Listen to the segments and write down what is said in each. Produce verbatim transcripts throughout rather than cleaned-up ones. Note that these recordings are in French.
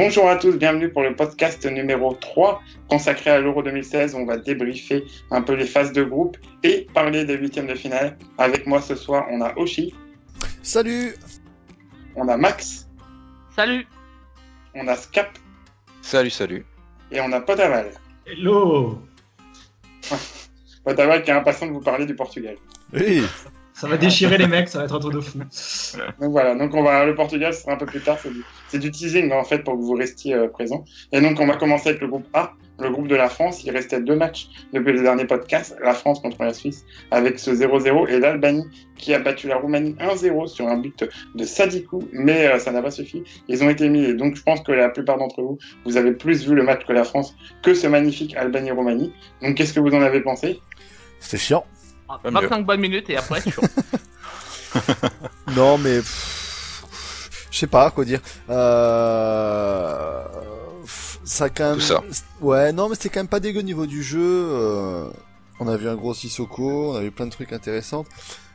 Bonjour à tous, bienvenue pour le podcast numéro trois consacré à l'Euro deux mille seize. On va débriefer un peu les phases de groupe et parler des huitièmes de finale. Avec moi ce soir, on a Oshi. Salut. On a Max. Salut. On a Scap. Salut, salut. Et on a Potaval. Hello. Potaval qui est impatient de vous parler du Portugal. Oui. Ça va déchirer les mecs, ça va être un truc de fou. Donc voilà, donc on va le Portugal, ce sera un peu plus tard, c'est du, c'est du teasing en fait pour que vous restiez euh, présents. Et donc on va commencer avec le groupe A, le groupe de la France. Il restait deux matchs depuis le dernier podcast, la France contre la Suisse avec ce zéro zéro et l'Albanie qui a battu la Roumanie un zéro sur un but de Sadikou, mais euh, ça n'a pas suffi. Ils ont été mis, et donc je pense que la plupart d'entre vous, vous avez plus vu le match que la France que ce magnifique Albanie-Roumanie. Donc qu'est-ce que vous en avez pensé? C'était chiant. vingt-cinq bonnes minutes et après, chaud. Non, mais je sais pas quoi dire. Euh... Ça a quand même. Tout ça. Ouais, non, mais c'était quand même pas dégueu au niveau du jeu. Euh... On a vu un gros Sissoko, on a vu plein de trucs intéressants.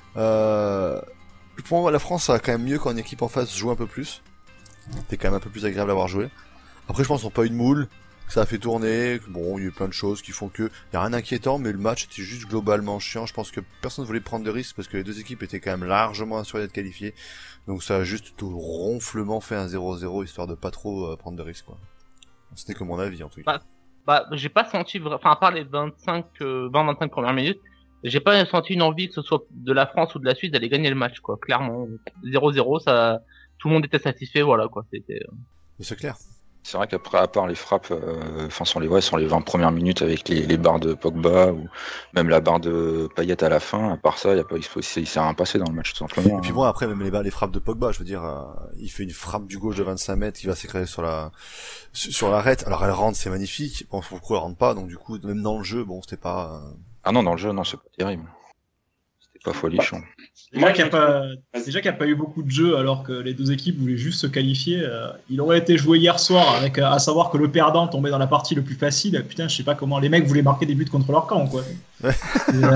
Euh... Pour moi, la France, ça va quand même mieux quand une équipe en face joue un peu plus. C'était quand même un peu plus agréable à avoir joué. Après, je pense qu'ils n'ont pas eu de moule. Ça a fait tourner, bon, il y a eu plein de choses qui font que, il y a rien d'inquiétant, mais le match était juste globalement chiant. Je pense que personne ne voulait prendre de risques parce que les deux équipes étaient quand même largement assurées d'être qualifiées. Donc ça a juste tout ronflement fait un zéro zéro histoire de pas trop euh, prendre de risques, quoi. C'était que mon avis, en tout cas. Bah, bah j'ai pas senti, vra... enfin, à part les vingt-cinq, euh, vingt vingt-cinq premières minutes, j'ai pas senti une envie que ce soit de la France ou de la Suisse d'aller gagner le match, quoi. Clairement, zéro zéro, ça, tout le monde était satisfait, voilà, quoi. C'était. Mais c'est clair. C'est vrai qu'après, à part les frappes, euh, enfin sur les ouais, sur les vingt premières minutes avec les, les barres de Pogba ou même la barre de Payet à la fin, à part ça, il y a pas, il s'est rien passé dans le match tout simplement. Et puis bon, après même les, les frappes de Pogba, je veux dire, euh, il fait une frappe du gauche de vingt-cinq mètres, il va s'écraser sur la sur l'arête. Alors elle rentre, c'est magnifique. Bon, pourquoi elle rentre pas? Donc du coup, même dans le jeu, bon, c'était pas. Euh... Ah non, dans le jeu, non, c'est pas terrible. C'était pas folichon. Déjà qu'il n'y a pas, déjà qu'il n'y a pas eu beaucoup de jeux alors que les deux équipes voulaient juste se qualifier. Euh, il aurait été joué hier soir avec, à savoir que le perdant tombait dans la partie le plus facile. Putain, je sais pas comment les mecs voulaient marquer des buts contre leur camp, quoi. Ouais. Et, euh,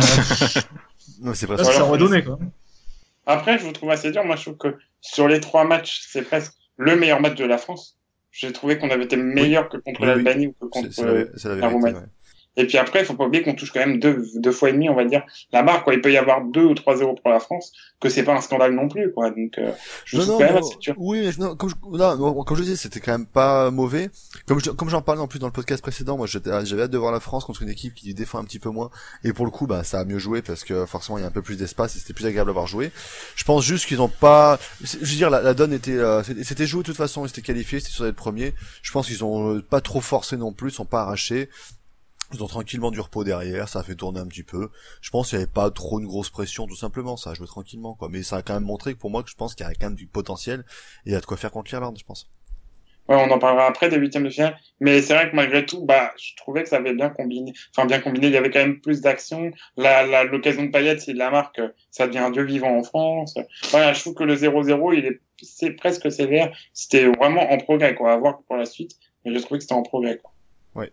non, c'est pas là, ça. ça redonnait, quoi. Après, je vous trouve assez dur. Moi, je trouve que sur les trois matchs, c'est presque le meilleur match de la France. J'ai trouvé qu'on avait été meilleur oui. que contre oui, l'Albanie oui. ou que contre c'est, c'est la, c'est la, la Roumanie. Ouais. Et puis après, il faut pas oublier qu'on touche quand même deux, deux fois et demi, on va dire, la barre, quoi. Il peut y avoir deux ou trois zéro pour la France, que c'est pas un scandale non plus, quoi. Donc, euh, je non, trouve non, quand même non, assez dur. Oui, mais je, non, comme je, non, comme je disais, c'était quand même pas mauvais. Comme je, comme j'en parlais en plus dans le podcast précédent, moi, j'étais, j'avais hâte de voir la France contre une équipe qui défend un petit peu moins. Et pour le coup, bah, ça a mieux joué parce que forcément, il y a un peu plus d'espace et c'était plus agréable à voir jouer. Je pense juste qu'ils ont pas, je veux dire, la, la donne était, euh, c'était joué de toute façon, ils étaient qualifiés, c'était sur d'être premiers. Je pense qu'ils ont pas trop forcé non plus, ils sont pas arrachés. Ils ont tranquillement du repos derrière, ça a fait tourner un petit peu. Je pense qu'il n'y avait pas trop une grosse pression, tout simplement, ça a joué tranquillement, quoi. Mais ça a quand même montré que pour moi, que je pense qu'il y a quand même du potentiel et il y a de quoi faire contre l'Irlande, je pense. Ouais, on en parlera après des huitièmes de finale. Mais c'est vrai que malgré tout, bah, je trouvais que ça avait bien combiné. Enfin, bien combiné. Il y avait quand même plus d'action. La, la, l'occasion de Payet, s'il la marque, ça devient un dieu vivant en France. Voilà, je trouve que le zéro zéro, il est, c'est presque sévère. C'était vraiment en progrès, quoi, à voir pour la suite. Mais je trouvais que c'était en progrès, quoi. Ouais.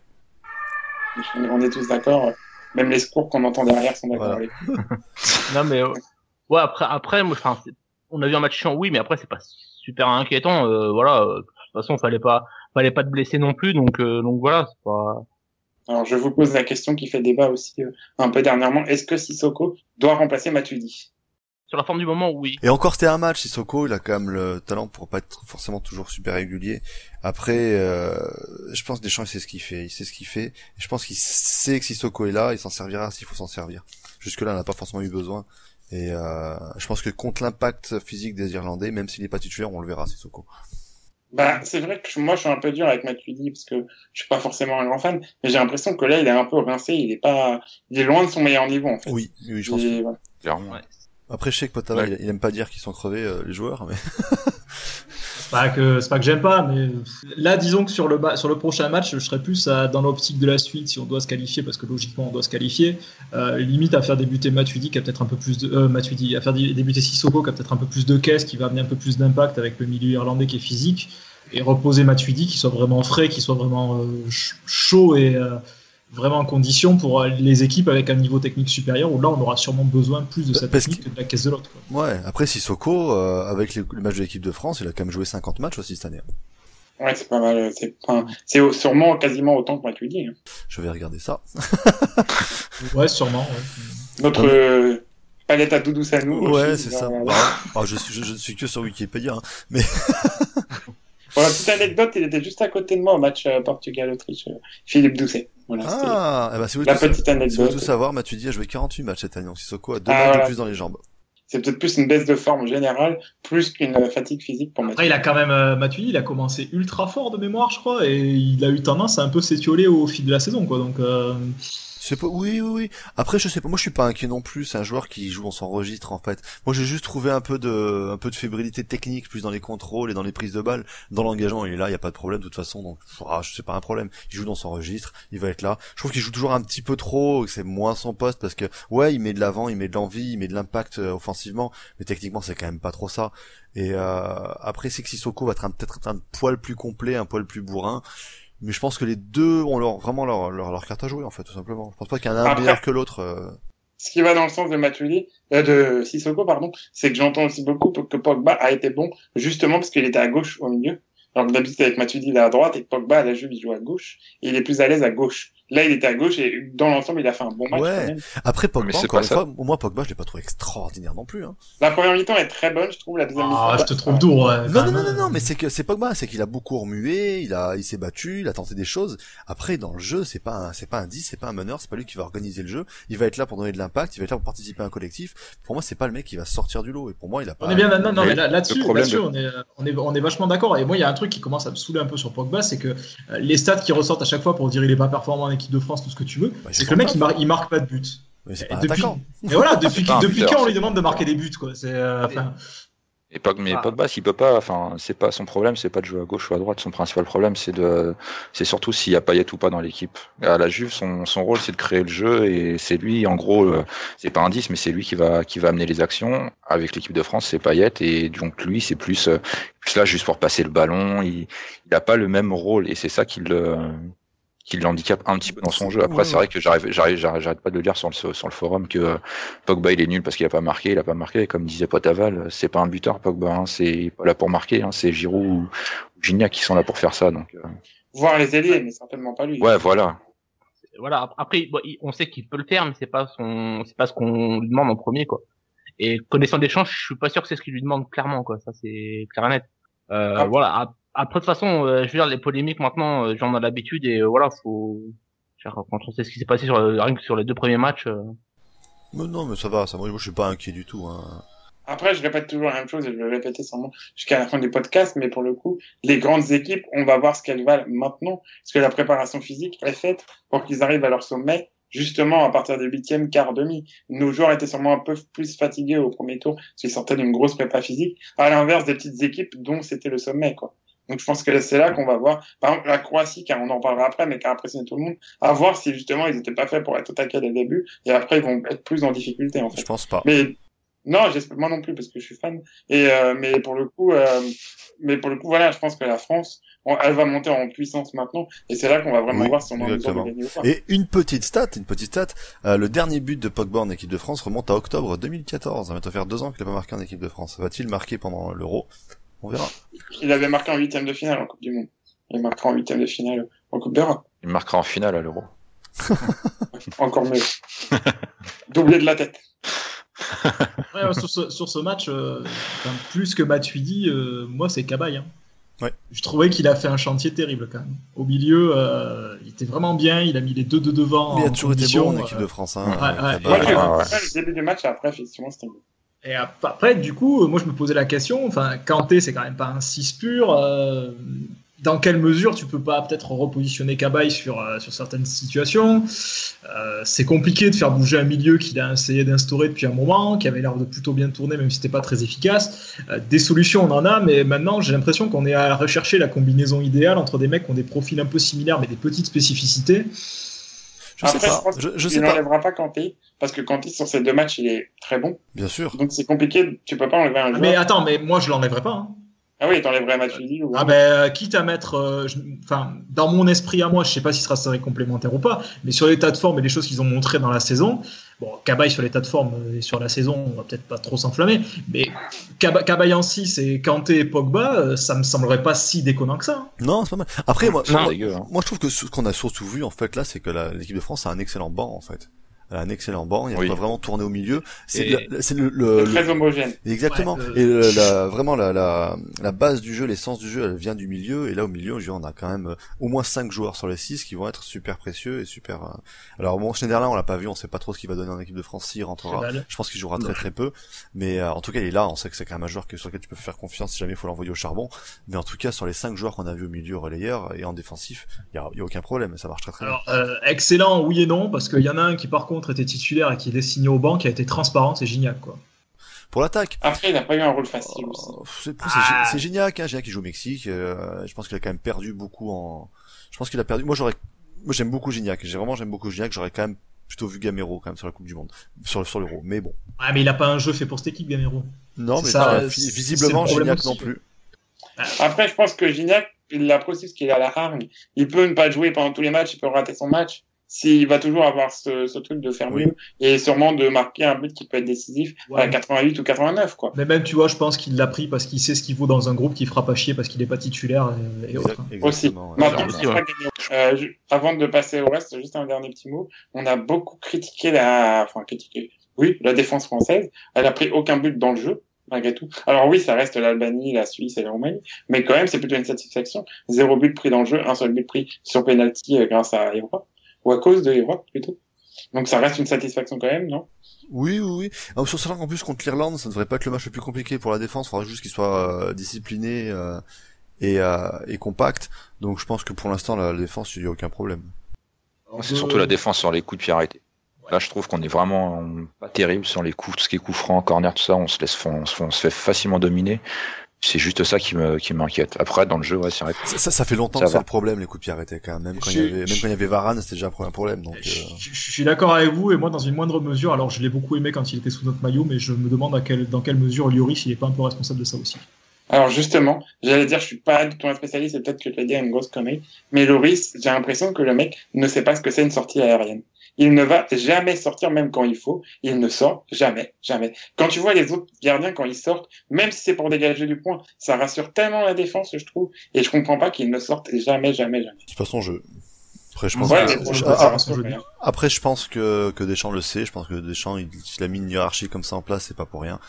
On est tous d'accord. Même les secours qu'on entend derrière sont d'accord voilà. avec. Non, mais, euh, ouais, après, après, moi, enfin, on a vu un match chiant, oui, mais après, c'est pas super inquiétant, euh, voilà. Euh, de toute façon, fallait pas, fallait pas te blesser non plus, donc, euh, donc voilà, c'est pas. Alors, je vous pose la question qui fait débat aussi, euh, un peu dernièrement. Est-ce que Sissoko doit remplacer Matuidi? Sur la forme du moment, oui. Et encore, c'était un match, Sissoko, il a quand même le talent pour pas être forcément toujours super régulier. Après, euh, je pense que Deschamps, il sait ce qu'il fait, il sait ce qu'il fait. Et je pense qu'il sait que Sissoko est là, il s'en servira s'il faut s'en servir. Jusque-là, on n'a pas forcément eu besoin. Et euh, je pense que contre l'impact physique des Irlandais, même s'il n'est pas titulaire, on le verra, Sissoko. Bah, c'est vrai que moi, je suis un peu dur avec Matuidi parce que je suis pas forcément un grand fan, mais j'ai l'impression que là, il est un peu rincé, il est pas, il est loin de son meilleur niveau, en fait. Oui, oui, je pense. Et, que... voilà. Clairement. Ouais. Après, je sais que Potava, ouais. il, il aime pas dire qu'ils sont crevés, euh, les joueurs, mais. C'est pas que, c'est pas que j'aime pas, mais là, disons que sur le, sur le prochain match, je serais plus à, dans l'optique de la suite si on doit se qualifier, parce que logiquement, on doit se qualifier, euh, limite à faire débuter Matuidi, qui a peut-être un peu plus de, euh, Matuidi, à faire débuter Sissoko, qui a peut-être un peu plus de caisse, qui va amener un peu plus d'impact avec le milieu irlandais qui est physique, et reposer Matuidi, qui soit vraiment frais, qui soit vraiment euh, chaud et, euh, vraiment en condition pour les équipes avec un niveau technique supérieur, où là on aura sûrement besoin plus de cette technique que... que de la caisse de l'autre, quoi. Ouais, après Sissoko, euh, avec les, le match de l'équipe de France, il a quand même joué cinquante matchs aussi cette année. Ouais, c'est pas mal. C'est, enfin, c'est sûrement quasiment autant que Matuidi. Hein. Je vais regarder ça. Ouais, sûrement. Ouais. Notre euh, palette à Doudou Sanou. Ouais, aussi, c'est ça. euh, Bah, ah, je, suis, je, je ne suis que sur Wikipédia, hein. Mais Pour la petite anecdote, il était juste à côté de moi au match euh, Portugal-Autriche. Euh, Philippe Doucet. Voilà, ah, eh ben, si vous la voulez tout, petite sa... anecdote. si vous voulez tout savoir, Matuidi a joué quarante-huit matchs cette année, donc Sissoko a deux Ah, matchs voilà. de plus dans les jambes. C'est peut-être plus une baisse de forme générale, plus qu'une euh, fatigue physique pour Après, il Matuidi. a quand même, euh, Matuidi, il a commencé ultra fort de mémoire, je crois, et il a eu tendance à un peu s'étioler au fil de la saison, quoi. Donc, euh... C'est pas, oui, oui, oui. Après, je sais pas, moi, je suis pas inquiet non plus. C'est un joueur qui joue dans son registre, en fait. Moi, j'ai juste trouvé un peu de, un peu de fébrilité technique, plus dans les contrôles et dans les prises de balles. Dans l'engagement, il est là, il y a pas de problème, de toute façon. Donc, ah, c'est pas un problème. Il joue dans son registre, il va être là. Je trouve qu'il joue toujours un petit peu trop, que c'est moins son poste, parce que, ouais, il met de l'avant, il met de l'envie, il met de l'impact euh, offensivement, mais techniquement, c'est quand même pas trop ça. Et, euh, après, c'est que Sissoko va être un, peut-être un poil plus complet, un poil plus bourrin. Mais je pense que les deux ont leur, vraiment leur, leur, leur carte à jouer, en fait, tout simplement. Je pense pas qu'il y en a un Après, meilleur que l'autre. Euh... Ce qui va dans le sens de Matuidi, euh, de Sissoko, pardon, c'est que j'entends aussi beaucoup que Pogba a été bon, justement parce qu'il était à gauche au milieu. Alors que d'habitude avec Matuidi, il est à droite, et Pogba, à la Juve, il joue à gauche, et il est plus à l'aise à gauche. Là, il était à gauche, et dans l'ensemble, il a fait un bon match. Ouais. Quand même. Après, Pogba, Mais c'est encore pas une ça. fois, moi, Pogba, je l'ai pas trouvé extraordinaire non plus, hein. La première mi-temps est très bonne, je trouve, la deuxième Ah, mi-temps. je te trouve dur, ouais. Non, non, non, non, non, mais c'est que, c'est Pogba, c'est qu'il a beaucoup remué, il a, il s'est battu, il a tenté des choses. Après, dans le jeu, c'est pas un, c'est pas un dix, c'est pas un meneur, c'est pas lui qui va organiser le jeu. Il va être là pour donner de l'impact, il va être là pour participer à un collectif. Pour moi, c'est pas le mec qui va sortir du lot. Et pour moi, il a pas... On est bien maintenant, non, Mais mais là, là-dessus, le problème là-dessus, de- on est, on est, on est vachement d'accord. Et moi, il y a un truc qui commence à me saouler un peu sur Pogba, c'est que euh, les stats qui ressortent à chaque fois pour dire il est pas performant en équipe de France, tout ce que tu veux, Bah, c'est ils que le mec, sont il, pas. mar- il marque pas de but. Mais c'est Et pas un depuis, attaquant. mais voilà, depuis, pas un depuis buteur, quand on c'est lui demande de marquer des buts, quoi. C'est, euh, enfin, Et Pog- mais Ah. Pogba, s'il peut pas, enfin, c'est pas son problème, c'est pas de jouer à gauche ou à droite. Son principal problème, c'est de, c'est surtout s'il y a Payet ou pas dans l'équipe. À la Juve, son, son rôle, c'est de créer le jeu et c'est lui, en gros, euh, c'est pas un dix, mais c'est lui qui va, qui va amener les actions. Avec l'équipe de France, c'est Payet et donc lui, c'est plus, euh, plus là juste pour passer le ballon. Il, il a pas le même rôle et c'est ça qui le, qui l'handicape un petit peu dans son jeu. Après, Ouais, c'est ouais. vrai que j'arrive, j'arrive, j'arrête j'arrête pas de le dire sur le, sur le forum que euh, Pogba, il est nul parce qu'il a pas marqué, il a pas marqué. Et comme disait Potaval, c'est pas un buteur, Pogba, hein, c'est pas là pour marquer, hein, c'est Giroud ou Gignac qui sont là pour faire ça. Donc, euh, Voir les ailiers, mais certainement pas lui. ouais, voilà. Voilà. Après, bon, il- on sait qu'il peut le faire, mais c'est pas son, c'est pas ce qu'on lui demande en premier, quoi. Et connaissant Deschamps, je suis pas sûr que c'est ce qu'il lui demande clairement, quoi. Ça, c'est clair et net. Euh, Ah. voilà. Ap- Après, de toute façon, euh, je veux dire, les polémiques maintenant, euh, j'en ai l'habitude et euh, voilà, faut. je veux dire, Quand on sait ce qui s'est passé sur, euh, rien que sur les deux premiers matchs. euh, Mais non, mais ça va, ça, moi, je suis pas inquiet du tout, hein. Après, je répète toujours la même chose et je vais le répéter sûrement jusqu'à la fin du podcast, mais pour le coup, les grandes équipes, on va voir ce qu'elles valent maintenant, parce que la préparation physique est faite pour qu'ils arrivent à leur sommet, justement à partir des huitièmes, quart, demi. Nos joueurs étaient sûrement un peu plus fatigués au premier tour, parce qu'ils sortaient d'une grosse prépa physique, à l'inverse des petites équipes dont c'était le sommet, quoi. Donc je pense que c'est là qu'on va voir, par exemple la Croatie, car on en parlera après, mais qui a impressionné tout le monde, à voir si justement ils n'étaient pas faits pour être attaqués dès le début, et après ils vont être plus en difficulté en fait. Je pense pas. Mais non, j'espère moi non plus parce que je suis fan. Et euh, mais pour le coup, euh, mais pour le coup, voilà, je pense que la France, on- elle va monter en puissance maintenant, et c'est là qu'on va vraiment Oui, voir si on est en mesure de exactement. gagner ou pas. Et une petite stat, une petite stat, euh, le dernier but de Pogba en équipe de France remonte à octobre deux mille quatorze. Ça va bientôt faire deux ans qu'il n'a pas marqué en équipe de France. Va-t-il marquer pendant l'Euro? On verra. Il avait marqué en huitième de finale en Coupe du Monde. Il marquera en huitième de finale en Coupe d'Europe. Il marquera en finale à l'Euro. Encore mieux. Doublé de la tête. ouais, sur, ce, sur ce match, euh, enfin, plus que Matuidi, euh, moi, c'est Cabaye. Hein. Ouais. Je trouvais qu'il a fait un chantier terrible quand même. Au milieu, euh, il était vraiment bien. Il a mis les deux de devant. Mais il a en toujours été condition, bon en équipe euh, de France, hein. ouais, ouais. Cabaye. Moi, Ouais, j'ai- ouais. après, le début du match, après, effectivement, c'était mieux. Et après, du coup, moi, je me posais la question. Enfin, Kanté, c'est quand même pas un six pur. Euh, dans quelle mesure tu peux pas peut-être repositionner Cabaye sur euh, sur certaines situations? euh, C'est compliqué de faire bouger un milieu qu'il a essayé d'instaurer depuis un moment, qui avait l'air de plutôt bien tourner, même si c'était pas très efficace. Euh, des solutions, on en a, mais maintenant, j'ai l'impression qu'on est à rechercher la combinaison idéale entre des mecs qui ont des profils un peu similaires, mais des petites spécificités. Je sais Après, pas. pense Je, je qu'il sais pas. n'enlèvera pas Kanté, parce que Kanté, sur ces deux matchs, il est très bon. Bien sûr. Donc c'est compliqué, tu peux pas enlever un joueur. Mais attends, mais moi, je l'enlèverai pas. Hein. Ah oui, t'enlèverais Matuidi ou... Ah ben, quitte à mettre, euh, je- enfin, dans mon esprit à moi, je sais pas si ce sera serré complémentaire ou pas, mais sur l'état de forme et les choses qu'ils ont montrées dans la saison, bon, Cabaye sur l'état de forme et sur la saison, on va peut-être pas trop s'enflammer, mais Cab- Cabaye en six et Kanté et Pogba, euh, ça me semblerait pas si déconnant que ça. hein. Non, c'est pas mal. Après, moi, C'est moi, dégueu, hein. moi, je trouve que ce qu'on a surtout vu, en fait, là, c'est que la- l'équipe de France a un excellent banc, en fait. Elle a un excellent banc, il y a Oui. pas vraiment tourner au milieu. C'est Et- le, c'est le, le- C'est très homogène. exactement. Ouais, euh, Et le- la, vraiment la, la, la base du jeu, l'essence du jeu, elle vient du milieu. Et là, au milieu, je veux dire, on a quand même euh, au moins cinq joueurs sur les six qui vont être super précieux et super. euh, Alors bon, Schneiderlin, on l'a pas vu, on sait pas trop ce qu'il va donner en équipe de France s'il rentrera. Cheval. Je pense qu'il jouera très très peu, mais euh, en tout cas, il est là. On sait que c'est quand même un joueur que, sur lequel tu peux faire confiance si jamais il faut l'envoyer au charbon. Mais en tout cas, sur les cinq joueurs qu'on a vu au milieu relayeur et en défensif, il y a, y a aucun problème. Ça marche très très bien. Alors, euh, excellent, oui et non, parce qu'il y en a un qui par contre était titulaire et qui est signé au banc, qui a été transparent, c'est Gignac, quoi. Pour l'attaque. Après, il n'a pas eu un rôle facile aussi. Oh, c'est c'est Ah. c'est Gignac, hein, Gignac qui joue au Mexique. Euh, je pense qu'il a quand même perdu beaucoup en. Je pense qu'il a perdu. Moi, j'aurais. Moi, j'aime beaucoup Gignac. J'ai vraiment j'aime beaucoup Gignac. J'aurais quand même plutôt vu Gamero quand même sur la Coupe du Monde, sur sur l'Euro. Mais bon. Ah, mais il a pas un jeu fait pour cette équipe, Gamero. Non, C'est mais ça, ça, c'est- visiblement c'est le problème Gignac non aussi. plus. Après, je pense que Gignac, il l'apprécie parce qu'il est à la hargne. Il peut ne pas jouer pendant tous les matchs, il peut rater son match. S'il va toujours avoir ce, ce truc de faire Oui. mieux et sûrement de marquer un but qui peut être décisif Ouais. à quatre-vingt-huit ou quatre-vingt-neuf, quoi. Mais même, tu vois, je pense qu'il l'a pris parce qu'il sait ce qu'il vaut dans un groupe qui fera pas chier parce qu'il est pas titulaire et, et autres. hein. Aussi. Exactement. ouais. Maintenant, aussi, c'est ouais. pas gagné. Euh, je- avant de passer au reste, juste un dernier petit mot. On a beaucoup critiqué la, enfin, critiqué. Oui, la défense française. Elle a pris aucun but dans le jeu, malgré tout. Alors oui, ça reste l'Albanie, la Suisse et la Roumanie. Mais quand même, c'est plutôt une satisfaction. Zéro but pris dans le jeu, un seul but pris sur penalty euh, grâce à Evra. Ou à cause de Evra, plutôt. Donc ça reste une satisfaction quand même, non? Oui, oui, oui. Alors, sur cela, en plus, contre l'Irlande, ça ne devrait pas être le match le plus compliqué pour la défense. Il faudra juste qu'il soit euh, discipliné euh, et, euh, et compact. Donc, je pense que pour l'instant, la, la défense, il n'y a aucun problème. C'est surtout la défense sur les coups de pied arrêtés. Là, je trouve qu'on est vraiment pas terrible sur les coups, tout ce qui est coups francs, corner, tout ça. On se laisse, on se, on se fait facilement dominer. C'est juste ça qui me, qui m'inquiète. Après, dans le jeu, ouais, c'est vrai. que- Ça, ça, ça fait longtemps Ça que c'est va. le problème, les coups de pied arrêtés, quand même. Même quand il Je- y avait, même quand il y avait Varane, c'était déjà un problème. Donc, Je, euh... je- je suis d'accord avec vous et moi dans une moindre mesure. Alors je l'ai beaucoup aimé quand il était sous notre maillot, mais je me demande à quel, dans quelle mesure Lloris il est pas un peu responsable de ça aussi. Alors justement, j'allais dire, je suis pas du tout un spécialiste, et peut-être que je vais dire une grosse connerie, mais Loris, j'ai l'impression que le mec ne sait pas ce que c'est une sortie aérienne. Il ne va jamais sortir, même quand il faut. Il ne sort jamais, jamais. Quand tu vois les autres gardiens, quand ils sortent, même si c'est pour dégager du point, ça rassure tellement la défense, je trouve. Et je comprends pas qu'ils ne sortent jamais, jamais, jamais. de toute façon, je... Après, je pense Ouais, que... mais bon, je- ça ah, rassure je- rien. Après, je pense que, que Deschamps le sait. Je pense que Deschamps, il, il a mis une hiérarchie comme ça en place, c'est pas pour rien.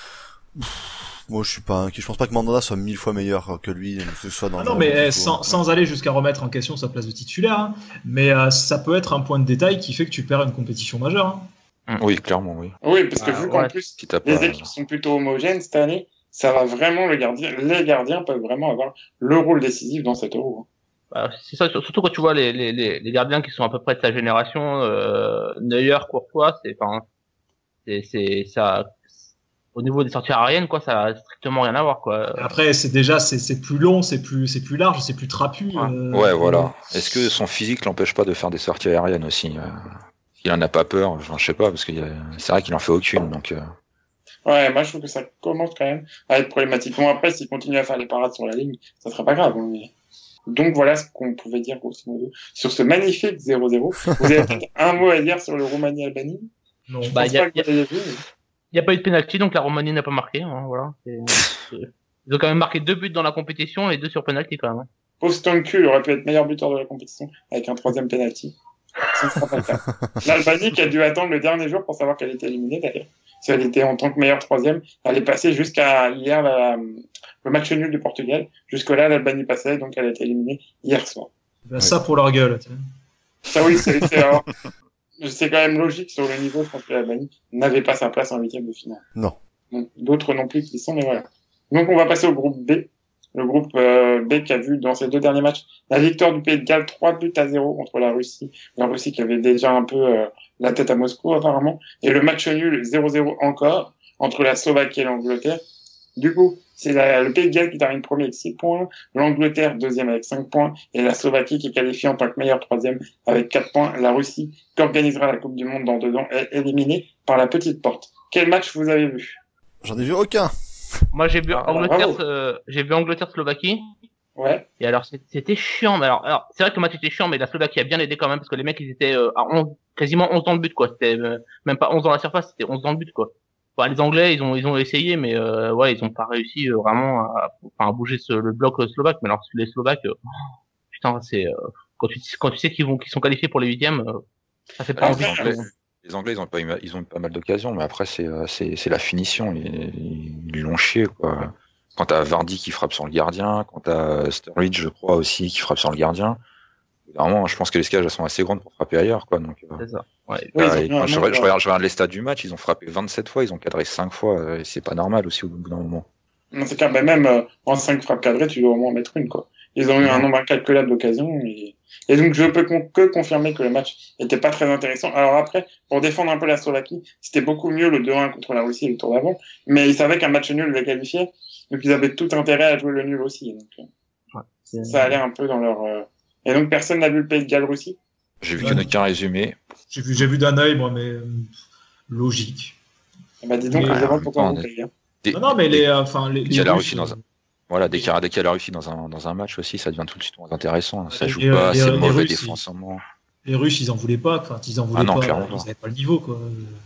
Pff, moi, je suis pas inquiet. Je pense pas que Mandanda soit mille fois meilleur que lui, que ce soit dans Ah le non, mais niveau, eh, sans, hein. sans aller jusqu'à remettre en question sa place de titulaire, hein, mais euh, ça peut être un point de détail qui fait que tu perds une compétition majeure. hein. Oui, clairement, oui. Oui, parce que Ah, vu qu'en ouais. plus, Si t'as les pas, équipes sont plutôt homogènes cette année, ça va vraiment, le gardien, les gardiens peuvent vraiment avoir le rôle décisif dans cet euro. Bah, c'est ça, surtout quand tu vois les, les, les, les gardiens qui sont à peu près de sa génération, euh, Neuer, Courtois, c'est, enfin, c'est, c'est, ça, au niveau des sorties aériennes, quoi, ça a strictement rien à voir, quoi. Après, c'est déjà c'est c'est plus long, c'est plus c'est plus large, c'est plus trapu. Ouais. euh, Ouais, voilà. Est-ce que son physique l'empêche pas de faire des sorties aériennes aussi euh, Il en a pas peur, enfin, je sais pas, parce que c'est vrai qu'il en fait aucune, donc. Euh... Ouais, moi je trouve que ça commence quand même à être problématique. Bon, après, s'il continue à faire les parades sur la ligne, ça sera pas grave. hein, mais... Donc voilà ce qu'on pouvait dire grosso modo sur ce magnifique zéro zéro. Vous avez peut-être un mot à dire sur le Roumanie-Albanie? Non. Je Bah, pense y a- pas que vous l'ayez vu, mais- Il n'y a pas eu de penalty, donc la Roumanie n'a pas marqué, hein, voilà. C'est- c'est- Ils ont quand même marqué deux buts dans la compétition et deux sur penalty, quand même. hein. Pauvre Stonku, il aurait pu être meilleur buteur de la compétition avec un troisième penalty. Ce ne sera pas le cas. L'Albanie qui a dû attendre le dernier jour pour savoir qu'elle était éliminée d'ailleurs. Si elle était en tant que meilleure troisième, elle est passée jusqu'à hier la- le match nul du Portugal. Jusque-là, l'Albanie passait, donc elle a été éliminée hier soir. Bah, ça pour leur gueule. tu sais. Ça oui, c'est c'est alors, c'est quand même logique sur le niveau. Je pense que l'Albanie n'avait pas sa place en huitième de finale. Non. Bon, d'autres non plus qui y sont, mais voilà. Donc on va passer au groupe B. Le groupe euh, B qui a vu dans ces deux derniers matchs la victoire du Pays de Galles, trois buts à zéro contre la Russie. La Russie qui avait déjà un peu euh, la tête à Moscou apparemment. Et le match nul zéro zéro encore entre la Slovaquie et l'Angleterre. Du coup, c'est la- le Pays de Galles qui termine premier avec six points, l'Angleterre deuxième avec cinq points, et la Slovaquie qui est qualifiée en tant que meilleure troisième avec quatre points. La Russie, qui organisera la Coupe du Monde dans deux ans, est éliminée par la petite porte. Quel match vous avez vu? J'en ai vu aucun. Moi, j'ai vu Ah, Angleterre, bravo. euh, j'ai vu Angleterre-Slovaquie. Ouais. Et alors, c'est- c'était chiant. Mais alors, alors c'est vrai que le match était chiant, mais la Slovaquie a bien aidé quand même parce que les mecs, ils étaient euh, à onze, quasiment onze dans le but, quoi. C'était euh, même pas onze dans la surface, c'était onze dans le but, quoi. Bah, les Anglais, ils ont, ils ont essayé, mais euh, ouais, ils ont pas réussi euh, vraiment à, enfin, à bouger ce, le bloc euh, slovaque. Mais alors, les Slovaques, euh, putain, c'est euh, quand tu, quand tu sais qu'ils vont, qu'ils sont qualifiés pour les huitièmes, euh, ça fait pas Les envie. Après, Anglais, les Anglais, ils ont pas eu, ils ont eu pas mal d'occasions, mais après c'est, euh, c'est, c'est la finition. Ils, ils l'ont chié, quoi. Quand t'as Vardy qui frappe sur le gardien, quand t'as Sturridge, je crois aussi, qui frappe sur le gardien. Vraiment, je pense que les cages elles sont assez grandes pour frapper ailleurs, quoi. Donc, euh, C'est ça. Ouais. Oui, ils ont euh, mis quand un je, nombre, je regarde, je regarde les stats du match, ils ont frappé vingt-sept fois, ils ont cadré cinq fois, euh, et c'est pas normal aussi au bout d'un moment. Non, c'est clair, mais même euh, en cinq frappes cadrées, tu dois au moins en mettre une, quoi. Ils ont eu un Non. nombre incalculable d'occasions. Et... et donc, je peux con- que confirmer que le match était pas très intéressant. Alors après, pour défendre un peu la Slovaquie, c'était beaucoup mieux le deux un contre la Russie le tour d'avant. Mais ils savaient qu'un match nul les qualifiait. Donc, ils avaient tout intérêt à jouer le nul aussi. Donc, euh, Ouais, c'est- ça allait un peu dans leur... euh, Et donc, personne n'a vu le Pays de Galles Russie. J'ai vu Ouais. que qu'un résumé. J'ai vu, j'ai vu d'un œil, moi, mais euh, logique. Eh ben, dis donc, Mais, je me en demande même pourquoi temps, on on est- paye. Hein. Dès, Non, non, mais dès- les, euh, enfin, les, dès les qu'il y a la Russes, Russie dans un, euh, voilà, dès qu'il y a, dès qu'il y a la Russie dans un, dans un match aussi, ça devient tout de suite moins intéressant. Ça Les- joue les- pas, les- c'est les mauvais Russes, défensivement. les Russes, ils en voulaient pas. Enfin, ils en voulaient Ah non, pas. clairement Ils pas. n'avaient pas le niveau, quoi.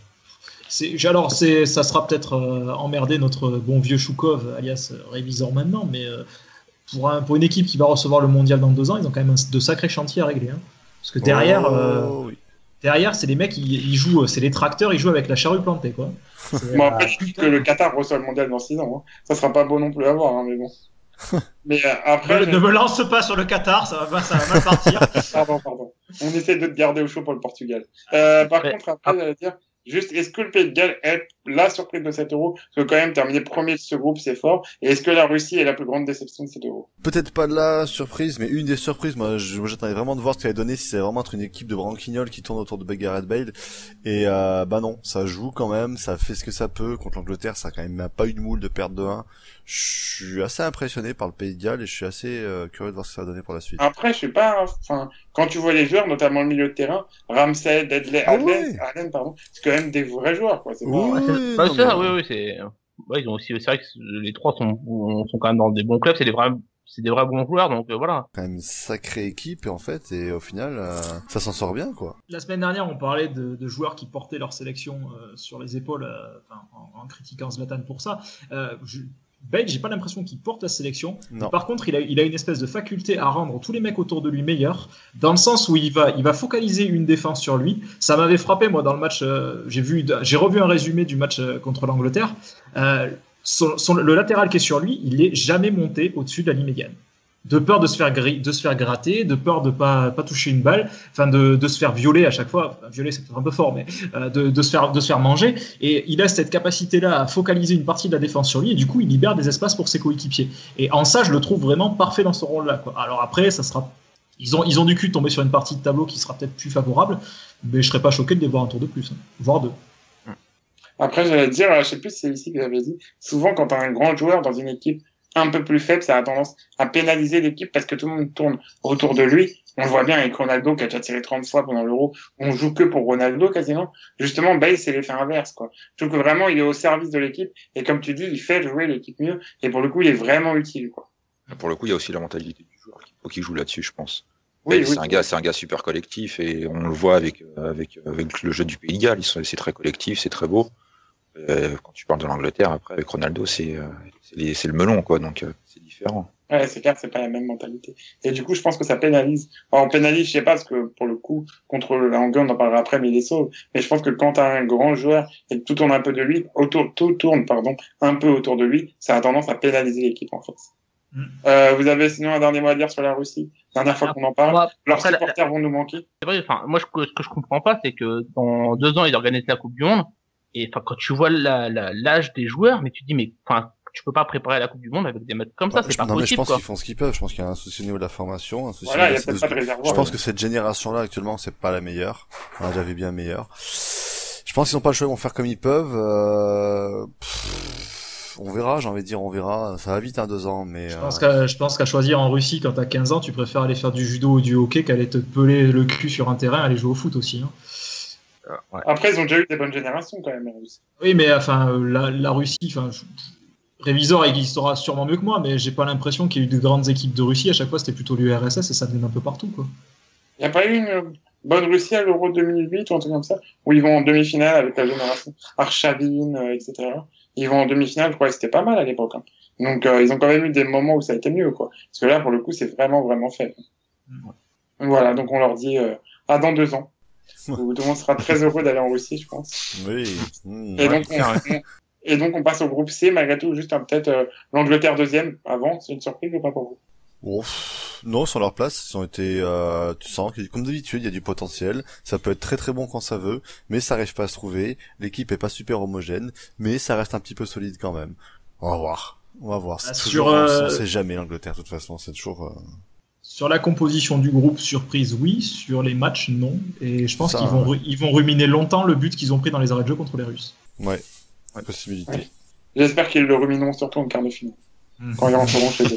C'est, alors, c'est, ça sera peut-être euh, emmerder notre bon vieux Choukov, alias euh, réviseur maintenant, mais euh, pour, un, pour une équipe qui va recevoir le mondial dans deux ans, ils ont quand même un- de sacrés chantiers à régler. Hein. Parce que derrière, Oh, euh, oui. derrière, c'est les mecs, ils, ils jouent, c'est les tracteurs, ils jouent avec la charrue plantée, quoi. C'est, Bon, euh, après, je dis putain. que le Qatar reçoit le mondial dans six ans. Hein. Ça sera pas beau non plus à voir, hein, mais bon. Mais euh, après... Ne, je- ne me lance pas sur le Qatar, ça va, ça va mal partir. Pardon, pardon. On essaie de te garder au chaud pour le Portugal. Euh, par Ouais. contre, après, j'allais dire, juste, est-ce que le Pays de Galles est la surprise de cet euro? Parce que quand même, terminer premier de ce groupe, c'est fort. Et est-ce que la Russie est la plus grande déception de cet euro? Peut-être pas la surprise, mais une des surprises. Moi, je- moi, j'attendais vraiment de voir ce qu'elle allait donner si c'est vraiment entre une équipe de branquignoles qui tourne autour de Gareth Bale. Et euh, bah non, ça joue quand même, ça fait ce que ça peut. Contre l'Angleterre, ça a quand même pas eu de moule de perdre deux un. Je suis assez impressionné par le Pays de Galles et je suis assez euh, curieux de voir ce que ça va donner pour la suite. Après, je sais pas, enfin, quand tu vois les joueurs, notamment le milieu de terrain, Ramsey, Dedley, Ah Allen, ouais. Allen, pardon, c'est quand même des vrais joueurs, quoi. C'est pas... Oui, Ouais, c'est bah, non, c'est ça, mais- oui, oui, c'est. Ouais, ils ont aussi. C'est vrai que les trois sont, sont quand même dans des bons clubs. C'est des vrais, c'est des vrais bons joueurs. Donc euh, voilà. Quand même une sacrée équipe et en fait, et au final, euh, ça s'en sort bien quoi. La semaine dernière, on parlait de, de joueurs qui portaient leur sélection euh, sur les épaules, euh, enfin, en, en critiquant Zlatan pour ça. Euh, je, Bale, j'ai pas l'impression qu'il porte la sélection. Non. Par contre, il a, il a une espèce de faculté à rendre tous les mecs autour de lui meilleurs, dans le sens où il va, il va focaliser une défense sur lui. Ça m'avait frappé, moi, dans le match. Euh, j'ai vu, j'ai revu un résumé du match euh, contre l'Angleterre. Euh, son, son, le latéral qui est sur lui, il est jamais monté au-dessus de la ligne médiane. De peur de se faire gri- de se faire gratter, de peur de pas pas toucher une balle, enfin de, de se faire violer à chaque fois. Enfin, violer c'est peut-être un peu fort, mais euh, de, de se faire de se faire manger. Et il a cette capacité-là à focaliser une partie de la défense sur lui, et du coup il libère des espaces pour ses coéquipiers. Et en ça, je le trouve vraiment parfait dans ce rôle-là, quoi. Alors après, ça sera ils ont ils ont du cul de tomber sur une partie de tableau qui sera peut-être plus favorable, mais je serais pas choqué de les voir un tour de plus, hein, voire deux. Après, j'allais te dire, je sais plus si c'est ici que j'avais dit, souvent quand t'as un grand joueur dans une équipe un peu plus faible, ça a tendance à pénaliser l'équipe parce que tout le monde tourne autour de lui. On le voit bien avec Ronaldo qui a déjà tiré trente fois pendant l'Euro. On joue que pour Ronaldo quasiment. Justement, Bale, c'est l'effet inverse, quoi. Je trouve que vraiment, il est au service de l'équipe et comme tu dis, il fait jouer l'équipe mieux et pour le coup, il est vraiment utile, quoi. Pour le coup, il y a aussi la mentalité du joueur. Il faut qu'il joue là-dessus, je pense. Oui, Bale, oui. c'est un gars, c'est un gars super collectif et on le voit avec avec avec le jeu du Pays de Galles. Ils sont- C'est très collectif, c'est très beau. Euh, quand tu parles de l'Angleterre, après avec Ronaldo, c'est euh, c'est, les- c'est le melon, quoi. Donc euh, c'est différent. Ouais, c'est clair, c'est pas la même mentalité. Et du coup, je pense que ça pénalise. Enfin, on pénalise, je sais pas, parce que pour le coup, contre la Hongrie, on en parlera après, mais il est sauve. Mais je pense que quand t'as un grand joueur et que tout tourne un peu de lui, autour, tout tourne, pardon, un peu autour de lui, ça a tendance à pénaliser l'équipe, en fait. Mm. Euh, vous avez sinon un dernier mot à dire sur la Russie? Dernière fois qu'on en parle. Moi, Leurs après, la- supporters vont nous manquer. C'est vrai, enfin, moi, je, ce que je comprends pas, c'est que dans deux ans, ils organisent la Coupe du Monde. Et, enfin, quand tu vois la, la, l'âge des joueurs, mais tu te dis, mais, enfin, tu peux pas préparer la Coupe du Monde avec des mecs comme ça, Ouais, c'est je- pas non mais je possible, pense quoi. qu'ils font ce qu'ils peuvent. Je pense qu'il y a un souci au niveau de la formation, un souci Voilà, au il y niveau a peut-être de- pas de réservoir. Je pense ouais. que cette génération-là actuellement, c'est pas la meilleure. Enfin, j'avais bien meilleure. Je pense qu'ils n'ont pas le choix, ils vont faire comme ils peuvent. Euh... pff, on verra, j'ai envie de dire, on verra. Ça va vite, hein, deux ans, mais. Je euh, pense qu'à, je pense qu'à choisir en Russie, quand t'as quinze ans, tu préfères aller faire du judo ou du hockey qu'aller te peler le cul sur un terrain, aller jouer au foot aussi. Hein. Ouais. Après, ils ont déjà eu des bonnes générations, quand même, la Russie. Oui, mais enfin, euh, la, la Russie, enfin, je- Révisor existera sûrement mieux que moi, mais j'ai pas l'impression qu'il y ait eu de grandes équipes de Russie. À chaque fois, c'était plutôt l'U R S S et ça venait un peu partout, quoi. Il n'y a pas eu une bonne Russie à l'Euro deux mille huit ou un truc comme ça, où ils vont en demi-finale avec la génération Arshavin, euh, et cetera. Ils vont en demi-finale, je crois que c'était pas mal à l'époque. Hein. Donc, euh, ils ont quand même eu des moments où ça a été mieux, quoi. Parce que là, pour le coup, c'est vraiment, vraiment fait. Donc, voilà, donc on leur dit, euh, ah, dans deux ans. Où tout le monde sera très heureux d'aller en Russie, je pense. Oui. Mmh, et, ouais. donc, on, on, et donc, on passe au groupe C, malgré tout, juste un, peut-être euh, l'Angleterre deuxième avant. C'est une surprise ou pas pour vous? Bon, non, sur leur place, ils ont été, euh, tu sens que, comme d'habitude, il y a du potentiel. Ça peut être très très bon quand ça veut, mais ça arrive pas à se trouver. L'équipe est pas super homogène, mais ça reste un petit peu solide quand même. On va voir. On va voir. C'est Sur, toujours, euh... on sait jamais l'Angleterre, de toute façon. C'est toujours, euh... Sur la composition du groupe, surprise, oui. Sur les matchs, non. Et je pense Ça, qu'ils vont, ouais. ru- ils vont ruminer longtemps le but qu'ils ont pris dans les arrêts de jeu contre les Russes. Ouais. Ouais. Possibilité. Ouais. J'espère qu'ils le rumineront surtout en quart de finale. Mmh. Quand ils rentreront chez eux.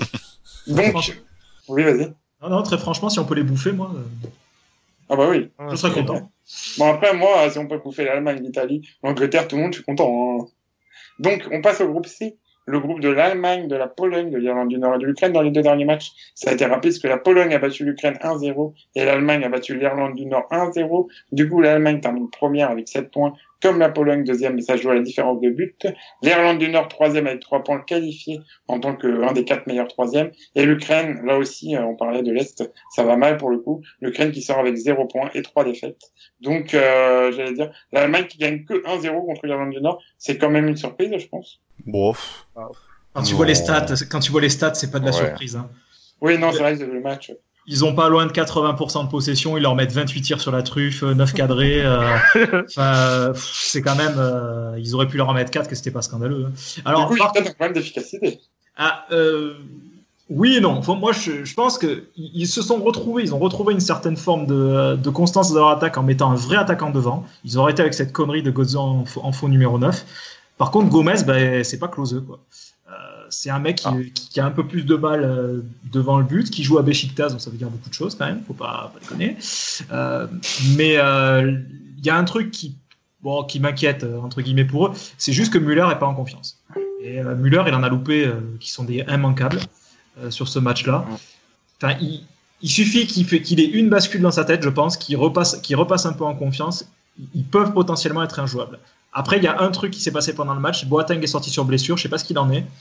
Donc, oui, vas-y. Non, non, très franchement, si on peut les bouffer, moi. Euh... Ah bah oui. Je serais content. Bon, après, moi, si on peut bouffer l'Allemagne, l'Italie, l'Angleterre, tout le monde, je suis content. Hein. Donc, on passe au groupe C. Le groupe de l'Allemagne, de la Pologne, de l'Irlande du Nord et de l'Ukraine dans les deux derniers matchs. Ça a été rappelé parce que la Pologne a battu l'Ukraine un zéro et l'Allemagne a battu l'Irlande du Nord un zéro. Du coup, l'Allemagne termine première avec sept points, comme la Pologne deuxième, mais ça joue à la différence de but. L'Irlande du Nord troisième avec trois points, qualifié en tant qu'un des quatre meilleurs troisièmes. Et l'Ukraine, là aussi, on parlait de l'Est, ça va mal pour le coup. L'Ukraine qui sort avec zéro points et trois défaites. Donc, euh, j'allais dire, l'Allemagne qui gagne que un zéro contre l'Irlande du Nord, c'est quand même une surprise, je pense. Bon. Quand tu non. vois les stats, quand tu vois les stats, c'est pas de la Ouais. surprise. Hein. Oui, non, c'est vrai que c'est le match. Ils ont pas loin de quatre-vingts pour cent de possession, ils leur mettent vingt-huit tirs sur la truffe, neuf cadrés. euh, Enfin, c'est quand même. Euh, ils auraient pu leur en mettre quatre, que c'était pas scandaleux. Hein. Alors, du coup, il y a par... peut-être un problème d'efficacité. Ah, euh, oui et non. Enfin, moi, je, je pense que ils se sont retrouvés. Ils ont retrouvé une certaine forme de, de constance dans leur attaque en mettant un vrai attaquant devant. Ils ont arrêté avec cette connerie de Gozan en, en faux numéro neuf. Par contre, Gomez, ben, c'est pas closeux, quoi. Euh, c'est un mec qui, ah. qui, qui a un peu plus de balles euh, devant le but, qui joue à Beşiktaş, donc ça veut dire beaucoup de choses quand même, faut pas, pas déconner. Euh, mais il euh, y a un truc qui, bon, qui m'inquiète, entre guillemets, pour eux, c'est juste que Müller est pas en confiance. Et euh, Müller, il en a loupé, euh, qui sont des immanquables euh, sur ce match-là. Enfin, il, il suffit qu'il, fait, qu'il ait une bascule dans sa tête, je pense, qu'il repasse, qu'il repasse un peu en confiance. Ils peuvent potentiellement être injouables. Après, il y a un truc qui s'est passé pendant le match. Boateng est sorti sur blessure. Je sais pas ce qu'il en est.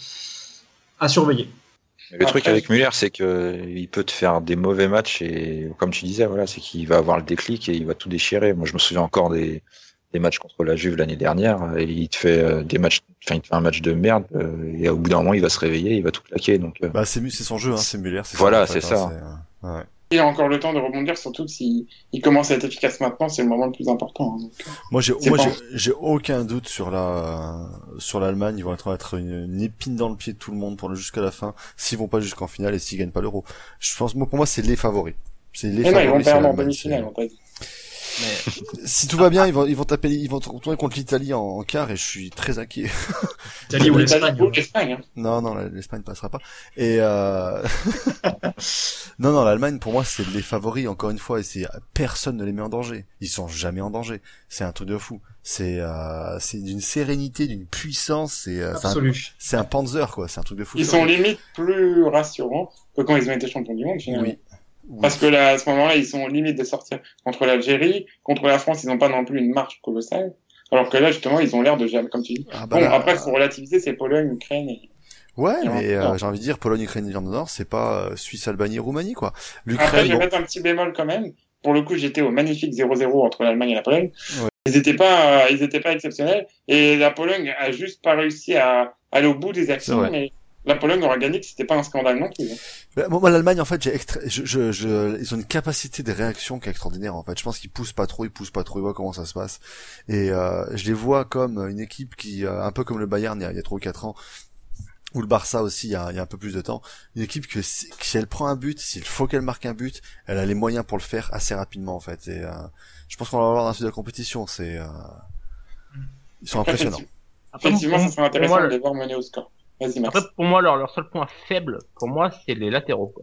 À surveiller. Le Après, truc avec Müller, c'est qu'il peut te faire des mauvais matchs et, comme tu disais, voilà, c'est qu'il va avoir le déclic et il va tout déchirer. Moi, je me souviens encore des, des matchs contre la Juve l'année dernière et il te fait des matchs, enfin, il te fait un match de merde et au bout d'un moment, il va se réveiller, il va tout claquer. Donc, bah, c'est, c'est son jeu, hein, c'est Müller. C'est voilà, ça, en fait, c'est hein, ça. C'est, euh, ouais. Il a encore le temps de rebondir, surtout s'il il commence à être efficace maintenant, c'est le moment le plus important. Hein, donc, moi, j'ai, moi, j'ai, j'ai aucun doute sur la, sur l'Allemagne. Ils vont être, être une, une épine dans le pied de tout le monde pour le jusqu'à la fin, s'ils vont pas jusqu'en finale et s'ils gagnent pas l'Euro. Je pense, moi, pour moi, c'est les favoris. C'est les mais favoris. Non, ils vont perdre en demi-finale, on t'a dit. Mais... si tout va bien, ils vont, ils vont taper, ils vont retourner contre l'Italie en, en quart et je suis très inquiet. L'Italie ou l'Espagne. Ou l'Espagne, hein. Non, non, l'Espagne passera pas. Et euh... non, non, l'Allemagne, pour moi, c'est les favoris, encore une fois, et c'est, personne ne les met en danger. Ils sont jamais en danger. C'est un truc de fou. C'est, euh, c'est d'une sérénité, d'une puissance, c'est, euh, c'est, un, c'est un Panzer, quoi. C'est un truc de fou. Ils sont limite plus rassurants que quand ils ont été champions du monde, finalement. Oui. Oui. Parce que là, à ce moment-là, ils sont limite de sortir contre l'Algérie, contre la France, ils n'ont pas non plus une marche colossale. Alors que là, justement, ils ont l'air de jamais, comme tu dis. Ah bah bon, là... après, faut relativiser, c'est Pologne, Ukraine et... Ouais, et mais euh, j'ai envie de dire, Pologne, Ukraine, Irlande du Nord, c'est pas euh, Suisse, Albanie, Roumanie, quoi. L'Ukraine, après, je vais bon... mettre un petit bémol quand même. Pour le coup, j'étais au magnifique zéro zéro entre l'Allemagne et la Pologne. Ouais. Ils étaient pas, euh, ils étaient pas exceptionnels. Et la Pologne a juste pas réussi à aller au bout des actions, mais la Pologne aura gagné, que c'était pas un scandale non plus. Bah, moi, l'Allemagne, en fait, j'ai extra... je, je, je, ils ont une capacité de réaction qui est extraordinaire, en fait. Je pense qu'ils poussent pas trop, ils poussent pas trop, ils voient comment ça se passe. Et, euh, je les vois comme une équipe qui, euh, un peu comme le Bayern il y a, il y a trois ou quatre ans, ou le Barça aussi il y a, il y a un peu plus de temps. Une équipe que si, si elle prend un but, s'il faut qu'elle marque un but, elle a les moyens pour le faire assez rapidement, en fait. Et, euh, je pense qu'on va avoir dans la suite de la compétition, c'est, euh, ils sont Après, impressionnants. Effectivement, ça serait intéressant moi, de les voir mener au score. Après, pour moi, leur, leur seul point faible, pour moi, c'est les latéraux, quoi.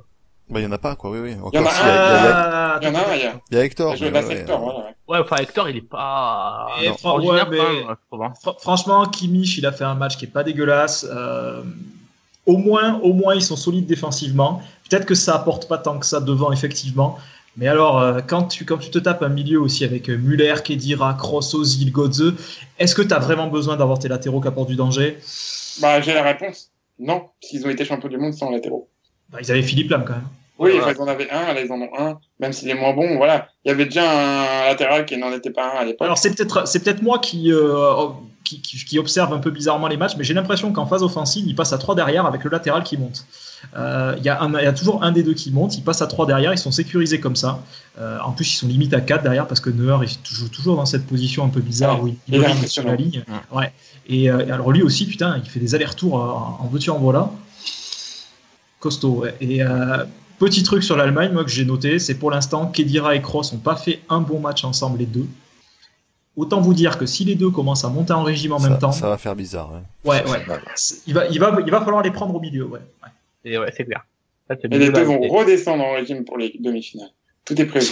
Bah, il y en a pas, quoi, oui, oui. Encore Il y en a si, un, il y a, il y a, Ah, Il y en a un, il y a. il y a Hector. Je mais passe ouais, Hector, euh, voilà. ouais. Ouais, enfin, Hector, il est pas Et non, fran- ordinaire, ouais, quand mais- même, je trouve, hein. Fr- franchement, Kimmich, il a fait un match qui est pas dégueulasse. Euh, au moins, au moins, ils sont solides défensivement. Peut-être que ça apporte pas tant que ça devant, effectivement. Mais alors, euh, quand tu, quand tu te tapes un milieu aussi avec euh, Müller, Khedira, Kroos, Ozil, Götze, est-ce que tu as vraiment besoin d'avoir tes latéraux qui apportent du danger? Bah, j'ai la réponse. Non, parce qu'ils ont été champions du monde sans latéraux. Bah, ils avaient Philippe Lam quand même. Oui, Voilà. enfin, ils en avaient un, là, ils en ont un, même s'il est moins bon, voilà. Il y avait déjà un latéral qui n'en était pas un à l'époque. Alors c'est peut-être c'est peut-être moi qui, euh, qui, qui, qui observe un peu bizarrement les matchs, mais j'ai l'impression qu'en phase offensive, il passe à trois derrière avec le latéral qui monte. Euh, Il y, a un- il y a toujours un des deux qui monte, il passe à trois derrière, ils sont sécurisés comme ça. Euh, en plus, ils sont limite à quatre derrière parce que Neuer est toujours, toujours dans cette position un peu bizarre Ouais, où il, il est brille impressionnant. sur la ligne. Ouais. Et, euh, et alors lui aussi, putain, il fait des allers-retours en, en veux-tu en voilà. Costaud. Ouais. Et euh, petit truc sur l'Allemagne, moi que j'ai noté, c'est pour l'instant, Khedira et Kroos n'ont pas fait un bon match ensemble les deux. Autant vous dire que si les deux commencent à monter en régime en ça, même temps, ça va faire bizarre, ouais. ouais, ouais, c'est- il va, il va, il va falloir les prendre au milieu, ouais. ouais. Et ouais, c'est clair. Ça, c'est Et les mieux, deux là, vont c'est- redescendre en régime pour les demi-finales. Tout est prévu.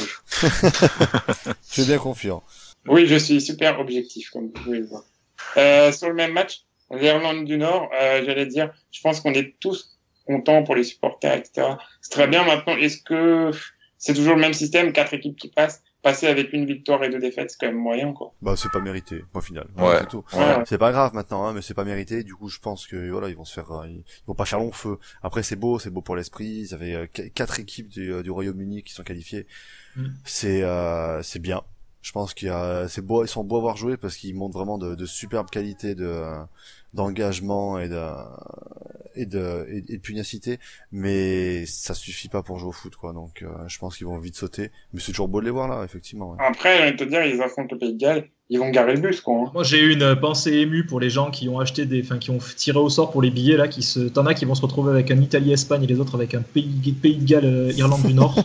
Je suis bien confiant. Oui, je suis super objectif, comme vous pouvez le voir. Euh, sur le même match, l'Irlande du Nord, euh, j'allais dire, je pense qu'on est tous contents pour les supporters, et cetera. C'est très bien. Maintenant, est-ce que c'est toujours le même système, quatre équipes qui passent, passer avec une victoire et deux défaites, c'est quand même moyen, quoi. Bah, c'est pas mérité, point final. Ouais. C'est tout. Ouais. C'est pas grave maintenant, hein, mais c'est pas mérité. Du coup, je pense que voilà, ils vont se faire, euh, ils vont pas faire long feu. Après, c'est beau, c'est beau pour l'esprit. Ça fait euh, qu- quatre équipes du, euh, du Royaume-Uni qui sont qualifiées. Mm. C'est, euh, c'est bien. Je pense qu'il y a, c'est beau, ils sont beaux à voir jouer parce qu'ils montrent vraiment de, de superbes qualités de euh, d'engagement et de et de et, et de pugnacité. Mais ça suffit pas pour jouer au foot, quoi. Donc, euh, je pense qu'ils vont vite sauter. Mais c'est toujours beau de les voir là, effectivement. Ouais. Après, j'ai envie de te dire, ils affrontent le Pays de Galles, ils vont garer le bus, quoi. Hein. Moi, j'ai eu une pensée émue pour les gens qui ont acheté des, enfin, qui ont tiré au sort pour les billets là, qui se, t'en as qui vont se retrouver avec un Italie-Espagne et les autres avec un Pays, Pays de Galles, euh, Irlande du Nord.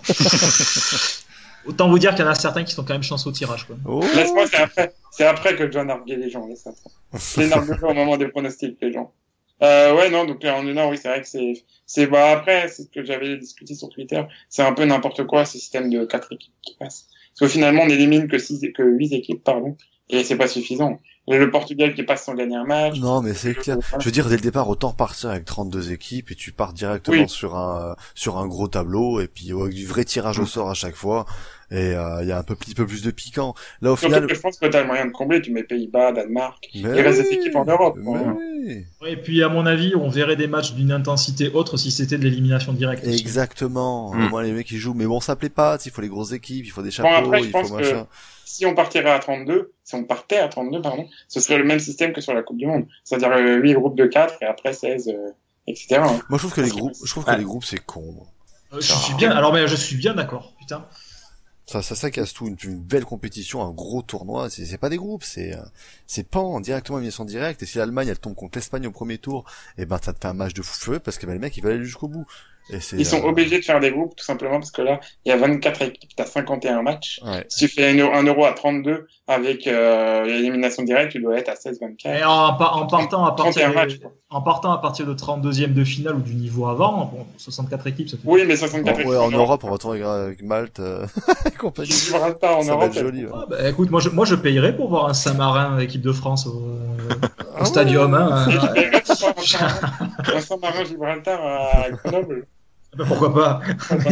Autant vous dire qu'il y en a certains qui sont quand même chanceux au tirage, quoi. Oh, Laisse-moi, c'est après, c'est après que je dois narguer les gens, laisse après. C'est narguer au moment des pronostics, les gens. Euh, ouais, non, donc l'Irlande du Nord, oui, c'est vrai que c'est, c'est, bah, après, c'est ce que j'avais discuté sur Twitter, c'est un peu n'importe quoi, ce système de quatre équipes qui passent. Parce que finalement, on élimine que six, que huit équipes, pardon, et c'est pas suffisant. Et le Portugal qui passe sans gagner un match. non, mais c'est clair. Je veux dire, dès le départ, autant partir avec trente-deux équipes et tu pars directement Oui. sur un, euh, sur un gros tableau et puis avec du vrai tirage au sort à chaque fois. Et, euh, il y a un peu, petit peu plus de piquant. Là, au Surtout final. que je pense que t'as le moyen de combler, tu mets Pays-Bas, Danemark, Mais il reste des oui, équipes en Europe, quoi. mais hein. oui. Et puis, à mon avis, on verrait des matchs d'une intensité autre si c'était de l'élimination directe. Exactement. Mm. Au moins, les mecs, ils jouent. Mais bon, ça plaît pas. Il faut les grosses équipes, il faut des chapeaux, Bon, après, je il pense faut que machin. si on partirait à trente-deux, si on partait à trente-deux, pardon, ce serait le même système que sur la Coupe du Monde. C'est-à-dire euh, huit groupes de quatre et après seize, euh, et cetera. hein. Moi, je trouve que les groupes, je trouve que Ouais. les groupes, c'est con. Euh, je suis bien, alors, mais je suis bien d'accord, putain. Ça, ça, ça casse tout. Une, une belle compétition, un gros tournoi. C'est, c'est pas des groupes, c'est, euh, c'est pan directement élimination directe. Et si l'Allemagne elle tombe contre l'Espagne au premier tour, et ben ça te fait un match de fou furieux parce que ben, les mecs ils veulent aller jusqu'au bout. Et c'est, Ils sont euh, obligés de faire des groupes, tout simplement, parce que là, il y a vingt-quatre équipes, t'as cinquante et un matchs. Ouais. Si tu fais un euro, un euro à trente-deux avec euh, l'élimination directe, tu dois être à seize vingt-quatre. Et en, par- en partant à trente et un partir matchs, de, quoi. en partant à partir de trente-deuxième de finale ou du niveau avant, bon, soixante-quatre équipes, ça fait. Oui, mais soixante-quatre ouais, équipes. en Europe, on va tourner avec Malte euh, et compagnie. Gibraltar en Ça va Europe. être joli. Ouais. Ah, bah, écoute, moi je, moi je payerais pour voir un Saint-Marin équipe de France au, au Ah stadium. Hein, Et euh, je paierais pour voir un Saint- un Saint-Marin Gibraltar à Grenoble. bah, pourquoi pas.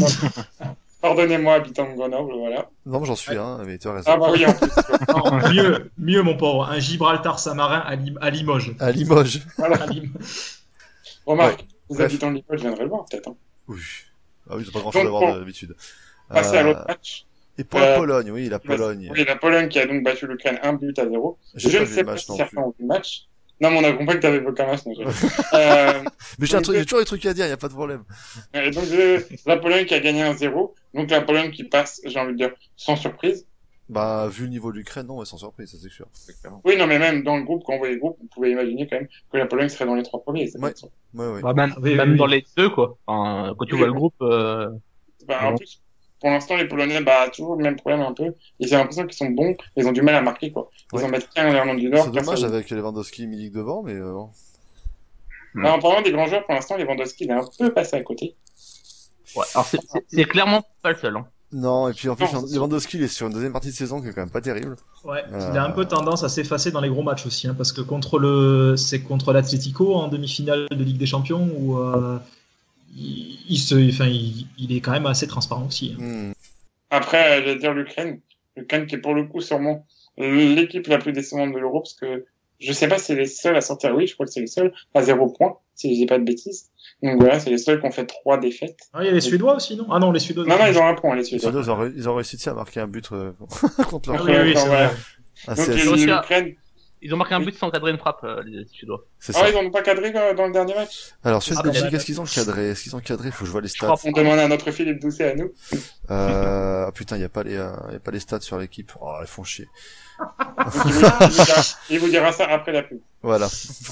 Pardonnez-moi, habitant de Grenoble, voilà. Non, mais j'en suis un, mais tu as raison. Ah bah oui, en plus. Non, mieux, mieux mon pauvre, un Gibraltar Saint-Marin à, Lim- à Limoges. À Limoges. Voilà. À Lim- Remarque, les Bref. habitants de Limoges, je viendrai le voir, peut-être. Hein. Oui. Ah oui, ils ont pas grand chose à Donc, voir bon. d'habitude. Passer à Euh, l'autre match. Et pour la Euh, Pologne, oui, la Pologne. Oui, la Pologne qui a donc battu l'Ukraine un but à zéro. J'ai Je pas ne vu sais le pas match si non certains plus. ont vu le match. Non, mais on a compris que t'avais aucun match. non, je- euh, Mais j'ai un donc, truc, j'ai toujours des trucs à dire, y a pas de problème. et donc, je- la Pologne qui a gagné un zéro. Donc, la Pologne qui passe, j'ai envie de dire, sans surprise. Bah, vu le niveau de l'Ukraine, non, ouais, sans surprise, ça c'est sûr. Oui, non, mais même dans le groupe, quand on voit les groupes, on pouvait imaginer quand même que la Pologne serait dans les trois premiers. c'est Ouais. pas ça. Ouais, ouais. Bah, même Oui, même oui, dans oui. les deux, quoi. Enfin, quand tu Oui. vois le groupe, euh... Bah, en Ouais. plus, pour l'instant, les Polonais, bah, toujours le même problème un peu. Et j'ai l'impression qu'ils sont bons, mais ils ont du mal à marquer, quoi. Ils Ouais. en mettent qu'un à l'Irlande du Nord. C'est qu'un dommage sur- avec Lewandowski et Milik devant, mais euh, bon. Bah, en parlant des grands joueurs, pour l'instant, Lewandowski, il est un peu passé à côté. Ouais, alors c'est, c'est, c'est clairement pas le seul. Hein. Non, et puis en plus, Non, Lewandowski, il est sur une deuxième partie de saison qui est quand même pas terrible. Ouais, Euh, il a un peu tendance à s'effacer dans les gros matchs aussi, hein, parce que contre le, c'est contre l'Atlético en demi-finale de Ligue des Champions où euh, il, il se, enfin, il, il est quand même assez transparent aussi. Hein. hmm. Après, je vais dire l'Ukraine. L'Ukraine qui est pour le coup sûrement l'équipe la plus décevante de l'Euro, parce que je sais pas si c'est les seuls à sortir. Oui, je crois que c'est les seuls à zéro point, si je dis pas de bêtises. Donc voilà, c'est les seuls qui ont fait trois défaites. Ah, il y a les Suédois aussi, non? Ah non, les Suédois. Non, non, ils ont un point, les Les Suédois. Suédois, ils ont, ré- ils ont réussi à marquer un but euh, contre Ah leur oui, oui, c'est vrai. Ah, Donc c'est, les- c'est aussi à- l'Ukraine. Ils ont marqué un Oui. but sans cadrer une frappe, euh, les Suédois. c'est Ah, ça. ils en ont pas cadré euh, dans le dernier match. Alors, Suède, Ah, bah, Belgique, bah, est-ce qu'ils ont cadré? Est-ce qu'ils ont cadré? Faut que je vois les Je stats. crois On demande à notre Philippe Doucet à nous. Euh, ah, putain, y a pas les, euh, y a pas les stats sur l'équipe. Oh, ils font chier. Donc, il, vous, il vous dira, il vous dira ça après la pub. Voilà.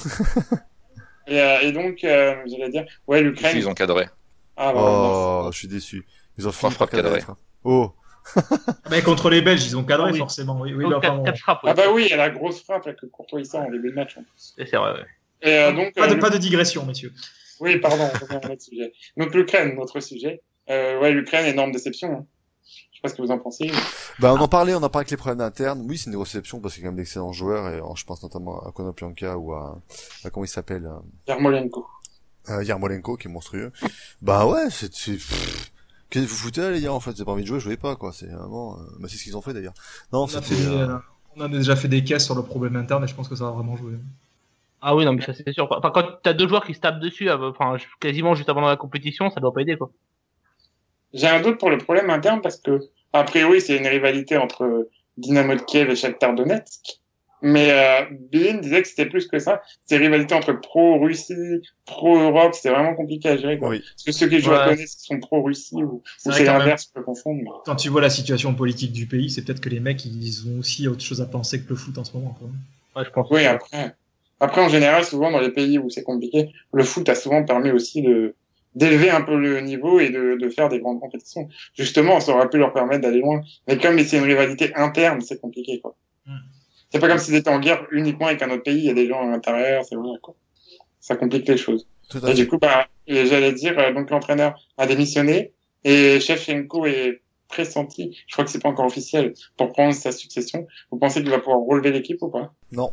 Et, euh, et donc, euh, j'allais dire, ouais, l'Ukraine. Ils ont cadré. Ah, bah, Oh, non, je suis déçu. Ils ont Trois fini par frappes cadrer. cadrées. Oh. Mais contre les Belges, ils ont cadré Ah oui. forcément. Oui, oui, Donc mais enfin, quatre, bon. quatre frappes. ah Ouais. bah oui, il y a la grosse frappe là, que Courtois il sort en début de match. En plus. Et c'est vrai. Ouais. Et euh, donc, Pas de, euh, pas de digression, messieurs. oui, pardon, on revient à notre sujet. Donc l'Ukraine, notre sujet. Euh, ouais, l'Ukraine, énorme déception. Hein. Je sais pas ce que vous en pensez. Bah, on en parlait, on en parlait avec les problèmes internes. Oui, c'est une réception parce qu'il y a quand même d'excellents joueurs et euh, je pense notamment à Konoplyanka ou à, à comment il s'appelle, euh, Yarmolenko. euh, Yarmolenko qui est monstrueux. Bah ouais, c'est, c'est, pff, qu'est-ce que vous foutez là, les gars, en fait? J'ai pas envie de jouer, jouez pas, quoi. C'est vraiment, euh, bah, c'est ce qu'ils ont fait d'ailleurs. Non, On a, c'était, fait, euh, euh, on a déjà fait des caisses sur le problème interne et je pense que ça va vraiment jouer. Ah oui, non, mais ça c'est sûr. Enfin, quand t'as deux joueurs qui se tapent dessus, euh, enfin, quasiment juste avant la compétition, ça doit pas aider, quoi. J'ai un doute pour le problème interne parce que, a priori, c'est une rivalité entre Dynamo de Kiev et Shakhtar Donetsk. Mais euh, Bein disait que c'était plus que ça. C'est une rivalité entre pro-Russie, pro-Europe. C'était vraiment compliqué à gérer. Quoi. oui. Parce que ceux qui jouent Ouais. à Donetsk sont pro-Russie ou, C'est ou vrai c'est quand l'inverse, je peux confondre. Mais... Quand tu vois la situation politique du pays, c'est peut-être que les mecs, ils ont aussi autre chose à penser que le foot en ce moment. Quoi. Ouais, je pense. Oui, après. Après, en général, souvent dans les pays où c'est compliqué, le foot a souvent permis aussi de d'élever un peu le niveau et de, de faire des grandes compétitions. Justement, ça aurait pu leur permettre d'aller loin. Mais comme c'est une rivalité interne, c'est compliqué, quoi. Mm. C'est pas comme s'ils étaient en guerre uniquement avec un autre pays, il y a des gens à l'intérieur, c'est vrai, quoi. Ça complique les choses. Tout à Et fait. du coup, bah, et j'allais dire, euh, donc l'entraîneur a démissionné et Shevchenko est pressenti, je crois que c'est pas encore officiel, pour prendre sa succession. Vous pensez qu'il va pouvoir relever l'équipe ou pas? Non.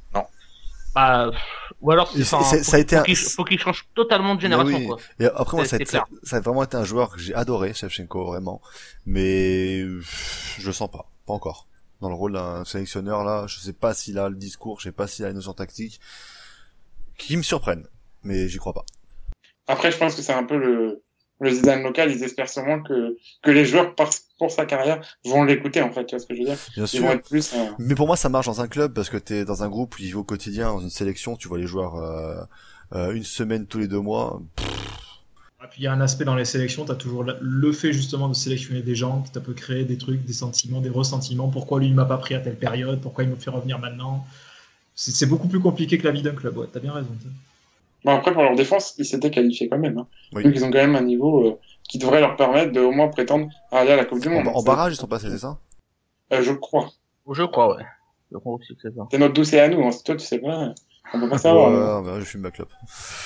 Bah, pff, ou alors, Et enfin, c'est- faut, ça a été faut un- qu'il, faut qu'il change totalement de génération, Mais oui. quoi. Et après, moi, C'est- ça a, c'est été- ça, clair. ça a vraiment été un joueur que j'ai adoré, Shevchenko, vraiment. Mais, pff, je le sens pas. Pas encore. Dans le rôle d'un sélectionneur, là, je sais pas s'il a le discours, je sais pas s'il a les notions tactiques, qui me surprennent. Mais j'y crois pas. Après, je pense que c'est un peu le, le Zidane local. Ils espèrent sûrement que, que les joueurs, par, pour sa carrière, vont l'écouter, en fait. Tu vois ce que je veux dire? Bien Ils sûr. vont être plus, euh, Mais pour moi, ça marche dans un club parce que t'es dans un groupe où il va au quotidien, dans une sélection, tu vois les joueurs euh, euh, une semaine tous les deux mois. Et puis il y a un aspect dans les sélections, tu as toujours le- le fait justement de sélectionner des gens, qui peut créer des trucs, des sentiments, des ressentiments. Pourquoi lui il m'a pas pris à telle période? Pourquoi il me fait revenir maintenant? C'est c'est beaucoup plus compliqué que la vie d'un club, ouais, t'as bien raison. t'sais. Bon, après, pour leur défense, ils s'étaient qualifiés quand même. Hein. Oui. Donc, ils ont quand même un niveau euh, qui devrait leur permettre de au moins prétendre à aller à la Coupe du En, Monde. en barrage, ils sont passés, c'est ça? Euh, je crois. Je crois, ouais. Je crois aussi que c'est ça. C'est notre dossier à nous. Hein. Si toi, tu sais pas, on peut pas savoir. hein. Ouais, ouais, je fume ma clope.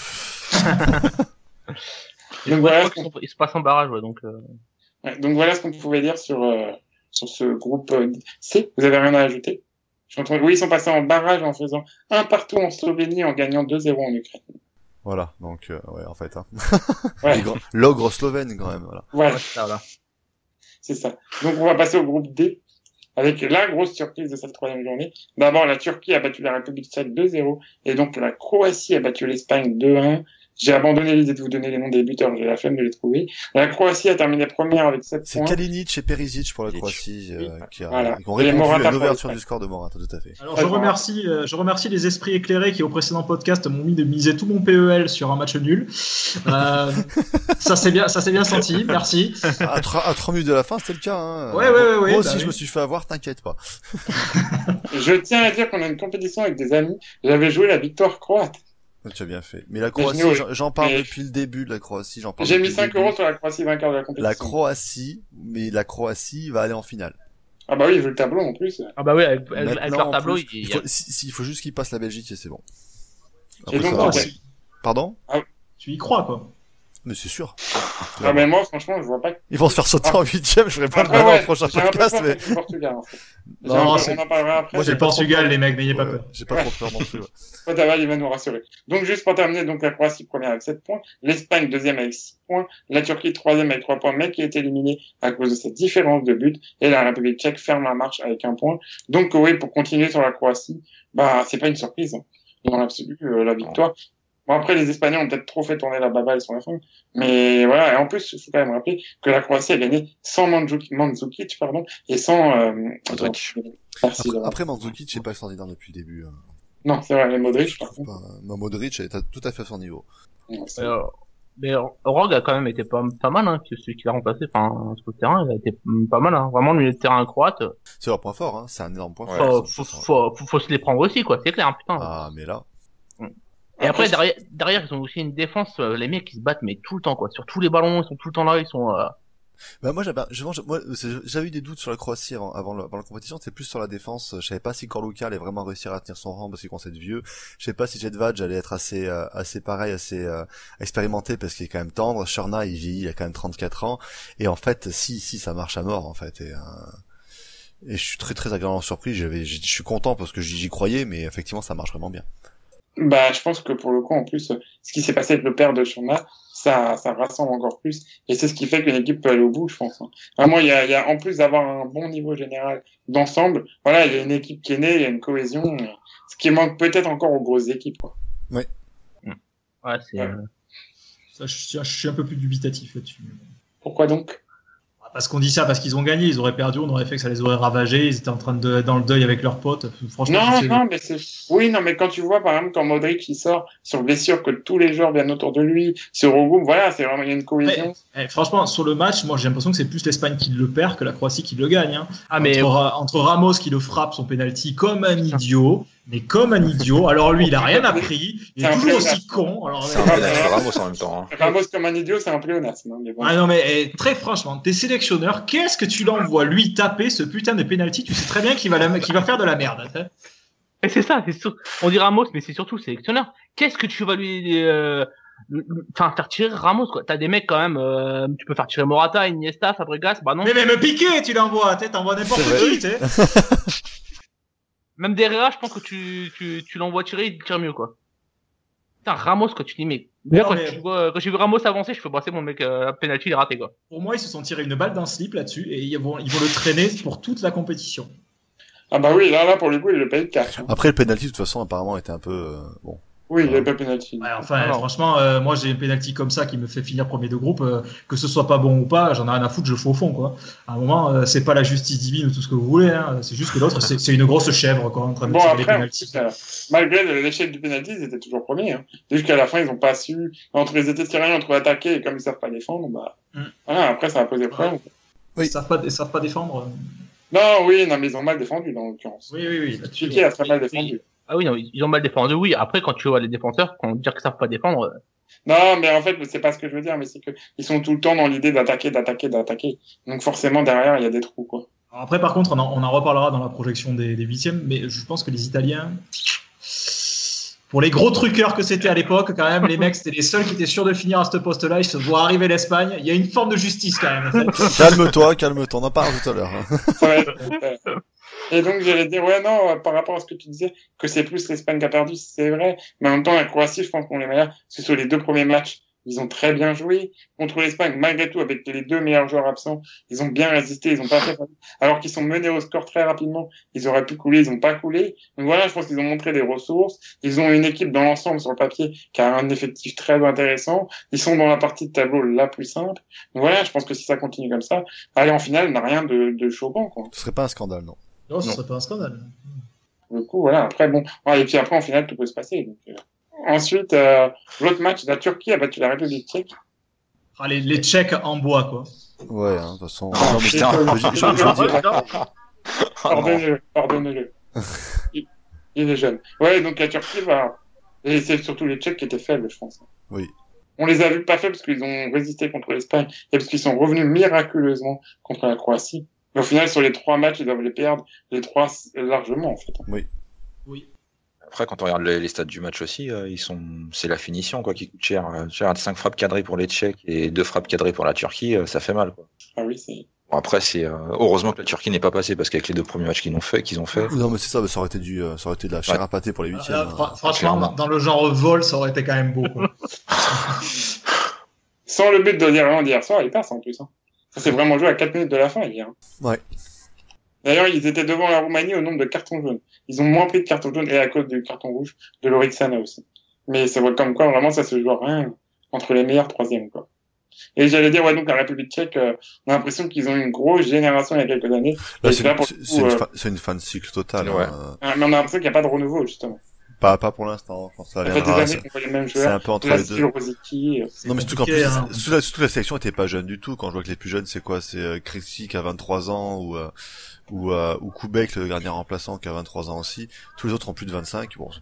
Et Donc je voilà, crois qu'ils sont- ils se passent en barrage, ouais, donc, euh... Ouais, donc voilà ce qu'on pouvait dire sur euh, sur ce groupe euh, C. Vous avez rien à ajouter? Je suis en train- Oui, ils sont passés en barrage en faisant un partout en Slovénie en gagnant deux zéro en Ukraine. Voilà, donc, euh, ouais, en fait, hein. Ouais, Les grands- L'ogre slovène, quand même, voilà. voilà, ouais, c'est ça, voilà. c'est ça. Donc on va passer au groupe D avec la grosse surprise de cette troisième journée. D'abord, la Turquie a battu la République tchèque deux zéro et donc la Croatie a battu l'Espagne deux un. J'ai abandonné l'idée de vous donner les noms des buteurs, j'ai la flemme de les trouver. La Croatie a terminé première avec sept C'est points. Kalinic et Perisic pour la Perisic. Croatie, euh, qui, a, Voilà. qui ont Et répondu Morata à pour l'ouverture l'Espagne. du score de Morata, tout à fait. Alors je remercie, euh, je remercie les esprits éclairés qui au précédent podcast m'ont mis de miser tout mon P E L sur un match nul. Euh, ça s'est bien, ça s'est bien senti, merci. À, tra- à trois minutes de la fin, c'était le cas, hein. Ouais, ouais, ouais, ouais, Moi aussi, bah je oui. me suis fait avoir, t'inquiète pas. Je tiens à dire qu'on a une compétition avec des amis. J'avais joué la victoire croate. Tu as bien fait. Mais la Mais Croatie, je n'ai- j'en- j'en parle mais- depuis le début de la Croatie, j'en parle J'ai depuis mis le cinq début. euros sur la Croatie vainqueur de la compétition. La Croatie, mais la Croatie va aller en finale. Ah bah oui, vu le tableau en plus. Ah bah oui, avec, avec, avec Maintenant, leur en tableau, plus, il il y a... faut, si, si, il faut juste qu'ils passent la Belgique et c'est bon. Et Après, donc, ça va. ouais. Si Pardon? tu y crois quoi. Mais c'est sûr. Ah, mais moi, franchement, je vois pas. Ils vont se faire sauter Ah. en huitième, je ferai pas le Après, malin ouais, au prochain j'ai un peu podcast, peur mais... contre le Portugal, en fait. J'ai Non, un peu- c'est- on en parlera après. Moi, C'est j'ai le pas trop Portugal, peur. les mecs, n'ayez pas Ouais, peur. j'ai pas trop peur non plus, ouais. Potaval, il va nous rassurer. Donc, juste pour terminer, donc, la Croatie première avec sept points, l'Espagne deuxième avec six points, la Turquie troisième avec trois points, mais qui est éliminée à cause de cette différence de but, et la République tchèque ferme la marche avec un point. Donc, oui, pour continuer sur la Croatie, bah, c'est pas une surprise, hein. Dans l'absolu, euh, la victoire. Bon, après, les Espagnols ont peut-être trop fait tourner la baballe sur la fin. Mais voilà, et en plus, il faut quand même rappeler que la Croatie a gagné sans Mandzukic, Mandzukic pardon, et sans... Euh... Modric. Merci, Après, là. après Mandzukic, c'est pas extraordinaire depuis le début. Hein. Non, c'est vrai, les Modric, Je par trouve contre. pas. Mais Modric est à- tout à fait à son niveau. Non, c'est- Euh, mais Rogue a quand même été pas, pas mal, hein, que celui qui l'a remplacé, enfin, sur le terrain, il a été pas mal, hein. Vraiment, le milieu de terrain croate, C'est leur point fort, hein. C'est un énorme point Ouais, fort. faut, ça, faut, ça, faut, faut, faut se les prendre aussi, quoi, c'est clair, putain. Ah, mais là... Et après, derrière, derrière, ils ont aussi une défense, euh, les mecs, ils se battent, mais tout le temps, quoi. Sur tous les ballons, ils sont tout le temps là, ils sont, euh... Bah moi j'avais je- moi c'est- j'avais eu des doutes sur la Croatie avant avant, le- avant la compétition, c'est plus sur la défense. Je savais pas si Korluka allait vraiment réussir à tenir son rang parce qu'il commençait à être vieux. Je sais pas si Jedvaj allait être assez euh, assez pareil, assez euh, expérimenté parce qu'il est quand même tendre. Cherna il vieillit, il a quand même trente-quatre ans et en fait si si ça marche à mort en fait et euh, et je suis très très agréablement surpris. J'avais je suis content parce que j'y j'y croyais mais effectivement ça marche vraiment bien. Bah, je pense que pour le coup, en plus, ce qui s'est passé avec le père de Shurna, ça, ça rassemble encore plus. Et c'est ce qui fait qu'une équipe peut aller au bout, je pense. Hein. Vraiment, il y a, il y a, en plus d'avoir un bon niveau général d'ensemble, voilà, il y a une équipe qui est née, il y a une cohésion, ce qui manque peut-être encore aux grosses équipes, quoi. ouais, c'est, Ouais. euh, Ça, je, suis- je suis un peu plus dubitatif là-dessus. Pourquoi donc? Parce qu'on dit ça parce qu'ils ont gagné, ils auraient perdu, on aurait fait que ça les aurait ravagés, ils étaient en train de dans le deuil avec leurs potes. Franchement, Non, c'est- non, mais c'est, oui, non, mais quand tu vois, par exemple, quand Modric, il sort sur blessure, que tous les joueurs viennent autour de lui, se regroupent, voilà, c'est vraiment, il y a une cohésion. Eh, franchement, sur le match, moi j'ai l'impression que c'est plus l'Espagne qui le perd que la Croatie qui le gagne. Hein. ah, mais, entre, Ra- entre Ramos qui le frappe son penalty comme un idiot, mais comme un idiot. Alors lui, il a rien appris, il C'est est un toujours pléonasme. aussi con. Alors, C'est un euh, pénalty de Ramos en même temps. Hein. Ramos comme un idiot, c'est un pléonasme, hein, mais bon. Ah non mais eh, très franchement, t'es sélectionneur, qu'est-ce que tu l'envoies lui taper ce putain de penalty? Tu sais très bien qu'il va, la- qu'il va faire de la merde. Hein. mais c'est ça, c'est sûr. On dit Ramos, mais c'est surtout le sélectionneur. Qu'est-ce que tu vas lui, euh, le- le- enfin, faire tirer Ramos, quoi. T'as des mecs, quand même, euh, tu peux faire tirer Morata, Iniesta, Fabregas, bah non. Mais même Piqué, tu l'envoies, tu sais, t'envoies n'importe C'est vrai. qui. Tu sais. Même Derrera, je pense que tu, tu, tu l'envoies tirer, il tire mieux, quoi. Putain, Ramos, quoi, tu dis, mais, déjà, Non, quand, mais- tu vois, quand j'ai vu Ramos avancer, je fais brasser mon mec, euh, penalty, il est raté, quoi. Pour moi, ils se sont tirés une balle dans le slip là-dessus et ils vont, ils vont le traîner pour toute la compétition. Ah bah oui, là, là, pour le coup, il le paye de cash. Hein. Après le penalty de toute façon apparemment était un peu euh, bon. Oui, il n'y avait pas penalty. Ouais, enfin, Alors. franchement, euh, moi j'ai un penalty comme ça qui me fait finir premier de groupe, euh, que ce soit pas bon ou pas, j'en ai rien à foutre, je le fais au fond, quoi. À un moment, euh, c'est pas la justice divine ou tout ce que vous voulez, hein, c'est juste que l'autre, c'est c'est une grosse chèvre, quoi, en train de Bon, tirer les après, en penalties. plus, euh, malgré l'échec du penalty, ils étaient toujours premiers. Hein. Jusqu'à la fin, ils n'ont pas su. Entre les étés tiraillés, entre attaquer et comme ils savent pas défendre, bah. Mm. Voilà, après, ça a posé problème. Oui. Ils savent pas, ils savent pas défendre. Non, oui, non, mais ils ont mal défendu, dans l'occurrence. Oui, oui, oui. là-dessus, Piqué a très mal défendu. Ah oui, non, ils ont mal défendu, oui. Après, quand tu vois les défenseurs, quand on dit qu'ils savent pas défendre, euh, Non, mais en fait, c'est pas ce que je veux dire, mais c'est que ils sont tout le temps dans l'idée d'attaquer, d'attaquer, d'attaquer. Donc forcément, derrière, il y a des trous, quoi. Alors après, par contre, on en, on en reparlera dans la projection des, des huitièmes, mais je pense que les Italiens, pour les gros truqueurs que c'était à l'époque, quand même, les mecs, c'était les seuls qui étaient sûrs de finir à ce poste-là. Ils se voient arriver l'Espagne. Il y a une forme de justice, quand même. En fait. Calme-toi, calme-toi, on en parle tout à l'heure. hein. Ça va être- euh, Et donc, j'allais dire, ouais, non, euh, par rapport à ce que tu disais, que c'est plus l'Espagne qui a perdu, c'est vrai. Mais en même temps, la Croatie, je pense qu'on est meilleurs. Parce que sur les deux premiers matchs, ils ont très bien joué. Contre l'Espagne, malgré tout, avec les deux meilleurs joueurs absents, ils ont bien résisté, ils ont pas fait, alors qu'ils sont menés au score très rapidement, ils auraient pu couler, ils ont pas coulé. Donc voilà, je pense qu'ils ont montré des ressources. Ils ont une équipe dans l'ensemble, sur le papier, qui a un effectif très intéressant. Ils sont dans la partie de tableau la plus simple. Donc voilà, je pense que si ça continue comme ça, aller en finale n'a rien de, de choquant, quoi. Ce serait pas un scandale, non. Non, ce Non. serait pas un scandale. Du coup, voilà. Après, bon. Ouais, et puis après, en finale, tout peut se passer. Donc, euh. Ensuite, euh, l'autre match, la Turquie a battu la République tchèque. Ah, les, les Tchèques en bois, quoi. Ouais, hein, de toute façon. Oh, non, mais putain. je, je- je- je veux dire, Pardonnez-le, pardonnez-le. il, il est jeune. Ouais, donc la Turquie va... Et c'est surtout les Tchèques qui étaient faibles, je pense. Oui. On les a vus pas faibles parce qu'ils ont résisté contre l'Espagne et parce qu'ils sont revenus miraculeusement contre la Croatie. Mais au final, sur les trois matchs, ils doivent les perdre, les trois largement, en fait. Oui. après, quand on regarde les, les stats du match aussi, euh, ils sont, c'est la finition quoi qui coûte cher. Euh, cinq frappes cadrées pour les Tchèques et deux frappes cadrées pour la Turquie, euh, ça fait mal. Quoi. Ah oui, c'est. Bon, après, c'est euh, heureusement que la Turquie n'est pas passée parce qu'avec les deux premiers matchs qu'ils ont fait, qu'ils ont fait. Non, mais c'est ça, ça aurait été du, ça aurait été de la chair Ouais. à pâté pour les huitièmes. Là, fra- hein. franchement, dans, dans le genre vol, ça aurait été quand même beau. Quoi. Sans le but de l'Irlande hier soir, ils passent en plus. Hein. Ça s'est vraiment joué à quatre minutes de la fin hier. Hein. Ouais. D'ailleurs, ils étaient devant la Roumanie au nombre de cartons jaunes. Ils ont moins pris de cartons jaunes et à cause du carton rouge de Lorixana aussi. Mais ça voit comme quoi, vraiment, ça se joue à rien entre les meilleurs troisièmes, quoi. Et j'allais dire, ouais, donc la République tchèque, euh, on a l'impression qu'ils ont eu une grosse génération il y a quelques années. Là, Et c'est, là, pour c'est, le coup, c'est une, euh, fin, c'est une fin de cycle totale. Ouais. Hein. ah, mais on a l'impression qu'il n'y a pas de renouveau, justement. Pas, pas pour l'instant. Je pense que ça Ça fait des viendra. années C'est, qu'on voit les mêmes c'est joueurs. un peu entre Là, les c'est deux. Rosicky. euh, Non, mais surtout qu'en plus, compliqué, hein. surtout la, surtout la sélection était pas jeune du tout. Quand je vois que les plus jeunes, c'est quoi? C'est euh, Krejci qui a vingt-trois ans ou euh, ou euh, ou Koubek, le gardien remplaçant, qui a vingt-trois ans aussi. Tous les autres ont plus de vingt-cinq. Bon.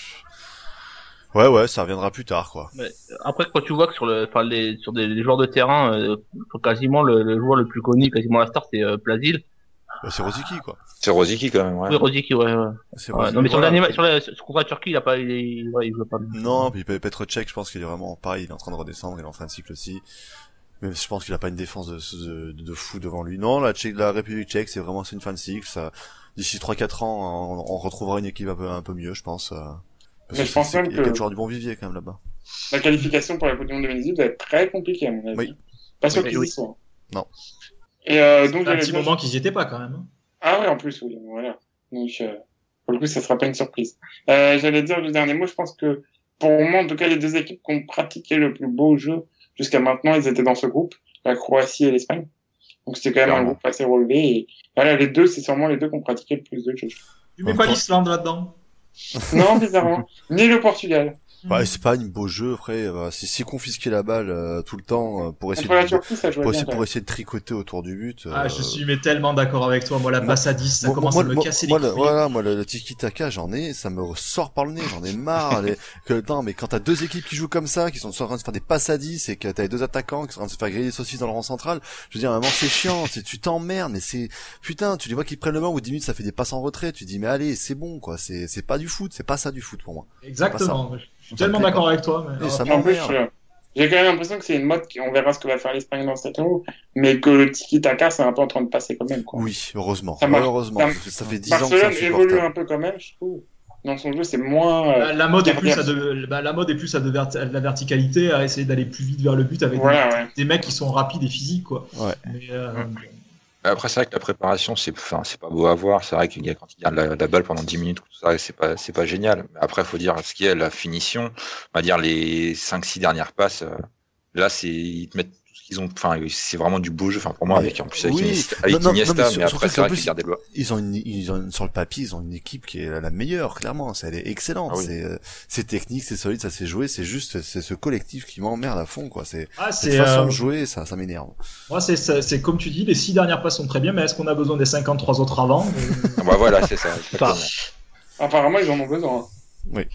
Ouais, ouais, ça reviendra plus tard, quoi. Mais après, quand tu vois que sur le, enfin, les, sur des les joueurs de terrain, euh, quasiment le, le joueur le plus connu, quasiment la star, c'est euh, Plasil. Bah, c'est Rosicky, quoi. C'est Rosicky quand même. Ouais. Oui, Rosicky, ouais, ouais. C'est Ouais, Rosicky, non, mais sur voilà. le dernier, sur la, sur contre la Turquie, il a pas, il, est, ouais, il joue pas. Non, puis Petr Cech, je pense qu'il est vraiment pareil, il est en train de redescendre, il est en fin de cycle aussi. Mais je pense qu'il a pas une défense de, de, de, de fou devant lui. Non, la, Tchèque, la République tchèque, c'est vraiment c'est une fin de cycle. Ça, d'ici trois quatre ans, on, on retrouvera une équipe un peu, un peu mieux, je pense. Euh, parce Mais que je pense c'est, même il y a que- quelques joueurs du bon vivier quand même là-bas. La qualification pour la Coupe du Monde deux mille dix-huit va être très compliquée, à mon avis. Oui. Pas sûr Oui, qu'ils oui. y soient. Non. Et euh, Ça donc, fait un j'allais petit dire- moment qu'ils y étaient pas quand même. hein. Ah ouais, en plus, oui, voilà. Donc, euh, pour le coup, ça sera pas une surprise. Euh, j'allais dire le dernier mot, je pense que, pour moi, en tout cas, les deux équipes qui ont pratiqué le plus beau jeu jusqu'à maintenant, ils étaient dans ce groupe, la Croatie et l'Espagne. Donc, c'était quand même un Clairement. groupe assez relevé. Et voilà, les deux, c'est sûrement les deux qui ont pratiqué le plus de jeux. Tu mets Ouais, pas toi- l'Islande là-dedans. Non, bizarrement. Ni le Portugal. Bah, Espagne, beau jeu, après, euh, c'est si confisquer la balle euh, tout le temps euh, pour essayer Contre la de, Turquie, ça jouait pour bien. essayer, quand pour même. essayer de tricoter autour du but. Ah, euh, je suis mais tellement d'accord avec toi. Moi, la moi- passe à dix, ça moi- commence moi, à me moi- casser moi, les le- couilles. Voilà, moi, le, le tiki-taka, j'en ai, ça me sort par le nez, j'en ai marre. les, que, non, mais quand t'as deux équipes qui jouent comme ça, qui sont en train de se faire des passes à dix, et que t'as les deux attaquants qui sont en train de se faire griller les saucisses dans le rang central, je veux dire, vraiment, c'est chiant, c'est, tu t'emmerdes, mais c'est, putain, tu les vois qui prennent le banc, au bout de dix minutes, ça fait des passes en retrait, tu dis, mais allez, c'est bon, quoi, c'est, c'est pas du foot, c'est pas ça du foot pour moi. Exactement. Je suis Ça me tellement plaît d'accord pas. avec toi. Mais... Et ça En plus, m'emmerde. euh, j'ai quand même l'impression que c'est une mode, qui- on verra ce que va faire l'Espagne dans cet euro, mais que le tiki-taka, c'est un peu en train de passer quand même, quoi. Oui, heureusement, Ça marche. heureusement, Ça- ça fait, ça fait dix ans que c'est Barcelone évolue insupportable. un peu quand même, je trouve. Dans son jeu, c'est moins, euh, La, la mode est plus à Gardien. de, bah, la mode est plus à de, ver- à de la verticalité, à essayer d'aller plus vite vers le but avec voilà, des, ouais. des mecs qui sont rapides et physiques, quoi. Ouais. Mais, euh, Après, c'est vrai que la préparation, c'est, enfin, c'est pas beau à voir. C'est vrai qu'il y a quand il garde la, la balle pendant dix minutes, tout ça, c'est pas, c'est pas génial. Mais après, faut dire ce qui est la finition. On va dire les cinq six dernières passes. euh, Là, c'est, ils te mettent tout ce qu'ils ont. Enfin, c'est vraiment du beau jeu. Enfin, pour moi, Mais avec en plus avec, oui. Iniesta, avec Non, non, Iniesta, non, mais mais, sur- après, surtout c'est qu'en vrai plus, qu'ils gardent des lois. Ils ont une, ils ont sur le papier, ils ont une équipe qui est la, la meilleure, clairement. Ça, elle est excellente. Ah oui. C'est, euh, c'est technique, c'est solide, ça s'est joué. C'est juste, c'est ce collectif qui m'emmerde à fond, quoi. C'est ah, cette c'est, façon euh, de jouer, ça, ça m'énerve. moi, c'est, c'est, c'est comme tu dis, les six dernières passes sont très bien, mais est-ce qu'on a besoin des cinquante-trois autres avant? Euh, Ah, bah voilà, c'est ça. exactement. Apparemment, ils en ont besoin. hein. Oui.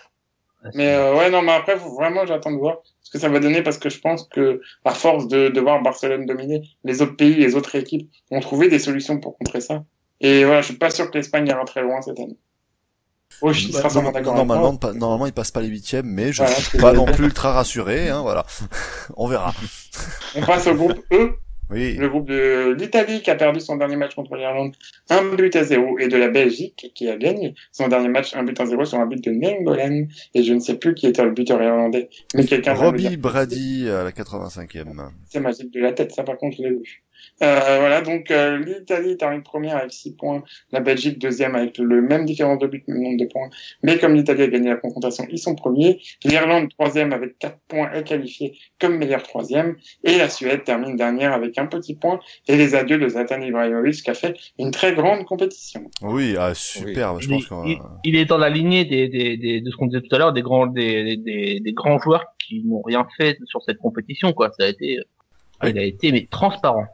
Mais euh, ouais, non, mais après, faut vraiment, j'attends de voir ce que ça va donner parce que je pense que, à force de, de voir Barcelone dominer, les autres pays, les autres équipes ont trouvé des solutions pour contrer ça. Et voilà, je suis pas sûr que l'Espagne ira très loin cette année. Oh, je Bah, sera sûrement d'accord avec moi. normalement, pas- normalement, ils passent pas les huitièmes, mais je Voilà, suis c'est pas le- non plus ultra rassuré, hein, voilà. On verra. On passe au groupe E, Oui. le groupe de l'Italie qui a perdu son dernier match contre l'Irlande, un but à zéro, et de la Belgique qui a gagné son dernier match, un but à zéro sur un but de Nainggolan, et je ne sais plus qui était le buteur irlandais, mais quelqu'un va me Robbie dire. Brady à la quatre-vingt-cinquième. C'est magique de la tête, ça par contre je l'ai vu. Euh, voilà, donc euh, l'Italie termine première avec six points, la Belgique deuxième avec le même différence de but, même nombre de points, mais comme l'Italie a gagné la confrontation, ils sont premiers, l'Irlande troisième avec quatre points est qualifiée comme meilleur troisième, et la Suède termine dernière avec un petit point, et les adieux de Zlatan Ibrahimovic qui a fait une très grande compétition. Oui, ah, super, je il, pense est, qu'on il, il est dans la lignée des, des, des, de ce qu'on disait tout à l'heure, des grands, des, des, des grands joueurs qui n'ont rien fait sur cette compétition, quoi. Ça a été, Oui. il a été, mais transparent.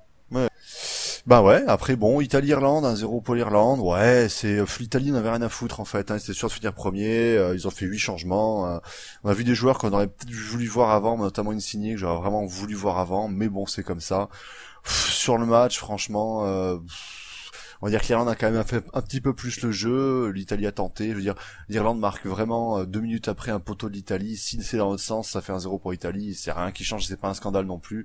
Bah ouais, après bon, Italie-Irlande, un zéro pour l'Irlande, ouais, c'est euh, l'Italie n'avait rien à foutre en fait, hein, c'était sûr de finir premier, euh, ils ont fait huit changements, euh, on a vu des joueurs qu'on aurait peut-être voulu voir avant, notamment Insigne que j'aurais vraiment voulu voir avant, mais bon, c'est comme ça. Pff, sur le match, franchement, euh, pff, On va dire que l'Irlande a quand même fait un petit peu plus le jeu, l'Italie a tenté, je veux dire, l'Irlande marque vraiment deux minutes après un poteau de l'Italie, si c'est dans l'autre sens, ça fait un zéro pour l'Italie, c'est rien qui change, c'est pas un scandale non plus.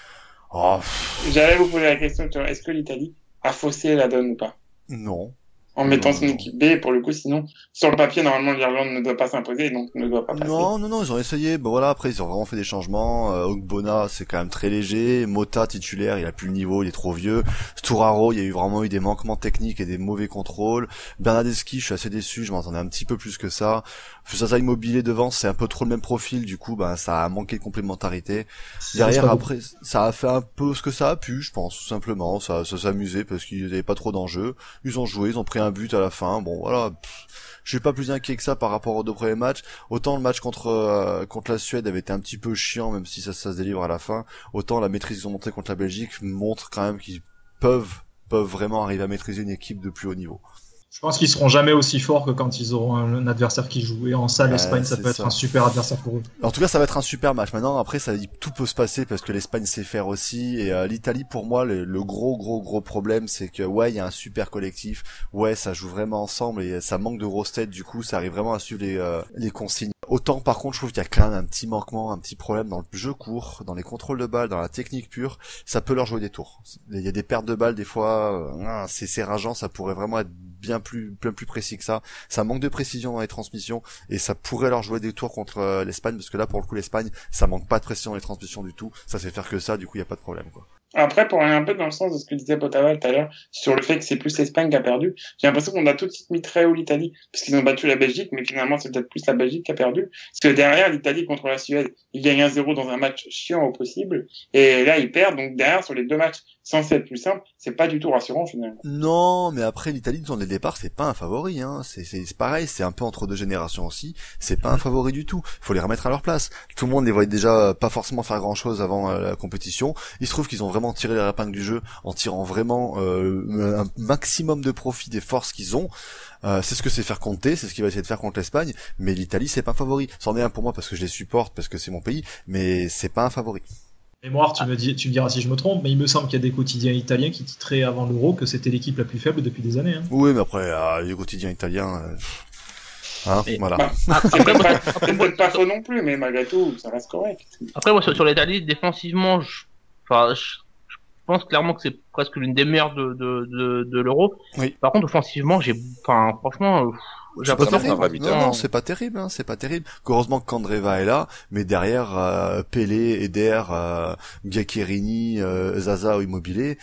Oh. J'allais vous poser la question, est-ce que l'Italie a faussé la donne ou pas? Non. En mettant non, son non. équipe B, pour le coup, sinon, sur le papier, normalement, l'Irlande ne doit pas s'imposer, donc ne doit pas passer. Non, non, non, ils ont essayé. Bon voilà, après ils ont vraiment fait des changements. Euh, Ogbonna, c'est quand même très léger. Mota titulaire, il a plus le niveau, il est trop vieux. Sturaro, il y a eu vraiment eu des manquements techniques et des mauvais contrôles. Bernadeschi, je suis assez déçu, je m'attendais un petit peu plus que ça. Fusasa Immobilier devant, c'est un peu trop le même profil, du coup, ben ça a manqué de complémentarité. Derrière, après, ça a fait un peu ce que ça a pu, je pense, tout simplement. Ça, ça s'amusait parce qu'ils n'avaient pas trop d'enjeux. Ils ont joué, ils ont pris un but à la fin. Bon, voilà. Pff, je suis pas plus inquiet que ça par rapport aux deux premiers matchs. Autant le match contre euh, contre la Suède avait été un petit peu chiant, même si ça, ça se délivre à la fin. Autant la maîtrise qu'ils ont montrée contre la Belgique montre quand même qu'ils peuvent peuvent vraiment arriver à maîtriser une équipe de plus haut niveau. Je pense qu'ils seront jamais aussi forts que quand ils auront un adversaire qui joue. Et en ça, l'Espagne, ouais, ça peut ça. être un super adversaire pour eux. En tout cas, ça va être un super match. Maintenant, après, ça, tout peut se passer parce que l'Espagne sait faire aussi. Et euh, l'Italie, pour moi, le, le gros, gros, gros problème, c'est que ouais, il y a un super collectif. Ouais, ça joue vraiment ensemble et ça manque de grosses têtes. Du coup, ça arrive vraiment à suivre les, euh, les consignes. Autant, par contre, je trouve qu'il y a quand même un petit manquement, un petit problème dans le jeu court, dans les contrôles de balles, dans la technique pure. Ça peut leur jouer des tours. Il y a des pertes de balles des fois. Euh, c'est, c'est rageant. Ça pourrait vraiment être bien plus, bien plus précis que ça. Ça manque de précision dans les transmissions et ça pourrait leur jouer des tours contre euh, l'Espagne parce que là, pour le coup, l'Espagne, ça manque pas de précision dans les transmissions du tout. Ça sait faire que ça. Du coup, il y a pas de problème, quoi. Après, pour aller un peu dans le sens de ce que disait Potava tout à l'heure, sur le fait que c'est plus l'Espagne qui a perdu, j'ai l'impression qu'on a tout de suite mis très haut l'Italie, parce qu'ils ont battu la Belgique, mais finalement, c'est peut-être plus la Belgique qui a perdu. Parce que derrière, l'Italie contre la Suède, ils gagnent un zéro dans un match chiant au possible, et là, ils perdent. Donc derrière, sur les deux matchs censés être plus simples, c'est pas du tout rassurant, finalement. Non, mais après, l'Italie, dans les départs, c'est pas un favori, hein. C'est, c'est, c'est pareil, c'est un peu entre deux générations aussi. C'est pas un favori du tout. Faut les remettre à leur place. Tout le monde les voyait déjà pas forcément faire grand chose avant euh, la compétition. Il se trouve qu'ils ont vraiment tiré les épingles du jeu en tirant vraiment euh, un maximum de profit des forces qu'ils ont. Euh, c'est ce que c'est faire compter, c'est ce qu'il va essayer de faire contre l'Espagne, mais l'Italie c'est pas un favori. C'en est un pour moi parce que je les supporte, parce que c'est mon pays, mais c'est pas un favori. Mémoire, tu me dis, tu me diras si je me trompe, mais il me semble qu'il y a des quotidiens italiens qui titraient avant l'Euro que c'était l'équipe la plus faible depuis des années. Hein. Oui, mais après euh, les quotidiens italiens, euh, hein, Et, voilà. Bah, c'est peut-être pas, c'est peut-être pas faux non plus, mais malgré tout, ça reste correct. Après, moi, sur, sur l'Italie, défensivement, je, enfin, je, je pense clairement que c'est presque l'une des meilleures de, de, de, de l'Euro. Oui. Par contre, offensivement, j'ai, enfin, franchement, euh, j'ai C'est pas l'impression que terrible. Non, non, c'est pas terrible, hein, c'est pas terrible. Heureusement que Candreva est là, mais derrière, euh, Pelé, Eder, euh, Giaccherini, euh, Zaza ou Immobilier,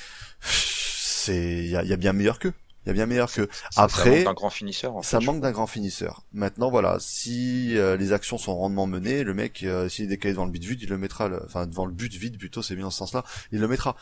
c'est, il y a, y a bien meilleur qu'eux. Il y a bien meilleur que. Ça, Après, ça manque d'un grand finisseur. En ça fait, manque d'un grand finisseur. Maintenant, voilà, si euh, les actions sont rondement menées, le mec, euh, s'il est décalé devant le but vide, il le mettra, le... enfin devant le but vide plutôt, c'est bien dans ce sens-là, il le mettra.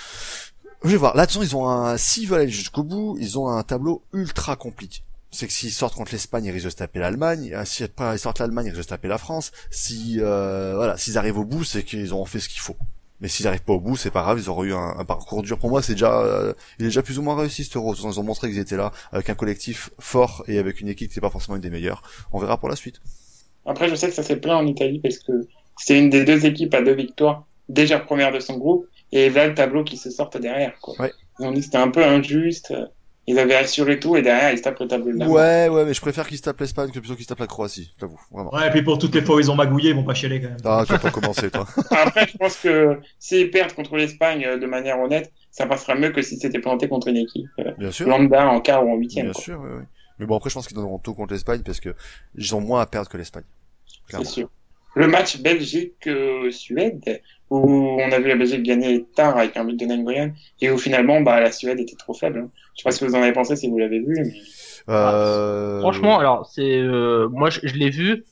Je vais voir. Là, attention, ils ont un, s'ils veulent aller jusqu'au bout, ils ont un tableau ultra compliqué. C'est que s'ils sortent contre l'Espagne, ils risquent de se taper l'Allemagne. Si après ils sortent l'Allemagne, ils risquent de se taper la France. Si, euh, voilà, s'ils arrivent au bout, c'est qu'ils ont fait ce qu'il faut. Mais s'ils arrivent pas au bout, c'est pas grave, ils auront eu un, un parcours dur. Pour moi, c'est déjà, euh, il est déjà plus ou moins réussi cet Euro. Ils ont montré qu'ils étaient là, avec un collectif fort et avec une équipe qui n'est pas forcément une des meilleures. On verra pour la suite. Après, je sais que ça s'est plaint en Italie parce que c'est une des deux équipes à deux victoires, déjà première de son groupe, et là, le tableau qui se sortent derrière, quoi. Ouais. Ils ont dit que c'était un peu injuste. Ils avaient assuré tout et derrière ils se tapent le tableau de la Ouais, ouais, mais je préfère qu'ils se tapent l'Espagne que plutôt qu'ils se tapent la Croatie, j'avoue, vraiment. Ouais, et puis pour toutes les fois où ils ont magouillé, ils vont pas chialer quand même. Ah, tu vas pas commencer, toi. Après, je pense que s'ils perdent contre l'Espagne de manière honnête, ça passera mieux que si c'était planté contre une équipe euh, Bien sûr. lambda en quart ou en huitième. Bien quoi. sûr, oui, oui. Mais bon, après, je pense qu'ils donneront tout contre l'Espagne parce que ils ont moins à perdre que l'Espagne. C'est sûr. Le match Belgique-Suède, où on a vu la Belgique gagner tard avec un but de Nainggolan, et où finalement, bah, la Suède était trop faible. Hein. Je sais pas ce que vous en avez pensé si vous l'avez vu. Mais... Euh... Franchement, alors c'est, euh, moi je, je l'ai vu.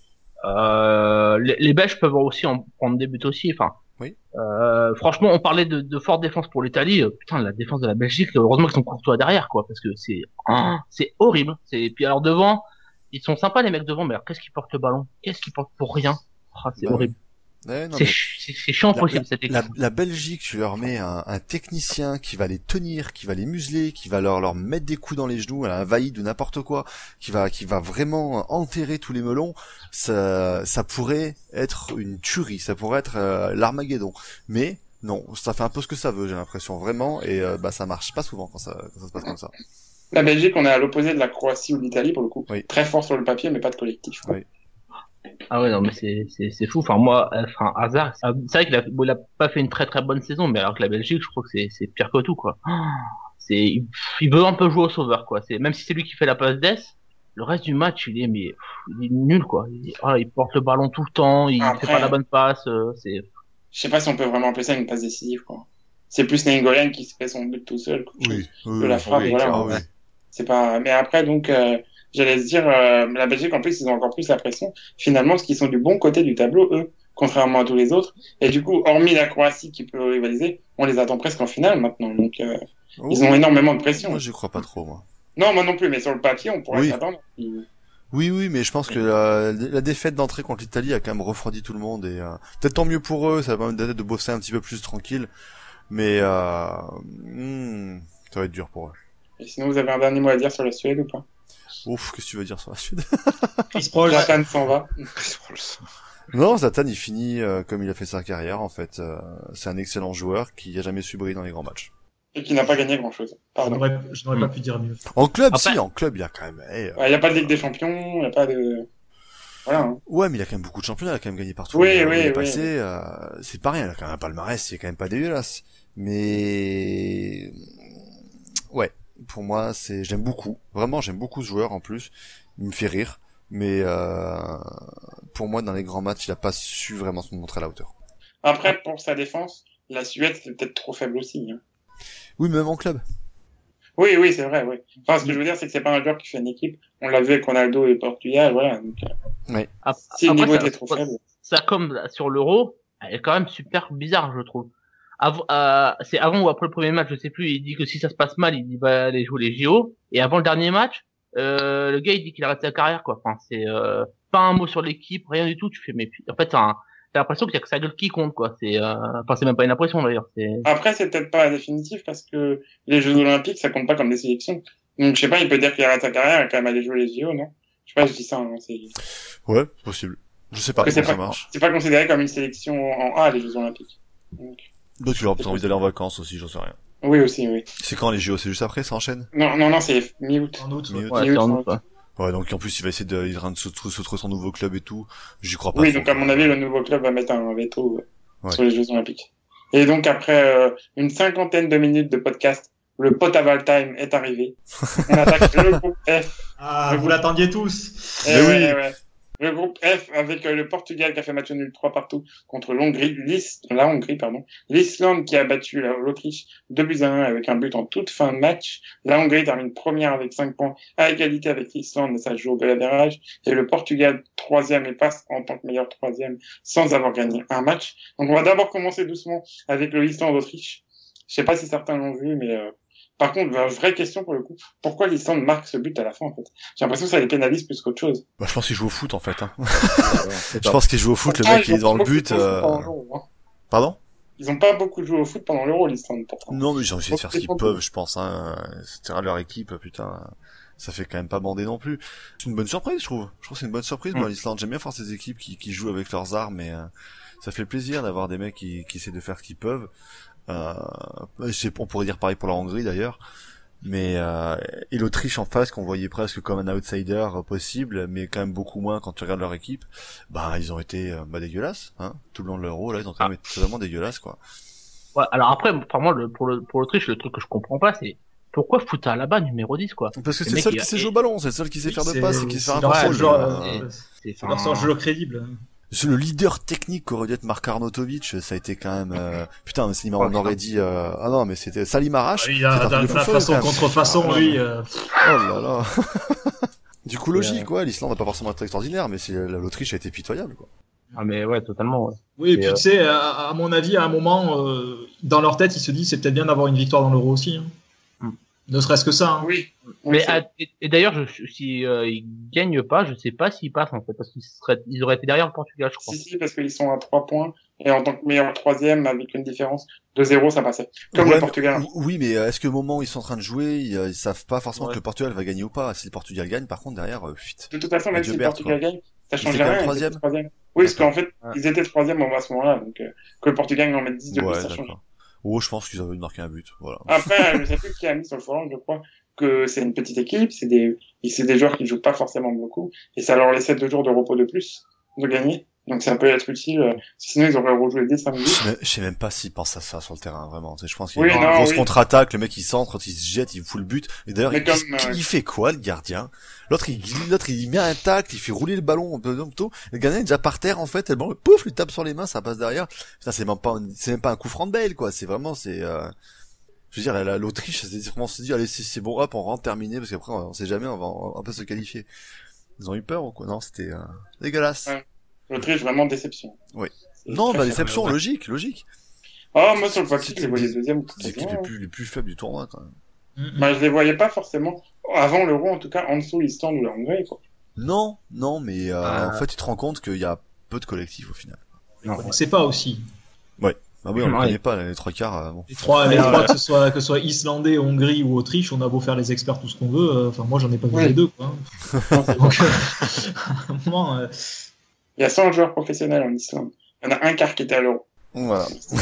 Euh, les, les Belges peuvent aussi en prendre des buts aussi. Enfin, oui. Euh, franchement, on parlait de, de forte défense pour l'Italie. Euh, putain, la défense de la Belgique, heureusement qu'ils sont courtois derrière, quoi, parce que c'est, hein, c'est horrible. C'est, puis alors devant, ils sont sympas les mecs devant, mais alors qu'est-ce qu'ils portent le ballon? Qu'est-ce qu'ils portent pour rien? Ah, c'est bah, horrible. Ouais, non, c'est, mais... c'est, c'est chiant la, possible la, cette équipe. La, la Belgique, tu leur mets un, un technicien qui va les tenir, qui va les museler, qui va leur leur mettre des coups dans les genoux, un vaïd ou n'importe quoi, qui va qui va vraiment enterrer tous les melons. Ça ça pourrait être une tuerie, ça pourrait être euh, l'Armageddon. Mais Non, ça fait un peu ce que ça veut, j'ai l'impression, vraiment, et euh, bah ça marche pas souvent quand ça, quand ça se passe comme ça. La Belgique, on est à l'opposé de la Croatie ou de l'Italie, pour le coup. Oui. Très fort sur le papier, mais pas de collectif. Oui. Ah ouais, non, mais c'est, c'est, c'est fou. Enfin, moi, enfin, Hazard, c'est c'est vrai qu'il a, bon, il a pas fait une très très bonne saison, mais alors que la Belgique, je trouve que c'est, c'est pire que tout, quoi. C'est, il, il veut un peu jouer au sauveur, quoi. C'est, même si c'est lui qui fait la passe d'ess, le reste du match, il est, mais, pff, il est nul, quoi. Il, ah, il porte le ballon tout le temps, il Après, fait pas la bonne passe, euh, c'est, je sais pas si on peut vraiment appeler ça une passe décisive, quoi. C'est plus Nainggolan qui se fait son but tout seul, quoi. Oui, De oui, la frappe, oui, voilà. ah oui. C'est pas, mais après, donc, euh, j'allais se dire, euh, la Belgique, en plus, ils ont encore plus la pression. Finalement, parce qu'ils sont du bon côté du tableau, eux, contrairement à tous les autres. Et du coup, hormis la Croatie qui peut rivaliser, on les attend presque en finale maintenant. Donc, euh, Oh, ils ont énormément de pression. moi j'y crois pas trop, moi. Non, moi non plus, mais sur le papier, on pourrait Oui. s'attendre. Ils- Oui, oui, mais je pense que la, la défaite d'entrée contre l'Italie a quand même refroidi tout le monde et euh, peut-être tant mieux pour eux, ça va permettre de bosser un petit peu plus tranquille, mais euh, hmm, ça va être dur pour eux. Et sinon, vous avez un dernier mot à dire sur la Suède ou pas? Ouf, qu'est-ce que tu veux dire sur la Suède? Chris Prohl, Zlatan s'en va. Non, Zlatan il finit euh, comme il a fait sa carrière en fait. Euh, c'est un excellent joueur qui a jamais su briller dans les grands matchs. Et qui n'a pas gagné grand chose. je Pardon. n'aurais, je n'aurais pas pu dire mieux. En club, Après- si, en club il y a quand même. eh, euh, Il n'y a pas de Ligue des Champions, il n'y a pas de... Voilà. Hein. Ouais, mais il a quand même beaucoup de championnats, il a quand même gagné partout. Oui, où il- où oui, il est oui. passé, euh, c'est pas rien, il a quand même un palmarès, c'est quand même pas dégueulasse. Mais ouais, pour moi, c'est j'aime beaucoup. Vraiment, j'aime beaucoup ce joueur en plus. Il me fait rire, mais euh, pour moi, dans les grands matchs, il a pas su vraiment se montrer à la hauteur. Après, pour sa défense, la Suède, c'était peut-être trop faible aussi. Hein. Oui, même en club. Oui, oui, c'est vrai, oui. Enfin, ce que je veux dire, c'est que c'est pas un joueur qui fait une équipe. On l'a vu avec Ronaldo et Portugal, voilà. Donc, euh, Ap- si le après, niveau ça- était trop faible. ça comme sur l'Euro, elle est quand même super bizarre, je trouve. Avant, euh, c'est avant ou après le premier match, je sais plus. Il dit que si ça se passe mal, il dit va aller jouer les J O. Et avant le dernier match, euh, le gars il dit qu'il arrête sa carrière, quoi. Enfin, c'est euh, pas un mot sur l'équipe, rien du tout. Tu fais mais puis- en fait, t'as, un- t'as l'impression qu'il y a que sa gueule qui compte, quoi. C'est, euh, enfin, c'est même pas une impression d'ailleurs. C'est Après, c'est peut-être pas définitif parce que les Jeux Olympiques, ça compte pas comme des sélections. Donc, je sais pas, il peut dire qu'il arrête sa carrière et quand même aller jouer les J O, non? Je sais pas, je dis ça, hein, c'est... Ouais, possible. Je sais pas Parce que comment c'est ça pas, marche. c'est pas considéré comme une sélection en A, les Jeux Olympiques. Donc, D'autres, il aura peut-être envie d'aller en vacances aussi, j'en sais rien. oui, aussi, oui. C'est quand les J O? C'est juste après, ça enchaîne? Non, non, non, c'est mi-août. En août, Mais- ouais. ouais, Oui, c'est en oui, août, ouais. Ouais, donc en plus, il va essayer de, il est en train de se, se trouver son nouveau club et tout. J'y crois pas. Oui, trop. donc à mon avis, le nouveau club va mettre un veto euh, Ouais. sur les Jeux Olympiques. Et donc après euh, une cinquantaine de minutes de podcast, le Potaval Time est arrivé. On attaque le groupe F. Ah, vous l'attendiez tous. Eh Mais ouais, oui. eh ouais. Le groupe F avec euh, le Portugal qui a fait match nul trois partout contre l'Hongrie, l'Is- la Hongrie, pardon. L'Islande qui a battu la- l'Autriche deux buts à un avec un but en toute fin de match. La Hongrie termine première avec cinq points à égalité avec l'Islande, mais ça joue au goal average. Et le Portugal troisième et passe en tant que meilleur troisième sans avoir gagné un match. Donc on va d'abord commencer doucement avec le Islande-Autriche. Je sais pas si certains l'ont vu, mais euh, par contre, la vraie question pour le coup, pourquoi l'Islande marque ce but à la fin en fait? J'ai l'impression que ça les pénalise plus qu'autre chose. Bah, je pense qu'il joue au foot, en fait, hein. C'est Je pense qu'il joue au foot, le Ah, mec, ils il est ont devant le beaucoup but, joué au foot euh... pendant l'Euro, hein. Pardon? Ils ont pas beaucoup joué au foot pendant l'Euro, l'Islande, pourtant. Non, mais ils ont essayé de faire ce qu'ils Beaucoup. peuvent, je pense, hein. C'est leur équipe, putain. Ça fait quand même pas bander non plus. C'est une bonne surprise, je trouve. Je trouve que c'est une bonne surprise, moi, Mm. l'Islande. J'aime bien voir ces équipes qui, qui jouent avec leurs armes, et euh, ça fait plaisir d'avoir des mecs qui, qui essaient de faire ce qu'ils peuvent. Euh, c'est- on pourrait dire pareil pour la Hongrie, d'ailleurs. Mais euh, et l'Autriche en face qu'on voyait presque comme un outsider euh, possible, mais quand même beaucoup moins quand tu regardes leur équipe, bah ils ont été euh, bah dégueulasses, hein, tout le long de l'Euro là ils ont quand même été totalement dégueulasses quoi. Ouais, alors après, pour moi, le, pour le, pour l'Autriche, le truc que je comprends pas, c'est pourquoi foutre là-bas numéro dix, quoi. Parce que Le c'est le mec, seul il qui a- sait jouer au ballon, c'est le seul qui sait faire de C'est- passes et qui sait faire c'est un leur seul contrôle. joueur, mais, euh, euh, C'est, C'est leur seul jeu crédible. c'est le leader technique qu'aurait dû être Mark Arnautovic, ça a été quand même euh, putain, Salim on aurait dit euh... ah non mais c'était Salim Arash. Ah, il c'est a un de truc de la fou, façon quand même. contre façon, Ah, lui. euh, Oh là là. Du coup logique ouais, l'Islande n'a pas forcément été extraordinaire, mais c'est l'Autriche a été pitoyable quoi. ah, mais ouais, totalement, ouais. Oui, et Et, puis euh, tu sais, à, à mon avis, à un moment, euh, dans leur tête, ils se disent c'est peut-être bien d'avoir une victoire dans l'Euro aussi. Hein. Mm. Ne serait-ce que ça. Hein. Oui. on Mais le sait. ah, et, et d'ailleurs, je, si euh, ils gagnent pas, je sais pas s'ils passent en fait, parce qu'ils seraient, ils auraient été derrière le Portugal, je crois. Si, si, parce qu'ils sont à trois points, et en tant que meilleur troisième, avec une différence de zéro, ça passait. Comme Ouais, le Portugal. mais- Oui, mais euh, est-ce que au moment où ils sont en train de jouer, ils, euh, ils savent pas forcément Ouais. que le Portugal va gagner ou pas. Si le Portugal gagne, par contre derrière, euh, putain. De toute façon, même Dieu si le berce, Portugal gagne, ça Il change fait quand même rien. troisième. troisième. Oui, parce qu'en fait, ils étaient troisième à ce moment-là, donc euh, que le Portugal en mette dix de plus, Ouais, ça change. d'accord. Oh, je pense qu'ils avaient marqué un but, voilà. Après, je sais plus qui a mis sur le forum, je crois, que c'est une petite équipe, c'est des, c'est des joueurs qui jouent pas forcément beaucoup, et ça leur laissait deux jours de repos de plus, de gagner. Donc ça peut être utile, euh, sinon ils auraient rejoué dès cinq minutes. Je sais, je sais même pas s'ils pensent à ça sur le terrain, vraiment. Tu sais, je pense qu'il y Oui, a une non, grosse oui. contre-attaque, le mec il centre, il se jette, il fout le but. Et d'ailleurs, Mais il, comme, il, euh, il fait quoi, le gardien? L'autre, il, l'autre, il met un tacle, il fait rouler le ballon un peu tôt. Le gardien est déjà par terre, en fait, et le ballon, pouf, lui tape sur les mains, ça passe derrière. Putain, c'est même pas, un- c'est même pas un coup franc de Bale, quoi. C'est vraiment, c'est, euh, je veux dire, la- la- l'Autriche, c'est vraiment se dit, allez, c'est, c'est bon, hop, on rentre terminé, parce qu'après, on sait jamais, on va, on va pas se qualifier. Ils ont eu peur ou quoi? Non, c'était, euh, dégueulasse. Ouais. L'Autriche, vraiment déception. Oui. C'est Non, très, bah, très déception, ouais. logique, logique. Oh, moi, sur le papier, C'était je les voyais des- deuxième. C'est l'équipe les plus, les plus faibles du tournoi, quand même. Mm-hmm. Bah, je les voyais pas forcément, avant l'Euro, en tout cas, en dessous l'Islande ou la Hongrie, quoi. Non, non, mais euh, Ah. en fait, tu te rends compte qu'il y a peu de collectifs au final. Non, On sait pas aussi. Ah oui, on ne Ouais. connaît pas les trois quarts. Euh, bon. Les trois, les Ouais, trois ouais. que ce soit que ce soit Islandais, Hongrie ou Autriche, on a beau faire les experts tout ce qu'on veut. euh, Enfin, moi, j'en ai pas vu Oui. les deux, quoi. Non, c'est Donc, euh, à un moment, euh, Il y a cent joueurs professionnels en Islande. Il y en a un quart qui était à l'Euro. Voilà.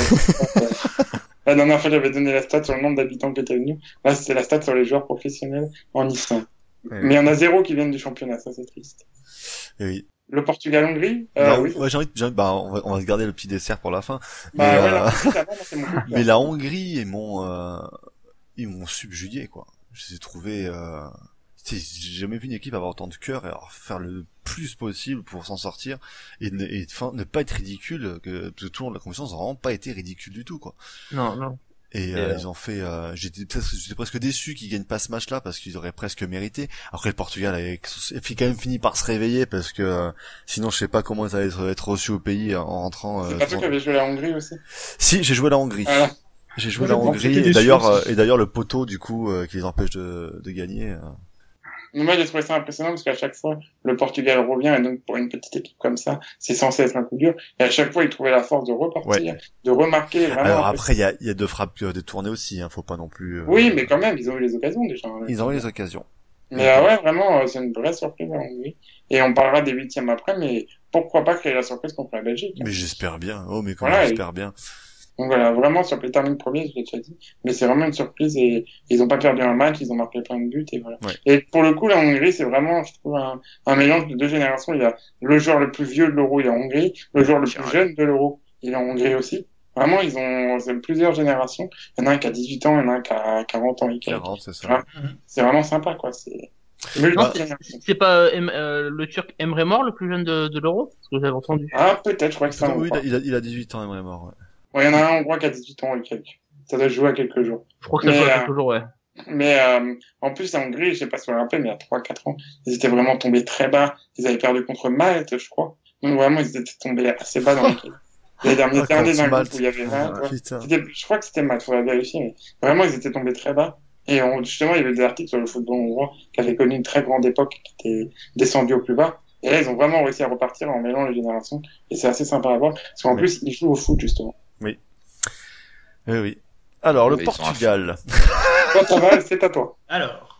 La dernière fois, j'avais donné la stat sur le nombre d'habitants qui étaient venus. Là, c'était la stat sur les joueurs professionnels en Islande. Ouais. Mais il y en a zéro qui viennent du championnat, ça c'est triste. Et oui. Le Portugal-Hongrie, euh, Là, oui. ouais, j'ai envie, de- j'ai envie- bah, on va, on va se garder le petit dessert pour la fin. Bah mais, ouais, euh, la Hongrie, avant, moi, c'est mon coup de cœur. mais la Hongrie, ils m'ont, euh, ils m'ont subjugué, quoi. Je les ai trouvés, euh, tu sais, j'ai jamais vu une équipe avoir autant de cœur et alors faire le plus possible pour s'en sortir et ne, et, enfin, ne pas être ridicule, que tout le long de la compétition, ils ont vraiment pas été ridicules du tout, quoi. non, non. Et Et euh, euh, ils ont fait. Euh, j'étais presque, j'étais presque déçu qu'ils gagnent pas ce match-là parce qu'ils auraient presque mérité. Après le Portugal avait quand même fini par se réveiller parce que euh, sinon je sais pas comment ils allaient être, être reçus au pays en rentrant. C'est Euh, pas toi sans- qui avais joué la Hongrie aussi? Si j'ai joué la Hongrie. Voilà. J'ai joué Ouais, la bon, Hongrie j'étais et déçu d'ailleurs aussi. euh, et d'ailleurs le poteau du coup euh, qui les empêche de, de gagner. Euh... Mais moi, j'ai trouvé ça impressionnant parce qu'à chaque fois, le Portugal revient et donc pour une petite équipe comme ça, c'est censé être un coup dur. Et à chaque fois, ils trouvaient la force de repartir, de remarquer vraiment. Alors après il y a, il y a deux frappes euh, détournées aussi. Hein, faut pas non plus. Euh... Oui, mais quand même, ils ont eu les occasions déjà. hein. Ils ont eu les occasions. Mais euh, ouais, vraiment, euh, c'est une vraie surprise en Hongrie. Et on parlera des huitièmes après, mais pourquoi pas créer la surprise contre la Belgique? Mais j'espère bien. Oh mais comment Voilà, j'espère bien. Donc voilà, vraiment, sur les termines premiers, je l'ai déjà dit. Mais c'est vraiment une surprise et ils ont pas perdu un match, ils ont marqué plein de buts et voilà. Ouais. Et pour le coup, la Hongrie, c'est vraiment, je trouve, un, un mélange de deux générations. Il y a le joueur le plus vieux de l'Euro, il est en Hongrie. Le joueur le plus jeune de l'Euro, il est en Hongrie aussi. Vraiment, ils ont, c'est plusieurs générations. Il y en a un qui a dix-huit ans, il y en a un qui a quarante ans et quelques. quarante, c'est ça. Voilà. C'est vraiment sympa, quoi. C'est, c'est multi-génération. C'est pas euh, Em- euh, le Turc Emre Mor, le plus jeune de, de l'Euro? Parce que j'avais entendu. Ah, peut-être, je crois que c'est un Oui, il a, Hongrois. il a, il a dix-huit ans, il est mort. Ouais. Ouais, il y en a un Hongrois qui a dix-huit ans et quelques. Ça doit jouer à quelques jours. Je crois que ça Mais, joue euh, toujours, ouais. Mais euh, en plus, en Hongrie, je sais pas si vous vous rappelez, mais il y a trois quatre ans, ils étaient vraiment tombés très bas. Ils avaient perdu contre Malte, je crois. Donc vraiment, ils étaient tombés assez bas dans l'équipe. Les derniers Ah, derniers contre d'un Malte. groupe où il y avait Malte. ouais. Putain. C'était- Je crois que c'était Malte, faut la vérifier. Mais vraiment, ils étaient tombés très bas. Et on, justement, il y avait des articles sur le football hongrois qui avait connu une très grande époque, qui était descendu au plus bas. Et là, ils ont vraiment réussi à repartir en mêlant les générations. Et c'est assez sympa à voir. Parce qu'en Oui. plus, ils jouent au foot, justement. Oui, oui. Alors, le Mais ils sont Portugal. Toi, ça va, c'est à toi. Alors,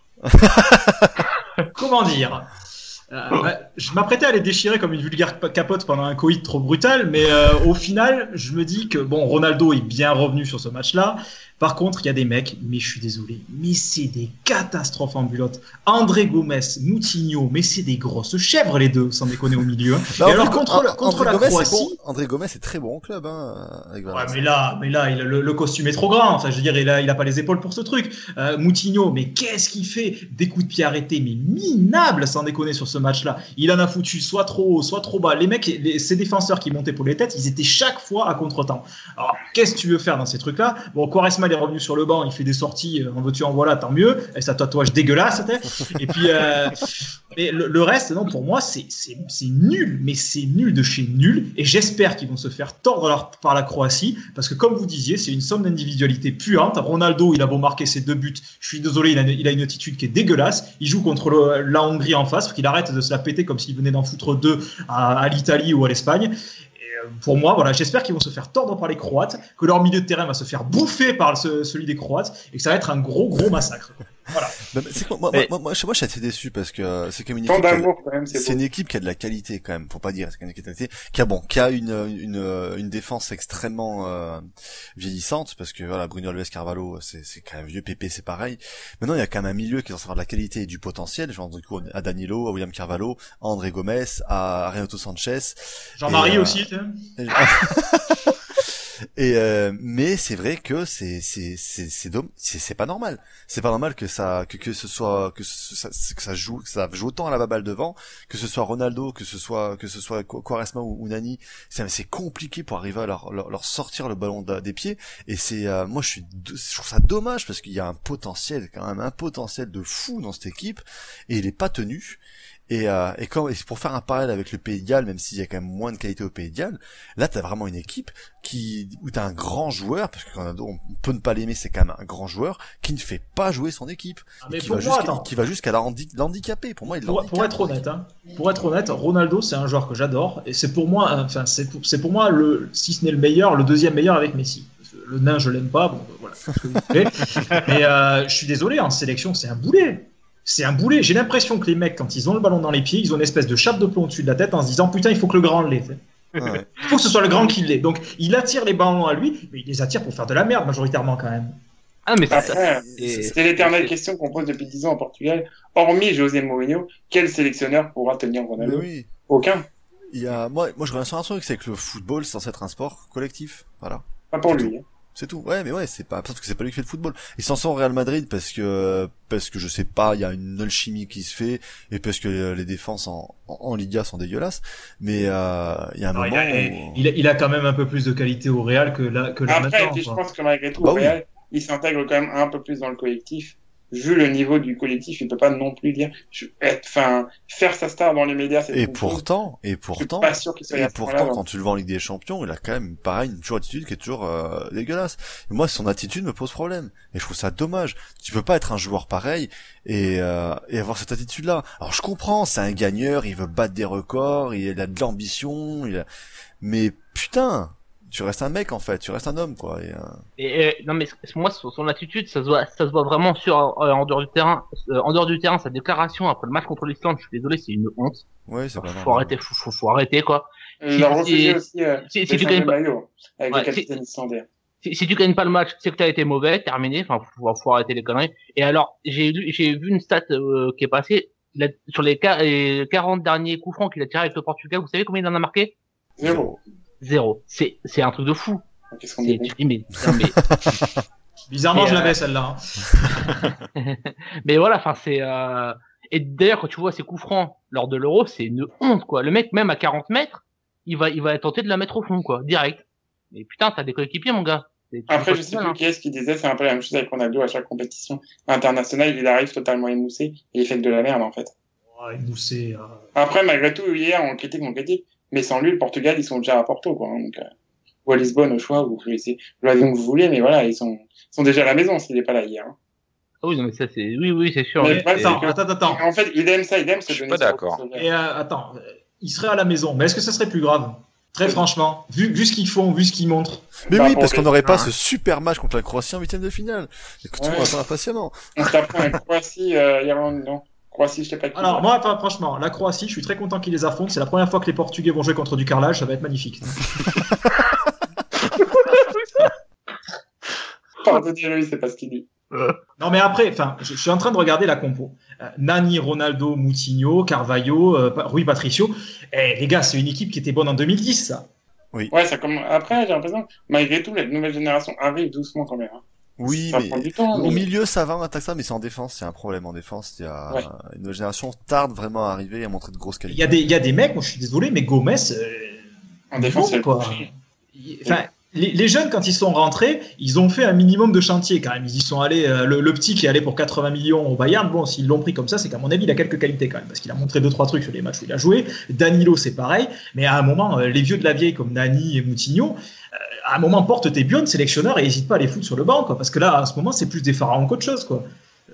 comment dire Euh, bah, je m'apprêtais à les déchirer comme une vulgaire capote pendant un coït trop brutal, mais euh, au final, je me dis que bon, Ronaldo est bien revenu sur ce match-là. Par contre, il y a des mecs, mais je suis désolé, mais c'est des catastrophes ambulantes. André Gomes, Moutinho, mais c'est des grosses chèvres les deux, sans déconner au milieu. Hein. Bah, Et alors André- contre, le- André contre la Gomes, c'est Croatie. bon. André Gomes est très bon au club, hein, avec Ouais, Valence. mais là, mais là, il a- le, le costume est trop grand. Enfin, je veux dire, il a, il a pas les épaules pour ce truc. Euh, Moutinho, mais qu'est-ce qu'il fait? Des coups de pied arrêtés, mais minables, sans déconner sur ce match-là. Il en a foutu soit trop haut, soit trop bas. Les mecs, les, ces défenseurs qui montaient pour les têtes, ils étaient chaque fois à contre-temps. Alors, qu'est-ce que tu veux faire dans ces trucs-là? Bon, Quaresma il est revenu sur le banc, il fait des sorties, euh, en veux-tu, en voilà, tant mieux. Et sa tatouage dégueulasse, c'était. Et puis, euh, mais le, le reste, non, pour moi, c'est, c'est, c'est nul, mais c'est nul de chez nul. Et j'espère qu'ils vont se faire tordre leur- par la Croatie, parce que comme vous disiez, c'est une somme d'individualité puante. Ronaldo, il a beau marquer ses deux buts, je suis désolé, il a, il a une attitude qui est dégueulasse. Il joue contre le- la Hongrie en face, faut qu'il arrête de se la péter comme s'il venait d'en foutre deux à, à l'Italie ou à l'Espagne. Et euh, pour moi, voilà, j'espère qu'ils vont se faire tordre par les Croates, que leur milieu de terrain va se faire bouffer par ce- celui des Croates, et que ça va être un gros, gros massacre. Voilà. Bah, c'est quoi, moi, Mais- moi, moi, moi, je moi, je suis assez déçu parce que euh, c'est comme une Tant équipe. qui a- d'amour, quand même, c'est C'est beau. une équipe qui a de la qualité quand même, faut pas dire, c'est une équipe de qualité, qui a bon, qui a une une une, une défense extrêmement euh, vieillissante parce que voilà, Bruno Alves Carvalho, c'est c'est quand même vieux, Pépé c'est pareil. Maintenant, il y a quand même un milieu qui est censé avoir de la qualité et du potentiel, genre du coup à Danilo, à William Carvalho, à André Gomes, à Renato Sanchez. Jean-Marie Et, euh, aussi, tu sais. Et, et, euh, mais c'est vrai que c'est c'est c'est c'est dom- c'est c'est pas normal. C'est pas normal que ça que que ce soit que ce- ça que ça joue que ça joue autant à la balle devant, que ce soit Ronaldo, que ce soit que ce soit Qu- Quaresma ou, ou Nani. C'est c'est compliqué pour arriver à leur leur, leur sortir le ballon de- des pieds. Et c'est euh, moi je suis je trouve ça dommage parce qu'il y a un potentiel quand même un potentiel de fou dans cette équipe et il est pas tenu. Et, euh, et quand et pour faire un parallèle avec le Pays de Galles, même s'il y a quand même moins de qualité au Pays de Galles, là t'as vraiment une équipe qui où t'as un grand joueur, parce que Ronaldo, on peut ne pas l'aimer, c'est quand même un grand joueur qui ne fait pas jouer son équipe, Ah, et mais qui, pour va moi, jusqu'à, attends. qui va jusqu'à la handi- l'handicaper. Pour moi, il Pour, pour être honnête, hein, pour être honnête, Ronaldo c'est un joueur que j'adore et c'est pour moi, enfin c'est pour, c'est pour moi le, si ce n'est le meilleur, le deuxième meilleur avec Messi. Le nain je l'aime pas, bon voilà. c'est ce que vous voulez. Mais euh, je suis désolé, en sélection c'est un boulet. C'est un boulet. J'ai l'impression que les mecs, quand ils ont le ballon dans les pieds, ils ont une espèce de chape de plomb au-dessus de la tête en se disant putain, il faut que le grand l'ait. Ouais. Il faut que ce soit le grand qui l'ait. Donc il attire les ballons à lui, mais il les attire pour faire de la merde majoritairement quand même. Ah, mais c'est ça. Après, Et- c'est l'éternelle question qu'on pose depuis dix ans au Portugal. Hormis José Mourinho, quel sélectionneur pourra tenir Mais Ronaldo? oui. Aucun. Il y a, moi, moi, je reviens sur un truc, c'est que le football, c'est censé être un sport collectif. Voilà. Pas pour C'est lui. hein. C'est tout. Ouais, mais ouais, c'est pas parce que c'est pas lui qui fait le football. Ils s'en sont au Real Madrid parce que parce que je sais pas, il y a une alchimie qui se fait et parce que les défenses en en, en Liga sont dégueulasses. Mais euh, il y a un Alors, moment. il, a, où... il, a, il a quand même un peu plus de qualité au Real que là, que là Après, maintenant. puis je quoi. pense que malgré tout, Bah au oui. Real, il s'intègre quand même un peu plus dans le collectif. Vu le niveau du collectif, il peut pas non plus dire, je, être, enfin, faire sa star dans les médias, c'est Et une chose. pourtant, et Je suis pourtant, pas sûr qu'il soit et à ce point-là, pourtant, donc. quand tu le vois en Ligue des Champions, il a quand même, pareil, une toujours attitude qui est toujours euh, dégueulasse. Et moi, son attitude me pose problème. Et je trouve ça dommage. Tu peux pas être un joueur pareil et, euh, et avoir cette attitude-là. Alors, je comprends, c'est un gagneur, il veut battre des records, il a de l'ambition, il a... mais putain, tu restes un mec en fait, tu restes un homme quoi. Et, euh... Et, euh, non mais c- moi son, son attitude ça se voit ça se voit vraiment sur euh, en dehors du terrain euh, en dehors du terrain sa déclaration après le match contre l'Islande, je suis désolé, c'est une honte. ouais, c'est pas Faut normal. arrêter, faut, faut, faut arrêter quoi. Il a Si- refusé si- aussi, euh, si- de si tu changer gagnes le pas- maillot avec Ouais, le capitaine islandais. Si, si tu gagnes pas le match, c'est que t'as été mauvais, terminé. Enfin, faut, faut arrêter les conneries. Et alors, j'ai lu, j'ai vu une stat euh, qui est passée il a- sur les qua- les quarante derniers coups francs qu'il a tiré avec le Portugal. Vous savez combien il en a marqué? Zéro. Zéro. C'est, c'est un truc de fou. Qu'est-ce qu'on C'est, dit? tu dis, mais, putain, mais, Bizarrement, Et, je euh, l'avais celle-là. hein. mais voilà. Enfin, c'est. Euh... Et d'ailleurs, quand tu vois ses coups francs lors de l'Euro, c'est une honte, quoi. Le mec, même à quarante mètres, il va, il va tenter de la mettre au fond, quoi, direct. Mais putain, t'as des coéquipiers, mon gars. C'est- tu Après, peux je pas sais tout plus seul, qui est-ce qui disait, c'est un peu la même chose avec Ronaldo à chaque compétition internationale, il arrive totalement émoussé et il fait que de la merde, en fait. Ouais, nous, c'est. euh, Après, malgré tout, hier, on critique, on critique, mais sans lui, le Portugal, ils sont déjà à Porto, quoi. hein, donc, euh, ou à Lisbonne, au choix, vous choisissez l'avion que vous voulez, mais voilà, ils sont, ils sont déjà à la maison s'il n'est pas là hier. hein. Ah oui, non, mais ça, c'est, oui, oui, c'est sûr. Mais Mais le problème, c'est- Attends, que- attends, attends. En fait, il aime ça, il aime se Je suis donner pas sur- d'accord. sur- Et euh, attends, euh, il serait à la maison. Mais est-ce que ça serait plus grave? Très franchement, vu, vu ce qu'ils font, vu ce qu'ils montrent. Mais Bah, oui, pour parce les- qu'on n'aurait pas hein. ce super match contre la Croatie en huitième de finale. Et que tout le Ouais. monde attend impatiemment. On se tape un Croatie, euh, Irlande, non. Croatie, je sais pas qui. Alors, moi, enfin, franchement, la Croatie, je suis très content qu'ils les affrontent. C'est la première fois que les Portugais vont jouer contre du carrelage. Ça va être magnifique. Pardonnez-le, c'est pas ce qu'il dit. Non, mais après, enfin, je, je suis en train de regarder la compo. Euh, Nani, Ronaldo, Moutinho, Carvalho, euh, Pa- Rui Patricio. Eh, les gars, c'est une équipe qui était bonne en deux mille dix, ça. Ouais, ça commence. Après, j'ai l'impression, que malgré tout, la nouvelle génération arrive doucement quand même. hein. Oui, ça mais prend du temps. au mais- milieu ça va, on attaque ça, mais c'est en défense, il y a un problème en défense. Il y a Ouais. une nouvelle génération tarde vraiment à arriver et à montrer de grosses Il qualités. y a des, il y a des mecs, moi, je suis désolé, mais Gomez. euh, En défense, bon, c'est quoi. Il- Enfin, les, les jeunes, quand ils sont rentrés, ils ont fait un minimum de chantier quand même. Ils y sont allés. euh, le, le petit qui est allé pour quatre-vingts millions au Bayern, bon, s'ils l'ont pris comme ça, c'est qu'à mon avis, il a quelques qualités quand même, parce qu'il a montré deux trois trucs sur les matchs où il a joué. Danilo, c'est pareil. Mais à un moment, euh, les vieux de la vieille comme Nani et Moutinho, euh, à un moment, porte tes bionnes, sélectionneur, et n'hésite pas à les foutre sur le banc, quoi. Parce que là, à ce moment, c'est plus des pharaons qu'autre chose, quoi.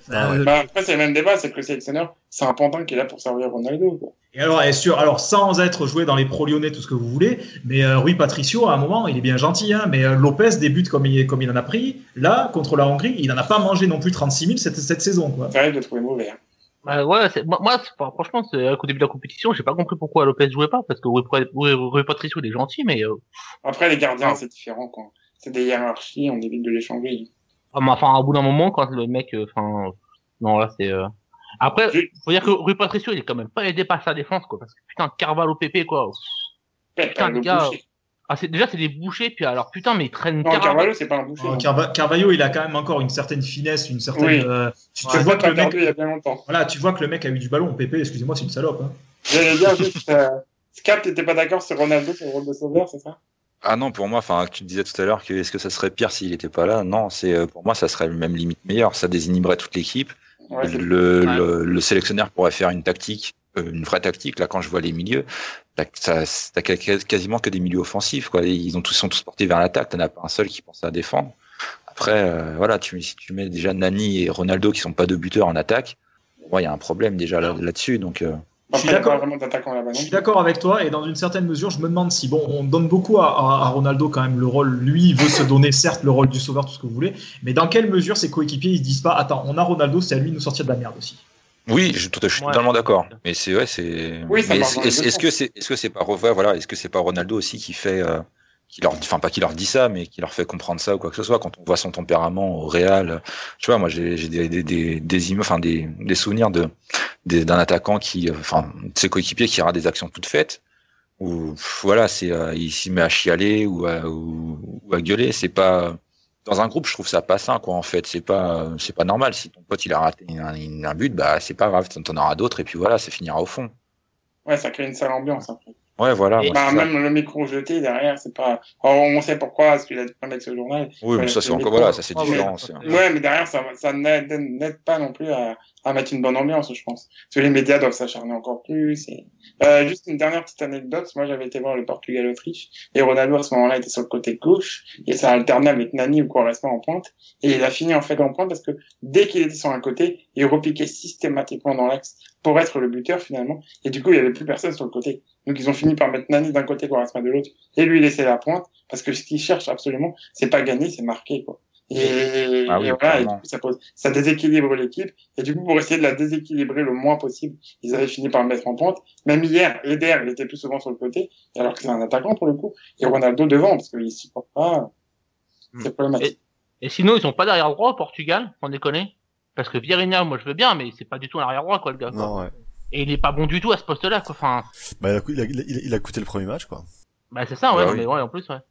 Ah ouais. Bah, après, c'est le même débat, c'est que le sélectionneur, c'est un pantin qui est là pour servir Ronaldo, quoi. Et alors, est sûr, alors sans être joué dans les pro lyonnais, tout ce que vous voulez, mais euh, Rui Patricio, à un moment, il est bien gentil, hein, mais euh, Lopez débute comme il, comme il en a pris. Là, contre la Hongrie, il n'en a pas mangé non plus trente-six mille cette, cette saison, quoi. Ça arrive de trouver mauvais. Hein. Bah, ouais, c'est, moi, moi c'est pas, franchement, c'est, au début de la compétition, j'ai pas compris pourquoi Lopez jouait pas, parce que Rui, Rui, Rui Patricio, il est gentil, mais, euh... Après, les gardiens, Ah. c'est différent, quoi. C'est des hiérarchies, on évite de les changer. ah, mais enfin, au bout d'un moment, quand le mec, enfin, euh, non, là, c'est, euh... après, J'ai- faut dire que Rui Patricio, il est quand même pas aidé par sa défense, quoi, parce que putain, Carvalho Pépé, quoi. Peut-être Putain, le les gars, boucher. Ah, c'est, déjà, c'est des bouchers, puis alors, putain, mais ils traînent Non, Carvalho. Carvalho, c'est pas un boucher. Alors, non. Carva- Carvalho, il a quand même encore une certaine finesse, une certaine. Oui. euh, tu, tu Ouais, vois ça, que t'as le mec, perdu il y a bien longtemps. voilà, tu vois que le mec a eu du ballon. Pépé, excusez-moi, c'est une salope. Hein. J'allais dire juste, euh, Scap, t'étais pas d'accord sur Ronaldo pour le rôle de sauveur, c'est ça? Ah non, pour moi, enfin, tu disais tout à l'heure que est-ce que ça serait pire s'il était pas là? Non, c'est euh, pour moi, ça serait même limite meilleur. Ça désinhiberait toute l'équipe. Ouais, c'est- le, Ouais. le, le sélectionneur pourrait faire une tactique, euh, une vraie tactique. Là, quand je vois les milieux, t'as, ça, t'as quasiment que des milieux offensifs, quoi. Ils ont tous, sont tous portés vers l'attaque. T'en as pas un seul qui pense à défendre. Après, euh, voilà, tu, si tu mets déjà Nani et Ronaldo qui sont pas deux buteurs en attaque, moi, il y a un problème déjà là, là-dessus. Donc, euh, Je suis Après, il y a d'accord. pas vraiment d'attaquant là-bas. Je non suis d'accord avec toi et dans une certaine mesure, je me demande si, bon, on donne beaucoup à, à, à Ronaldo quand même le rôle, lui il veut se donner certes le rôle du sauveur, tout ce que vous voulez, mais dans quelle mesure ses coéquipiers ils se disent pas, attends, on a Ronaldo, c'est à lui de nous sortir de la merde aussi. oui, je, tout- je suis Ouais. totalement d'accord. Mais c'est ouais, c'est. Oui, ça mais marche est-ce, dans les est-ce- deux est-ce que c'est, est-ce que c'est pas ouais, voilà, est-ce que c'est pas Ronaldo aussi qui fait, euh, qui leur, enfin pas qui leur dit ça, mais qui leur fait comprendre ça ou quoi que ce soit. Quand on voit son tempérament au Real, tu vois, moi j'ai, j'ai des des des des, images- enfin des des souvenirs de des- d'un attaquant qui, euh, enfin de ses coéquipiers qui aura des actions toutes faites. Ou pff, voilà, c'est euh, il s'y met à chialer ou à, ou, ou à gueuler. C'est pas dans un groupe, je trouve ça pas sain, quoi. En fait, c'est pas c'est pas normal. Si ton pote il a raté un, un but, bah c'est pas grave, t'en auras d'autres et puis voilà, ça finira au fond. Ouais, ça crée une sale ambiance. Après. Ouais, voilà. Et- moi, Bah, c'est ça. même le micro jeté derrière, c'est pas. Alors, on sait pourquoi, parce qu'il a des problèmes avec ce journal. Oui, mais Ouais, ça c'est le encore micro, voilà, ça c'est Ah, différent. ouais. c'est- Ouais, mais derrière, ça, ça n'aide, n'aide pas non plus à, à mettre une bonne ambiance, je pense. Parce que les médias doivent s'acharner encore plus. Et... Euh, juste une dernière petite anecdote. Moi, j'avais été voir le Portugal-Autriche. Et Ronaldo, à ce moment-là, était sur le côté gauche. Et ça alternait avec Nani ou Quaresma en pointe. Et il a fini, en fait, en pointe parce que dès qu'il était sur un côté, il repiquait systématiquement dans l'axe pour être le buteur, finalement. Et du coup, il y avait plus personne sur le côté. Donc, ils ont fini par mettre Nani d'un côté, Quaresma de l'autre. Et lui laisser la pointe. Parce que ce qu'il cherche absolument, c'est pas gagner, c'est marquer, quoi. Et, Ah oui, et voilà, et du clairement. coup, ça pose, ça déséquilibre l'équipe. Et du coup, pour essayer de la déséquilibrer le moins possible, ils avaient fini par le mettre en pointe. Même hier, Eder, il était plus souvent sur le côté, alors que c'est un attaquant pour le coup. Et Ronaldo devant, parce qu'il supporte pas. C'est problématique. Et sinon, ils ont pas d'arrière droit au Portugal, sans déconner. Parce que Vieirinha, moi je veux bien, mais c'est pas du tout un arrière droit, quoi, le gars. quoi. Non, ouais. Et il est pas bon du tout à ce poste-là, quoi. Enfin, Bah, il a, il a, il a, il a coûté le premier match, quoi. bah c'est ça, ouais, Bah non, oui. mais ouais, en plus, ouais.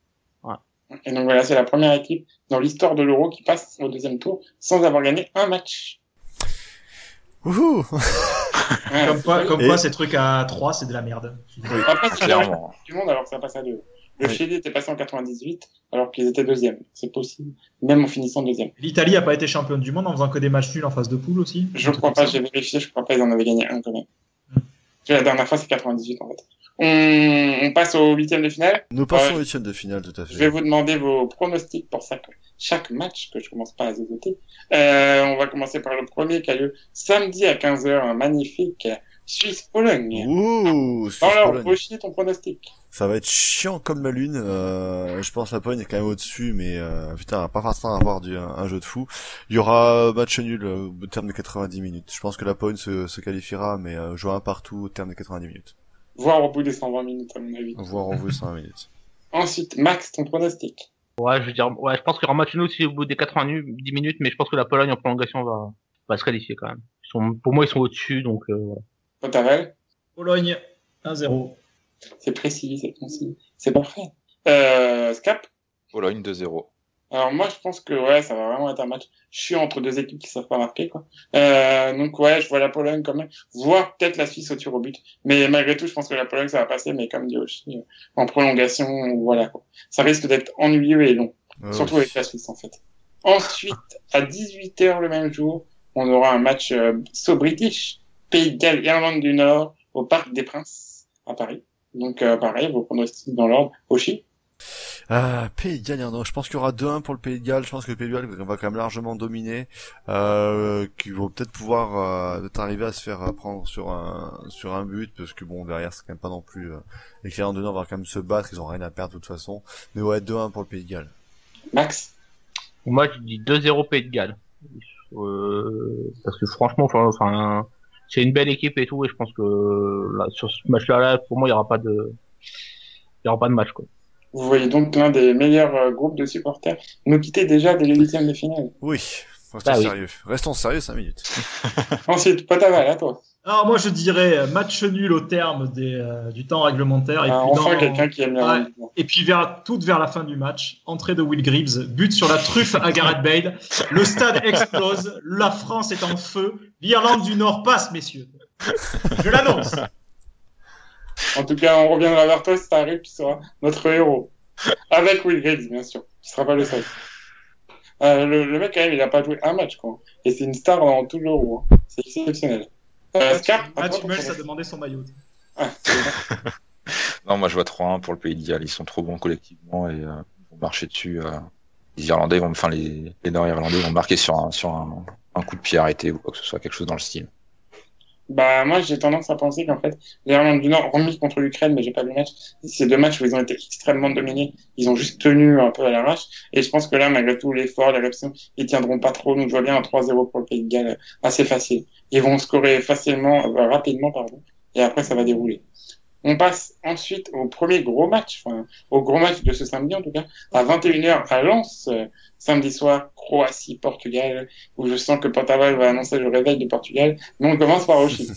Et donc voilà, c'est la première équipe dans l'histoire de l'Euro qui passe au deuxième tour sans avoir gagné un match. Wouhou! Ouais. Comme quoi, comme Et- quoi ces trucs à trois, c'est de la merde. Après, c'est la Clairement. du monde alors que ça passe à deux. Le Oui. Chili était passé en quatre-vingt-dix-huit alors qu'ils étaient deuxième. C'est possible, même en finissant deuxième. L'Italie a pas été championne du monde en faisant que des matchs nuls en phase de poule aussi. Je crois pas, j'ai vérifié, je crois pas, ils en avaient gagné un quand même. Hmm. Parce que la dernière fois, c'est quatre-vingt-dix-huit en fait. On, on passe au huitième de finale. Nous passons Ouais. au huitième de finale, tout à Je vais fait. vous demander vos pronostics pour chaque, chaque match, que je commence pas à zézoter. Euh, on va commencer par le premier qui a lieu samedi à quinze heures, un magnifique Suisse-Pologne. Ouh! Dans l'ordre, Suisse-Pologne. Oshi, ton pronostic. Ça va être chiant comme la lune. Euh, je pense que la Pologne est quand même au-dessus, mais euh, putain, pas forcément avoir du, un, un jeu de fou. Il y aura match nul euh, au terme de quatre-vingt-dix minutes. Je pense que la Pologne se, se qualifiera, mais euh, jouera un partout au terme de quatre-vingt-dix minutes. Voire au bout des cent vingt minutes, à mon avis. Voire en vous cent vingt minutes. Ensuite, Max, ton pronostic. Ouais, je veux dire, ouais, je pense qu'il y aura un match nul aussi au bout des quatre-vingt-dix minutes, mais je pense que la Pologne en prolongation va, va se qualifier quand même. Ils sont, pour moi, ils sont au-dessus, donc, euh, voilà. Potavel, Pologne, un zéro. c'est précis, c'est concis, c'est parfait. Euh, Scap. Pologne deux zéro. Alors moi, je pense que ouais, ça va vraiment être un match chiant entre deux équipes qui savent pas marquer, quoi. Euh, donc ouais, je vois la Pologne quand même, voire peut-être la Suisse au tir au but. Mais malgré tout, je pense que la Pologne, ça va passer, mais comme dit aussi, euh, en prolongation, voilà, quoi. Ça risque d'être ennuyeux et long, Euh, surtout oui. avec la Suisse, en fait. Ensuite, à dix-huit heures le même jour, on aura un match euh, so-british, Pays de Galles, Irlande du Nord, au Parc des Princes, à Paris. Donc euh, pareil, vos pronostics dans l'ordre. Oshi. Euh, Pays de Galles, Irlande. Je pense qu'il y aura deux un pour le Pays de Galles. Je pense que le Pays de Galles va quand même largement dominer, euh, qui vont peut-être pouvoir euh, arriver à se faire prendre sur un sur un but, parce que bon, derrière c'est quand même pas non plus euh, les Irlandais du Nord vont quand même se battre, ils ont rien à perdre de toute façon. Mais ouais, deux un pour le Pays de Galles. Max? Moi, je dis deux zéro Pays de Galles. Euh, parce que franchement, enfin, enfin, c'est une belle équipe et tout, et je pense que là, sur ce match-là, là, pour moi, il y aura pas de, il y aura pas de match, quoi. Vous voyez donc l'un des meilleurs euh, groupes de supporters nous quitter déjà dès les huitièmes de finale. Oui, restons Ah oui. sérieux. Restons sérieux cinq minutes. Ensuite, Potaval, à toi. Alors moi je dirais match nul au terme des, euh, du temps réglementaire et Ah, puis, enfin dans- quelqu'un qui aime bien. Ouais. et puis vers, toute vers la fin du match, entrée de Will Greaves, but sur la truffe à Gareth Bale, le stade explose, la France est en feu, l'Irlande du Nord passe messieurs. Je l'annonce. En tout cas, on reviendra vers toi si ça arrive, tu seras notre héros. Avec Will Graves, bien sûr. Tu seras pas le seul. Euh, le, le mec, quand même, il a pas joué un match, quoi. Et c'est une star dans tout l'euro. Hein. C'est exceptionnel. Euh, Scar, à Matt toi, Hummels ton- a demandé son maillot. Ah, c'est bon. Non, moi je vois trois un pour le Pays de Galles. Ils sont trop bons collectivement et euh, ils vont marcher dessus. Euh, les Irlandais vont, enfin les, les Nord-Irlandais vont marquer sur un sur un, un coup de pied arrêté ou quoi que ce soit, quelque chose dans le style. Bah, moi, j'ai tendance à penser qu'en fait, l'Irlande du Nord, remis contre l'Ukraine, mais j'ai pas vu le match, c'est deux matchs où ils ont été extrêmement dominés. Ils ont juste tenu un peu à l'arrache. Et je pense que là, malgré tout l'effort, la réaction, ils tiendront pas trop. Donc, je vois bien un trois zéro pour le Pays de Galles, assez facile. Ils vont scorer facilement, euh, rapidement, pardon. Et après, ça va dérouler. On passe ensuite au premier gros match, enfin, au gros match de ce samedi, en tout cas, à vingt et une heures à Lens, euh, samedi soir, Croatie, Portugal, où je sens que Pantaval va annoncer le réveil de Portugal. Mais on commence par Oshi.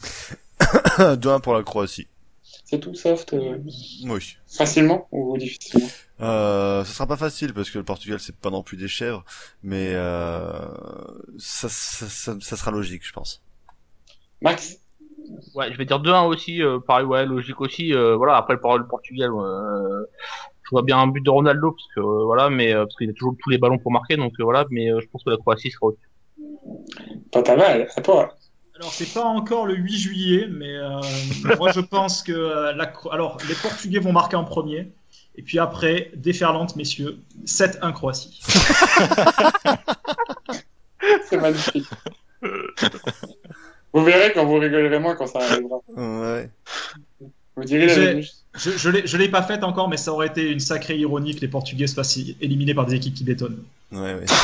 deux un pour la Croatie. C'est tout soft, euh, Oui. facilement ou difficilement? Euh, ce sera pas facile parce que le Portugal c'est pas non plus des chèvres, mais euh, ça, ça, ça, ça sera logique, je pense. Max? Ouais, je vais dire deux un aussi, euh, pareil, ouais, logique aussi, euh, voilà, après le, le Portugal, euh, je vois bien un but de Ronaldo, parce que, euh, voilà, mais, euh, parce qu'il a toujours tous les ballons pour marquer, donc, euh, voilà, mais, euh, je pense que la Croatie sera au-dessus. Pantaval, à toi. Alors c'est pas encore le huit juillet, mais euh, moi je pense que euh, la... alors les Portugais vont marquer en premier, et puis après déferlante messieurs, sept un Croatie. C'est magnifique. Vous verrez quand vous rigolerez moins quand ça arrivera. Ouais. Vous direz la J'ai- vérité. Je, je l'ai, je l'ai pas faite encore, mais ça aurait été une sacrée ironie que les Portugais se fassent éliminer par des équipes qui détonnent. Ouais, ouais.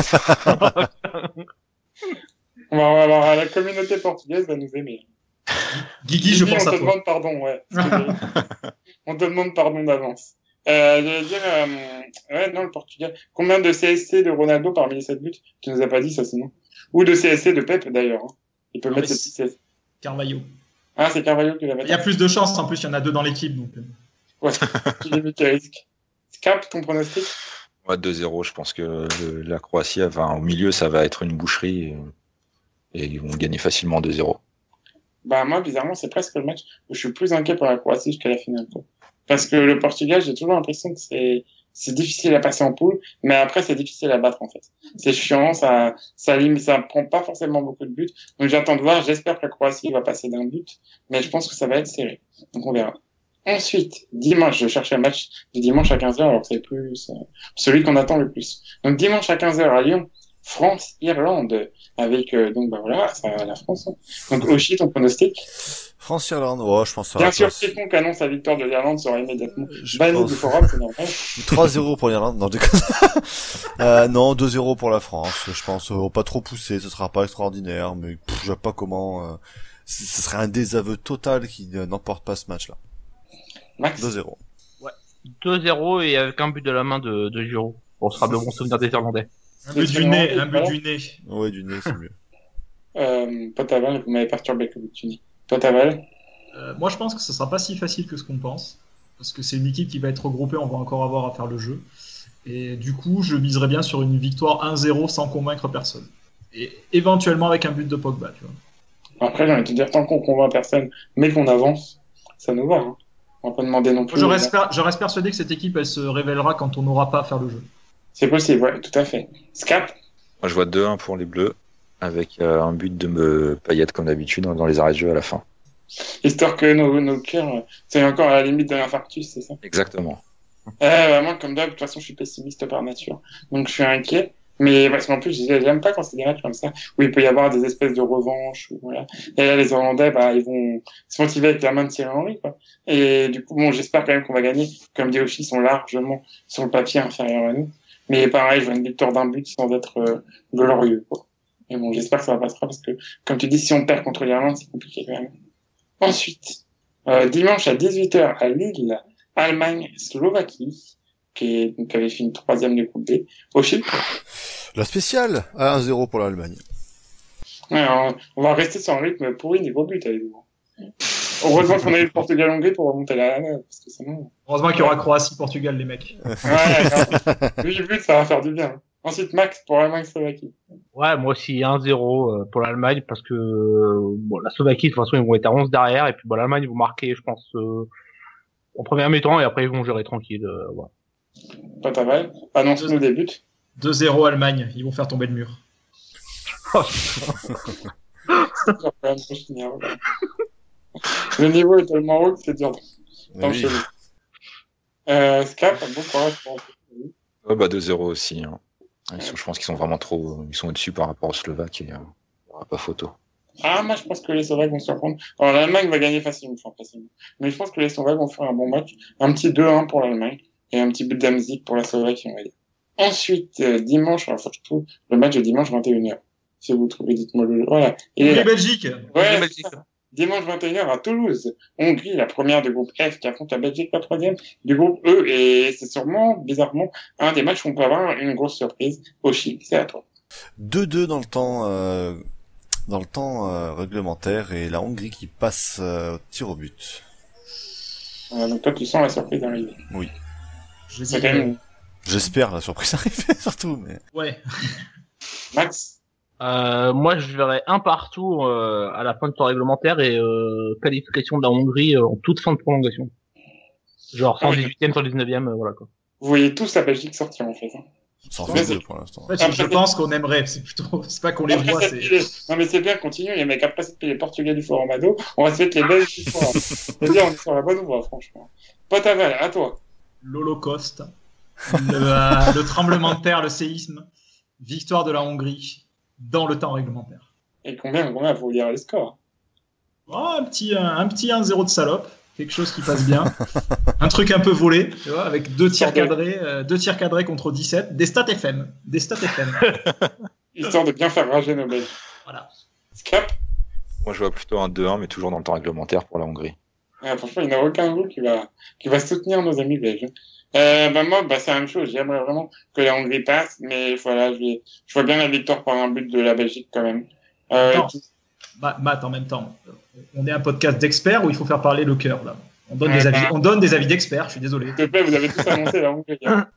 On va alors la communauté portugaise va nous aimer. Guigui, je Guigui, pense on à te toi. demande pardon, ouais. On te demande pardon d'avance. Euh, je veux dire, euh, ouais, non, le Portugal. Combien de C S C de Ronaldo parmi les sept buts? Tu nous as pas dit ça, sinon. Ou de C S C de Pep, d'ailleurs. Hein. Il peut Non, mettre mais ses petits C S C. Carvalho. Ah, c'est Carvalho qui l'a Il y a plus de chances, en plus il y en a deux dans l'équipe. Donc... Ouais, tu l'as mis qui risque. Scap, ton pronostic? Ouais, deux zéro, je pense que le- la Croatie, enfin, au milieu, ça va être une boucherie et, et ils vont gagner facilement deux zéro. Bah, moi, bizarrement, c'est presque le match où je suis plus inquiet pour la Croatie jusqu'à la finale, quoi. Parce que le Portugal, j'ai toujours l'impression que c'est, c'est difficile à passer en poule, mais après, c'est difficile à battre, en fait. C'est chiant, ça, ça limite, ça prend pas forcément beaucoup de buts. Donc, j'attends de voir, j'espère que la Croatie va passer d'un but, mais je pense que ça va être serré. Donc, on verra. Ensuite, dimanche, je cherchais un match de dimanche à quinze heures, alors c'est plus, euh, celui qu'on attend le plus. Donc, dimanche à quinze heures à Lyon, France-Irlande, avec, euh, donc, bah voilà, ça, la France. Hein. Donc, Oshi, ton pronostic? France-Irlande, oh, je pense que ça Bien va sûr, passer. quiconque annonce la victoire de l'Irlande sera immédiatement Je banni pense. du forum, c'est normal. trois zéro pour l'Irlande, non, je déconne. euh, non, deux zéro pour la France, je pense, euh, pas trop poussé, ce sera pas extraordinaire, mais pff, je vois pas comment, euh, c- ce serait un désaveu total qui euh, n'emporte pas ce match-là. Max? deux zéro. deux zéro et avec un but de la main de, de Giroud. Bon, ce sera de bons souvenirs des Irlandais. Un but du nez, un but du nez. Ouais, du nez, c'est mieux. Euh, Potaval, vous m'avez perturbé avec le but de Tunis. Potaval? Euh, moi je pense que ce sera pas si facile que ce qu'on pense, parce que c'est une équipe qui va être regroupée, on va encore avoir à faire le jeu. Et du coup, je miserais bien sur une victoire un zéro sans convaincre personne. Et éventuellement avec un but de Pogba, tu vois. Après, j'ai envie de te dire, tant qu'on convainc personne, mais qu'on avance, ça nous va, hein. On va pas demander non plus. Je reste, je reste persuadé que cette équipe, elle se révélera quand on n'aura pas à faire le jeu. C'est possible, ouais, tout à fait. Scap? Moi, je vois deux un pour les Bleus, avec euh, un but de me Payet comme d'habitude dans les arrêts de jeu à la fin. Histoire que nos, nos cœurs, euh, c'est encore à la limite de l'infarctus, c'est ça? Exactement. Euh, moi, comme d'hab, de toute façon, je suis pessimiste par nature. Donc, je suis inquiet. Mais parce qu'en plus, j'aime pas quand c'est des matchs comme ça, où il peut y avoir des espèces de revanches. Ou, voilà. Et là, les Hollandais, bah, ils vont se motiver avec la main de Thierry Henry, quoi. Et du coup, bon, j'espère quand même qu'on va gagner. Comme dit Oshi, ils sont largement, sur le papier, inférieurs à nous. Mais pareil, je vois une victoire d'un but sans être euh, glorieux, quoi. Et bon, j'espère que ça passera parce que, comme tu dis, si on perd contre l'Irlande, c'est compliqué quand même. Ensuite, euh, dimanche à dix-huit heures à Lille, Allemagne-Slovaquie, qui, est, qui avait fini troisième du groupe B, au Chypre. La spéciale à un zéro pour l'Allemagne. Ouais, alors, on va rester sur un rythme pourri niveau but avec vous. Heureusement qu'on a eu le Portugal-Hongrie pour remonter la lame, parce que sinon... Heureusement qu'il y aura Croatie-Portugal, les mecs. Ouais, huit buts, ça va faire du bien. Ensuite, Max, pour Allemagne-Slovaquie. Ouais, moi aussi un zéro pour l'Allemagne, parce que euh, bon, la Slovaquie, de toute façon, ils vont être à onze derrière, et puis bon, l'Allemagne, ils vont marquer, je pense, euh, en première mi-temps, et après, ils vont gérer tranquille. Euh, voilà. Pas ta mal. Annonce-nous des buts. deux zéro Allemagne, ils vont faire tomber le mur. Le niveau est tellement haut que c'est dur d'enchaîner. Oui. Euh, Scap, bon courage pour Ouais, bah deux zéro aussi. Hein. Ils sont, je pense qu'ils sont vraiment trop, ils sont au-dessus par rapport aux Slovaques et euh, il n'y aura pas photo. Ah, moi, je pense que les Slovaques vont se surprendre. Alors, l'Allemagne va gagner facilement, enfin, facilement. Mais je pense que les Slovaques vont faire un bon match. Un petit deux un pour l'Allemagne et un petit but d'Amzik pour la Slovaquie, on va dire. Ensuite, euh, dimanche, alors, faut que je trouve le match de dimanche vingt et une heures. Si vous trouvez, dites-moi le, voilà. Et les Belgique. Ouais, Belgique. Dimanche vingt et une heures à Toulouse. Hongrie, la première du groupe F qui affronte la Belgique, la troisième du groupe E. Et c'est sûrement, bizarrement, un des matchs où on peut avoir une grosse surprise. Oshi, c'est à toi. deux deux dans le temps, euh, dans le temps euh, réglementaire et la Hongrie qui passe euh, au tir au but. Euh, donc toi, tu sens la surprise arriver. Oui. Je C'est dis, quand même... J'espère la surprise arriver surtout, mais. ouais. Max? Euh, moi, je verrais un partout euh, à la fin du temps réglementaire et euh, qualification de la Hongrie euh, en toute fin de prolongation. Genre cent dix-huitième, cent dix-neuvième, euh, voilà quoi. Vous voyez tous la Belgique sortir en fait. Hein. Ça en Ouais, fait c'est- deux pour l'instant. En fait, je, je pense qu'on aimerait. C'est plutôt, c'est pas qu'on les Après voit, cette c'est. pilée- Non mais c'est bien, continue les mecs. Après cette pilée, les Portugais du Forum Ado, on va se mettre les Belges du Forum. C'est-à-dire, on est sur la bonne voie, franchement. Potaval, à toi. L'Holocauste, le, euh, le tremblement de terre, le séisme, victoire de la Hongrie dans le temps réglementaire. Et combien, combien faut dire les scores? Oh, un petit, un, un petit un zéro de salope, quelque chose qui passe bien, un truc un peu volé, tu vois, avec deux tirs cadrés, euh, deux tirs cadrés contre dix-sept, des stats F M, des stats F M. Histoire de bien faire rager nos Belges. Voilà. Scap? Moi, je vois plutôt un deux un, mais toujours dans le temps réglementaire pour la Hongrie. Ah, franchement, il n'y a aucun goût qui va, qui va soutenir nos amis belges. Euh, bah, moi, bah, c'est la même chose. J'aimerais vraiment que la Hongrie passe, mais voilà, je, vais, je vois bien la victoire par un but de la Belgique quand même. Euh, Attends. qui- Ma- Matt, en même temps, on est un podcast d'experts où il faut faire parler le cœur, là. On donne, Ouais, des, avis, bah. on donne des avis d'experts, je suis désolé. S'il te plaît, vous avez tous annoncé la Hongrie. Hein.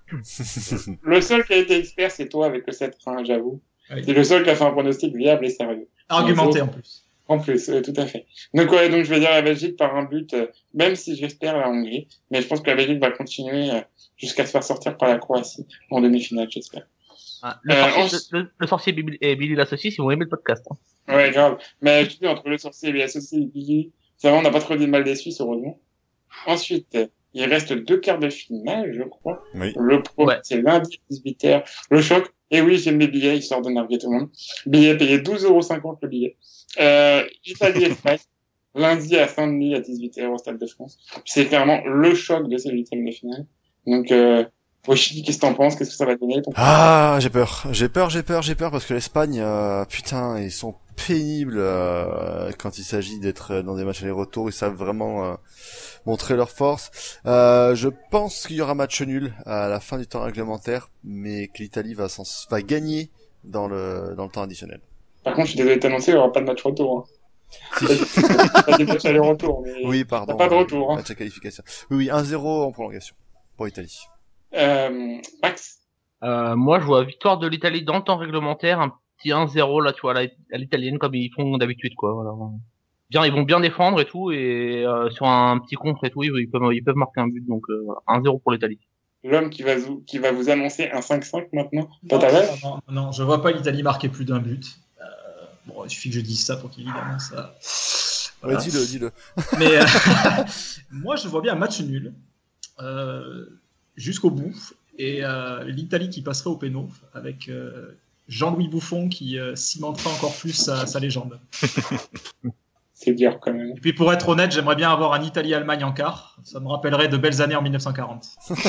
Le seul qui a été expert, c'est toi avec le sept un, j'avoue. Oui. C'est le seul qui a fait un pronostic viable et sérieux. Argumenté en plus. En plus, euh, tout à fait. Donc ouais, donc je vais dire la Belgique par un but, euh, même si j'espère la Hongrie, mais je pense que la Belgique va continuer euh, jusqu'à se faire sortir par la Croatie en demi-finale, j'espère. Ah, le, Euh, sorcier, on- le, le- le sorcier Billy- et Billy la saucisse, ils vont aimer le podcast. Hein. Ouais, grave. Mais je te dis, entre le sorcier et les associés et Billy, ça va, on n'a pas trop dit de mal des Suisses, heureusement. Ensuite, euh, il reste deux quarts de finale, je crois. Oui. Le pro, Ouais. c'est lundi à dix-huit heures. Le choc. Et oui, j'ai mes billets, histoire de narguer tout le monde. Billet payé douze euros cinquante le billet. Euh, Italie-Espagne. Lundi à Saint-Denis à dix-huit heures au Stade de France. C'est clairement le choc de ces huitièmes de finale. Donc, euh, Oshi, qu'est-ce que t'en penses? Qu'est-ce que ça va donner ton... Ah, j'ai peur, j'ai peur, j'ai peur, j'ai peur parce que l'Espagne, euh, putain, ils sont pénibles euh, quand il s'agit d'être dans des matchs aller-retour. Ils savent vraiment euh, montrer leur force. Euh, je pense qu'il y aura match nul à la fin du temps réglementaire, mais que l'Italie va s'en, va gagner dans le dans le temps additionnel. Par contre, je suis désolé de t'annoncer, il n'y aura pas de match retour. Hein. Si. Pas des matchs aller-retour, mais... Oui, pardon. pas de retour, hein. Match à qualification. Oui, oui, un zéro en prolongation pour l'Italie. Euh, Max? Euh, moi, je vois victoire de l'Italie dans le temps réglementaire, un petit un zéro là, tu vois, à la- à l'italienne comme ils font d'habitude, quoi. Voilà. Bien, ils vont bien défendre et tout, et euh, sur un petit contre et tout, ils, ils peuvent, ils peuvent marquer un but, donc euh, voilà, un zéro pour l'Italie. L'homme qui va, vous, qui va vous annoncer un cinq cinq maintenant. Non, Total. non, non, non, je vois pas l'Italie marquer plus d'un but. Euh, bon, il suffit que je dise ça pour qu'évidemment ça. Ouais, Voilà. dis-le, dis-le. Mais euh, moi, je vois bien un match nul. Euh, jusqu'au bout, et euh, l'Italie qui passerait au péno, avec euh, Jean-Louis Buffon qui euh, cimenterait encore plus sa, sa légende. C'est dur quand même. Et puis pour être honnête, j'aimerais bien avoir un Italie-Allemagne en quart. Ça me rappellerait de belles années en dix-neuf cent quarante.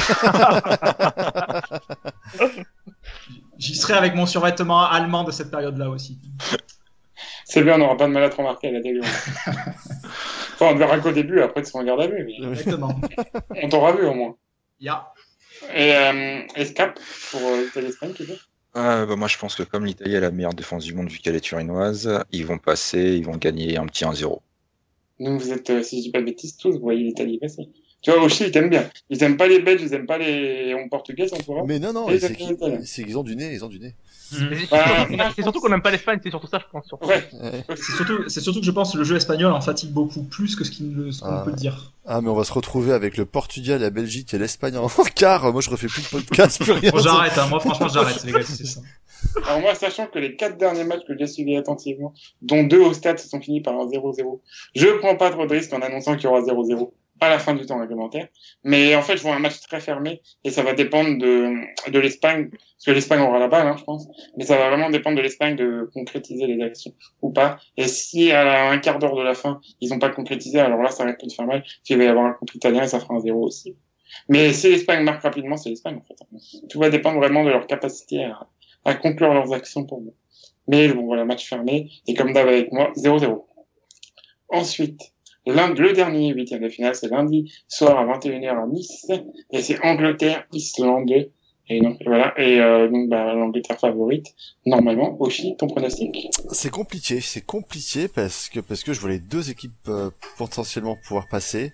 J'y serais avec mon survêtement allemand de cette période-là aussi. C'est bien, on n'aura pas de mal à te remarquer à la télé. Enfin, on ne verra qu'au début, après tu seras en garde à vue. Mais... Exactement. On t'aura vu au moins. Yeah. Et euh, escape pour euh, l'Italie-Espagne, tu veux Euh, bah, moi, je pense que comme l'Italie a la meilleure défense du monde vu qu'elle est turinoise, ils vont passer, ils vont gagner un petit un zéro. Donc vous êtes, euh, si je dis pas de bêtises, tous, vous voyez l'Italie passer. Tu vois, au Chili, ils t'aiment bien. Ils aiment pas les Belges, ils aiment pas les Hong Portugais, en tout cas. Mais non, non, Et c'est les qu'ils Italiens. c'est qu'ils ont du nez, ils ont du nez. Mmh. C'est Bah, surtout- c'est surtout qu'on n'aime pas l'Espagne, c'est surtout ça, je pense. Surtout. Ouais. Ouais. C'est surtout, c'est surtout que je pense que le jeu espagnol en fatigue beaucoup plus que ce qu'il ne- ce qu'on Ah. peut le dire. Ah, mais on va se retrouver avec le Portugal, la Belgique et l'Espagne en quart. Moi, je refais plus de podcast, plus rien. Bon, j'arrête, hein. Moi franchement j'arrête les gars, si c'est ça. Alors moi, sachant que les quatre derniers matchs que j'ai suivis attentivement, dont deux au stade, se sont finis par un zéro zéro, je prends pas trop de risques en annonçant qu'il y aura zéro zéro à la fin du temps réglementaire. Mais en fait, je vois un match très fermé et ça va dépendre de, de l'Espagne, parce que l'Espagne aura la balle, hein, je pense. Mais ça va vraiment dépendre de l'Espagne de concrétiser les actions ou pas. Et si à la- un quart d'heure de la fin, ils ont pas concrétisé, alors là, ça risque de faire mal. Puis il va y avoir un contre italien et ça fera un zéro aussi. Mais si l'Espagne marque rapidement, c'est l'Espagne, en fait. Tout va dépendre vraiment de leur capacité à, à conclure leurs actions pour moi. Mais bon, voilà, match fermé. Et comme d'hab avec moi, zéro zéro. Ensuite, lundi, le dernier huitième de finale, c'est lundi soir à vingt et une heures à Nice. Et c'est Angleterre-Islande. Et donc, voilà. Et euh, donc, bah, l'Angleterre favorite, normalement. Oshi, ton pronostic? C'est compliqué, c'est compliqué parce que parce que je vois les deux équipes euh, potentiellement pouvoir passer.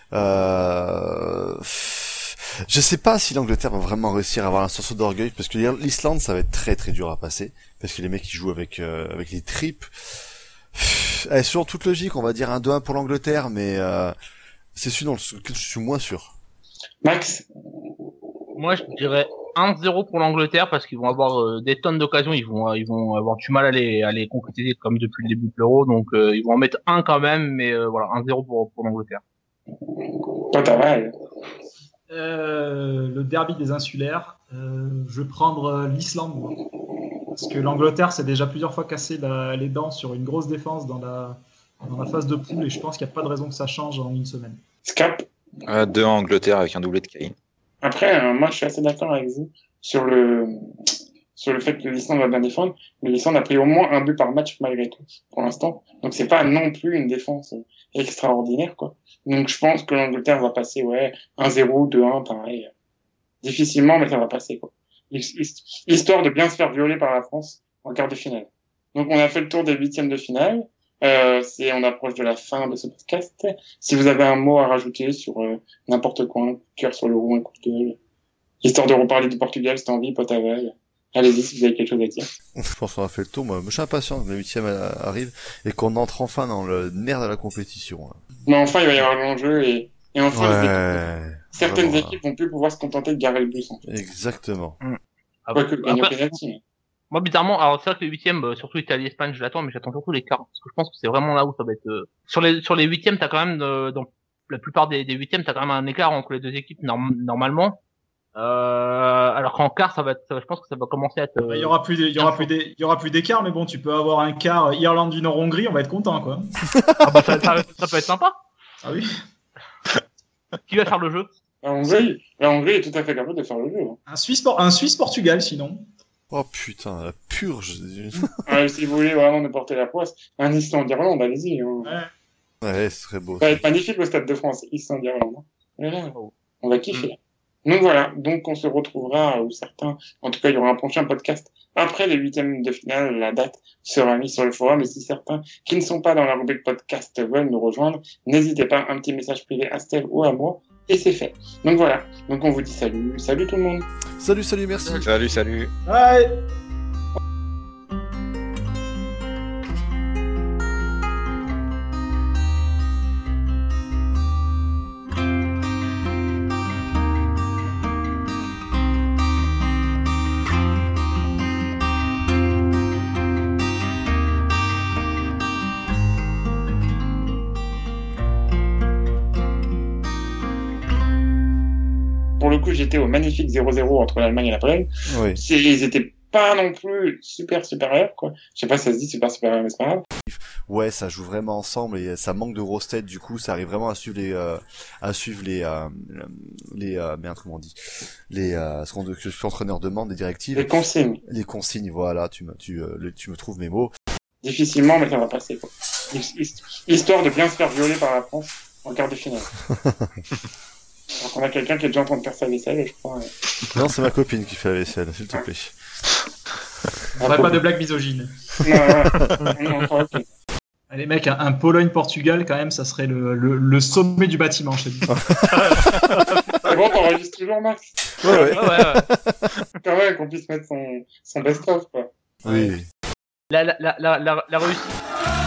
Euh... Je sais pas si l'Angleterre va vraiment réussir à avoir un sursaut d'orgueil parce que l'Islande ça va être très très dur à passer parce que les mecs qui jouent avec euh, avec les tripes. Eh, selon toute logique, on va dire un deux un pour l'Angleterre, mais euh, c'est celui dont je suis moins sûr. Max? Moi, je dirais un zéro pour l'Angleterre parce qu'ils vont avoir euh, des tonnes d'occasions, ils vont ils vont avoir du mal à les à les concrétiser comme depuis le début de l'Euro, donc euh, ils vont en mettre un quand même, mais euh, voilà, un zéro pour pour l'Angleterre. Toi, t'as mal. Euh, le derby des insulaires, euh, je vais prendre euh, l'Islande, moi. Parce que l'Angleterre s'est déjà plusieurs fois cassé la- les dents sur une grosse défense dans la, dans la phase de poule, et je pense qu'il n'y a pas de raison que ça change en une semaine. Scap? Euh, deux en Angleterre avec un doublé de Kane. Après, euh, moi, je suis assez d'accord avec vous sur le sur le fait que l'Islande va bien défendre. Mais l'Islande a pris au moins un but par match malgré tout pour l'instant. Donc c'est pas non plus une défense euh, extraordinaire, quoi. Donc je pense que l'Angleterre va passer, ouais, un zéro, deux un, pareil. Difficilement, mais ça va passer, quoi. Histoire de bien se faire violer par la France en quart de finale. Donc on a fait le tour des huitièmes de finale. Euh, c'est, on approche de la fin de ce podcast. Si vous avez un mot à rajouter sur euh, n'importe quoi, un coup de cœur sur le roux, un coup de gueule, histoire de reparler du Portugal, c'est envie, pote à veille. Allez-y si vous avez quelque chose à dire. Je pense qu'on a fait le tour. Moi, je suis impatient que le huitième arrive et qu'on entre enfin dans le nerf de la compétition. Mais enfin, il va y avoir l'enjeu et, et enfin, les équipes- Ouais. certaines Vraiment, équipes vont plus pouvoir se contenter de garer le bus. En fait. Exactement. Ah, Quoique, gagner au après, penalty, mais- moi, bizarrement, alors c'est vrai que les huitièmes, euh, surtout Italie-Espagne, je l'attends, mais j'attends surtout les quarts, parce que je pense que c'est vraiment là où ça va être. euh, Sur les sur les huitièmes, t'as quand même euh, dans la plupart des, des huitièmes, t'as quand même un écart entre les deux équipes norm- normalement. Euh, alors qu'en quart, ça va être, je pense que ça va commencer à être. euh, Il y aura plus, de- il y aura plus, des- il y aura plus d'écart, mais bon, tu peux avoir un quart Irlande du Nord-Hongrie, on va être content, quoi. ah bah, ça, ça- ça peut être sympa. Ah oui. Qui va faire le jeu? La Hongrie, la Hongrie est tout à fait capable de faire le jeu. Hein. Un Suisse, un Suisse Portugal, sinon. Oh putain, la purge. Ah, si vous voulez vraiment nous porter la poisse, un Islande-Irlande, allez-y. Hein. Ouais. Ouais, ce serait beau. Ça va être magnifique au Stade de France, Islande-Irlande. Hein. Voilà. Oh. On va kiffer. Donc voilà, donc on se retrouvera, ou certains, en tout cas il y aura un prochain podcast après les huitièmes de finale, la date sera mise sur le forum, et si certains qui ne sont pas dans la rubrique podcast veulent nous rejoindre, n'hésitez pas, un petit message privé à Steve ou à moi, et c'est fait. Donc voilà, donc on vous dit salut, salut tout le monde. Salut, salut, merci. Salut, salut. Ouais. Pour pour le coup, j'étais au magnifique zéro zéro entre l'Allemagne et la Pologne. Oui. C'est, ils étaient pas non plus super supérieurs, quoi. Je sais pas si ça se dit super supérieur, mais c'est pas grave. Ouais, ça joue vraiment ensemble et ça manque de grosses têtes, du coup, ça arrive vraiment à suivre les, euh, à suivre les, euh, les, euh, merde, comment on dit, les, euh, ce qu'on, que je suis entraîneur demande, les directives. Les consignes. Les consignes, voilà, tu me, tu, euh, le, tu me trouves mes mots. Difficilement, mais ça va passer, quoi. Histoire de bien se faire violer par la France en quart de finale. Alors qu'on a quelqu'un qui est déjà en train de faire sa vaisselle, je crois. Non, c'est ma copine qui fait la vaisselle, s'il te plaît. On n'a pas de blague misogyne. Non, ouais. Non, non, ok. Allez mec, un, un Pologne-Portugal quand même, ça serait le, le, le sommet du bâtiment, je te dis. C'est bon, t'enregistres toujours, Max? Ouais, ouais. Ouais, ouais, ouais. Quand même, qu'on puisse mettre son, son best-of, quoi. Oui. La, la, la, la, la Russie.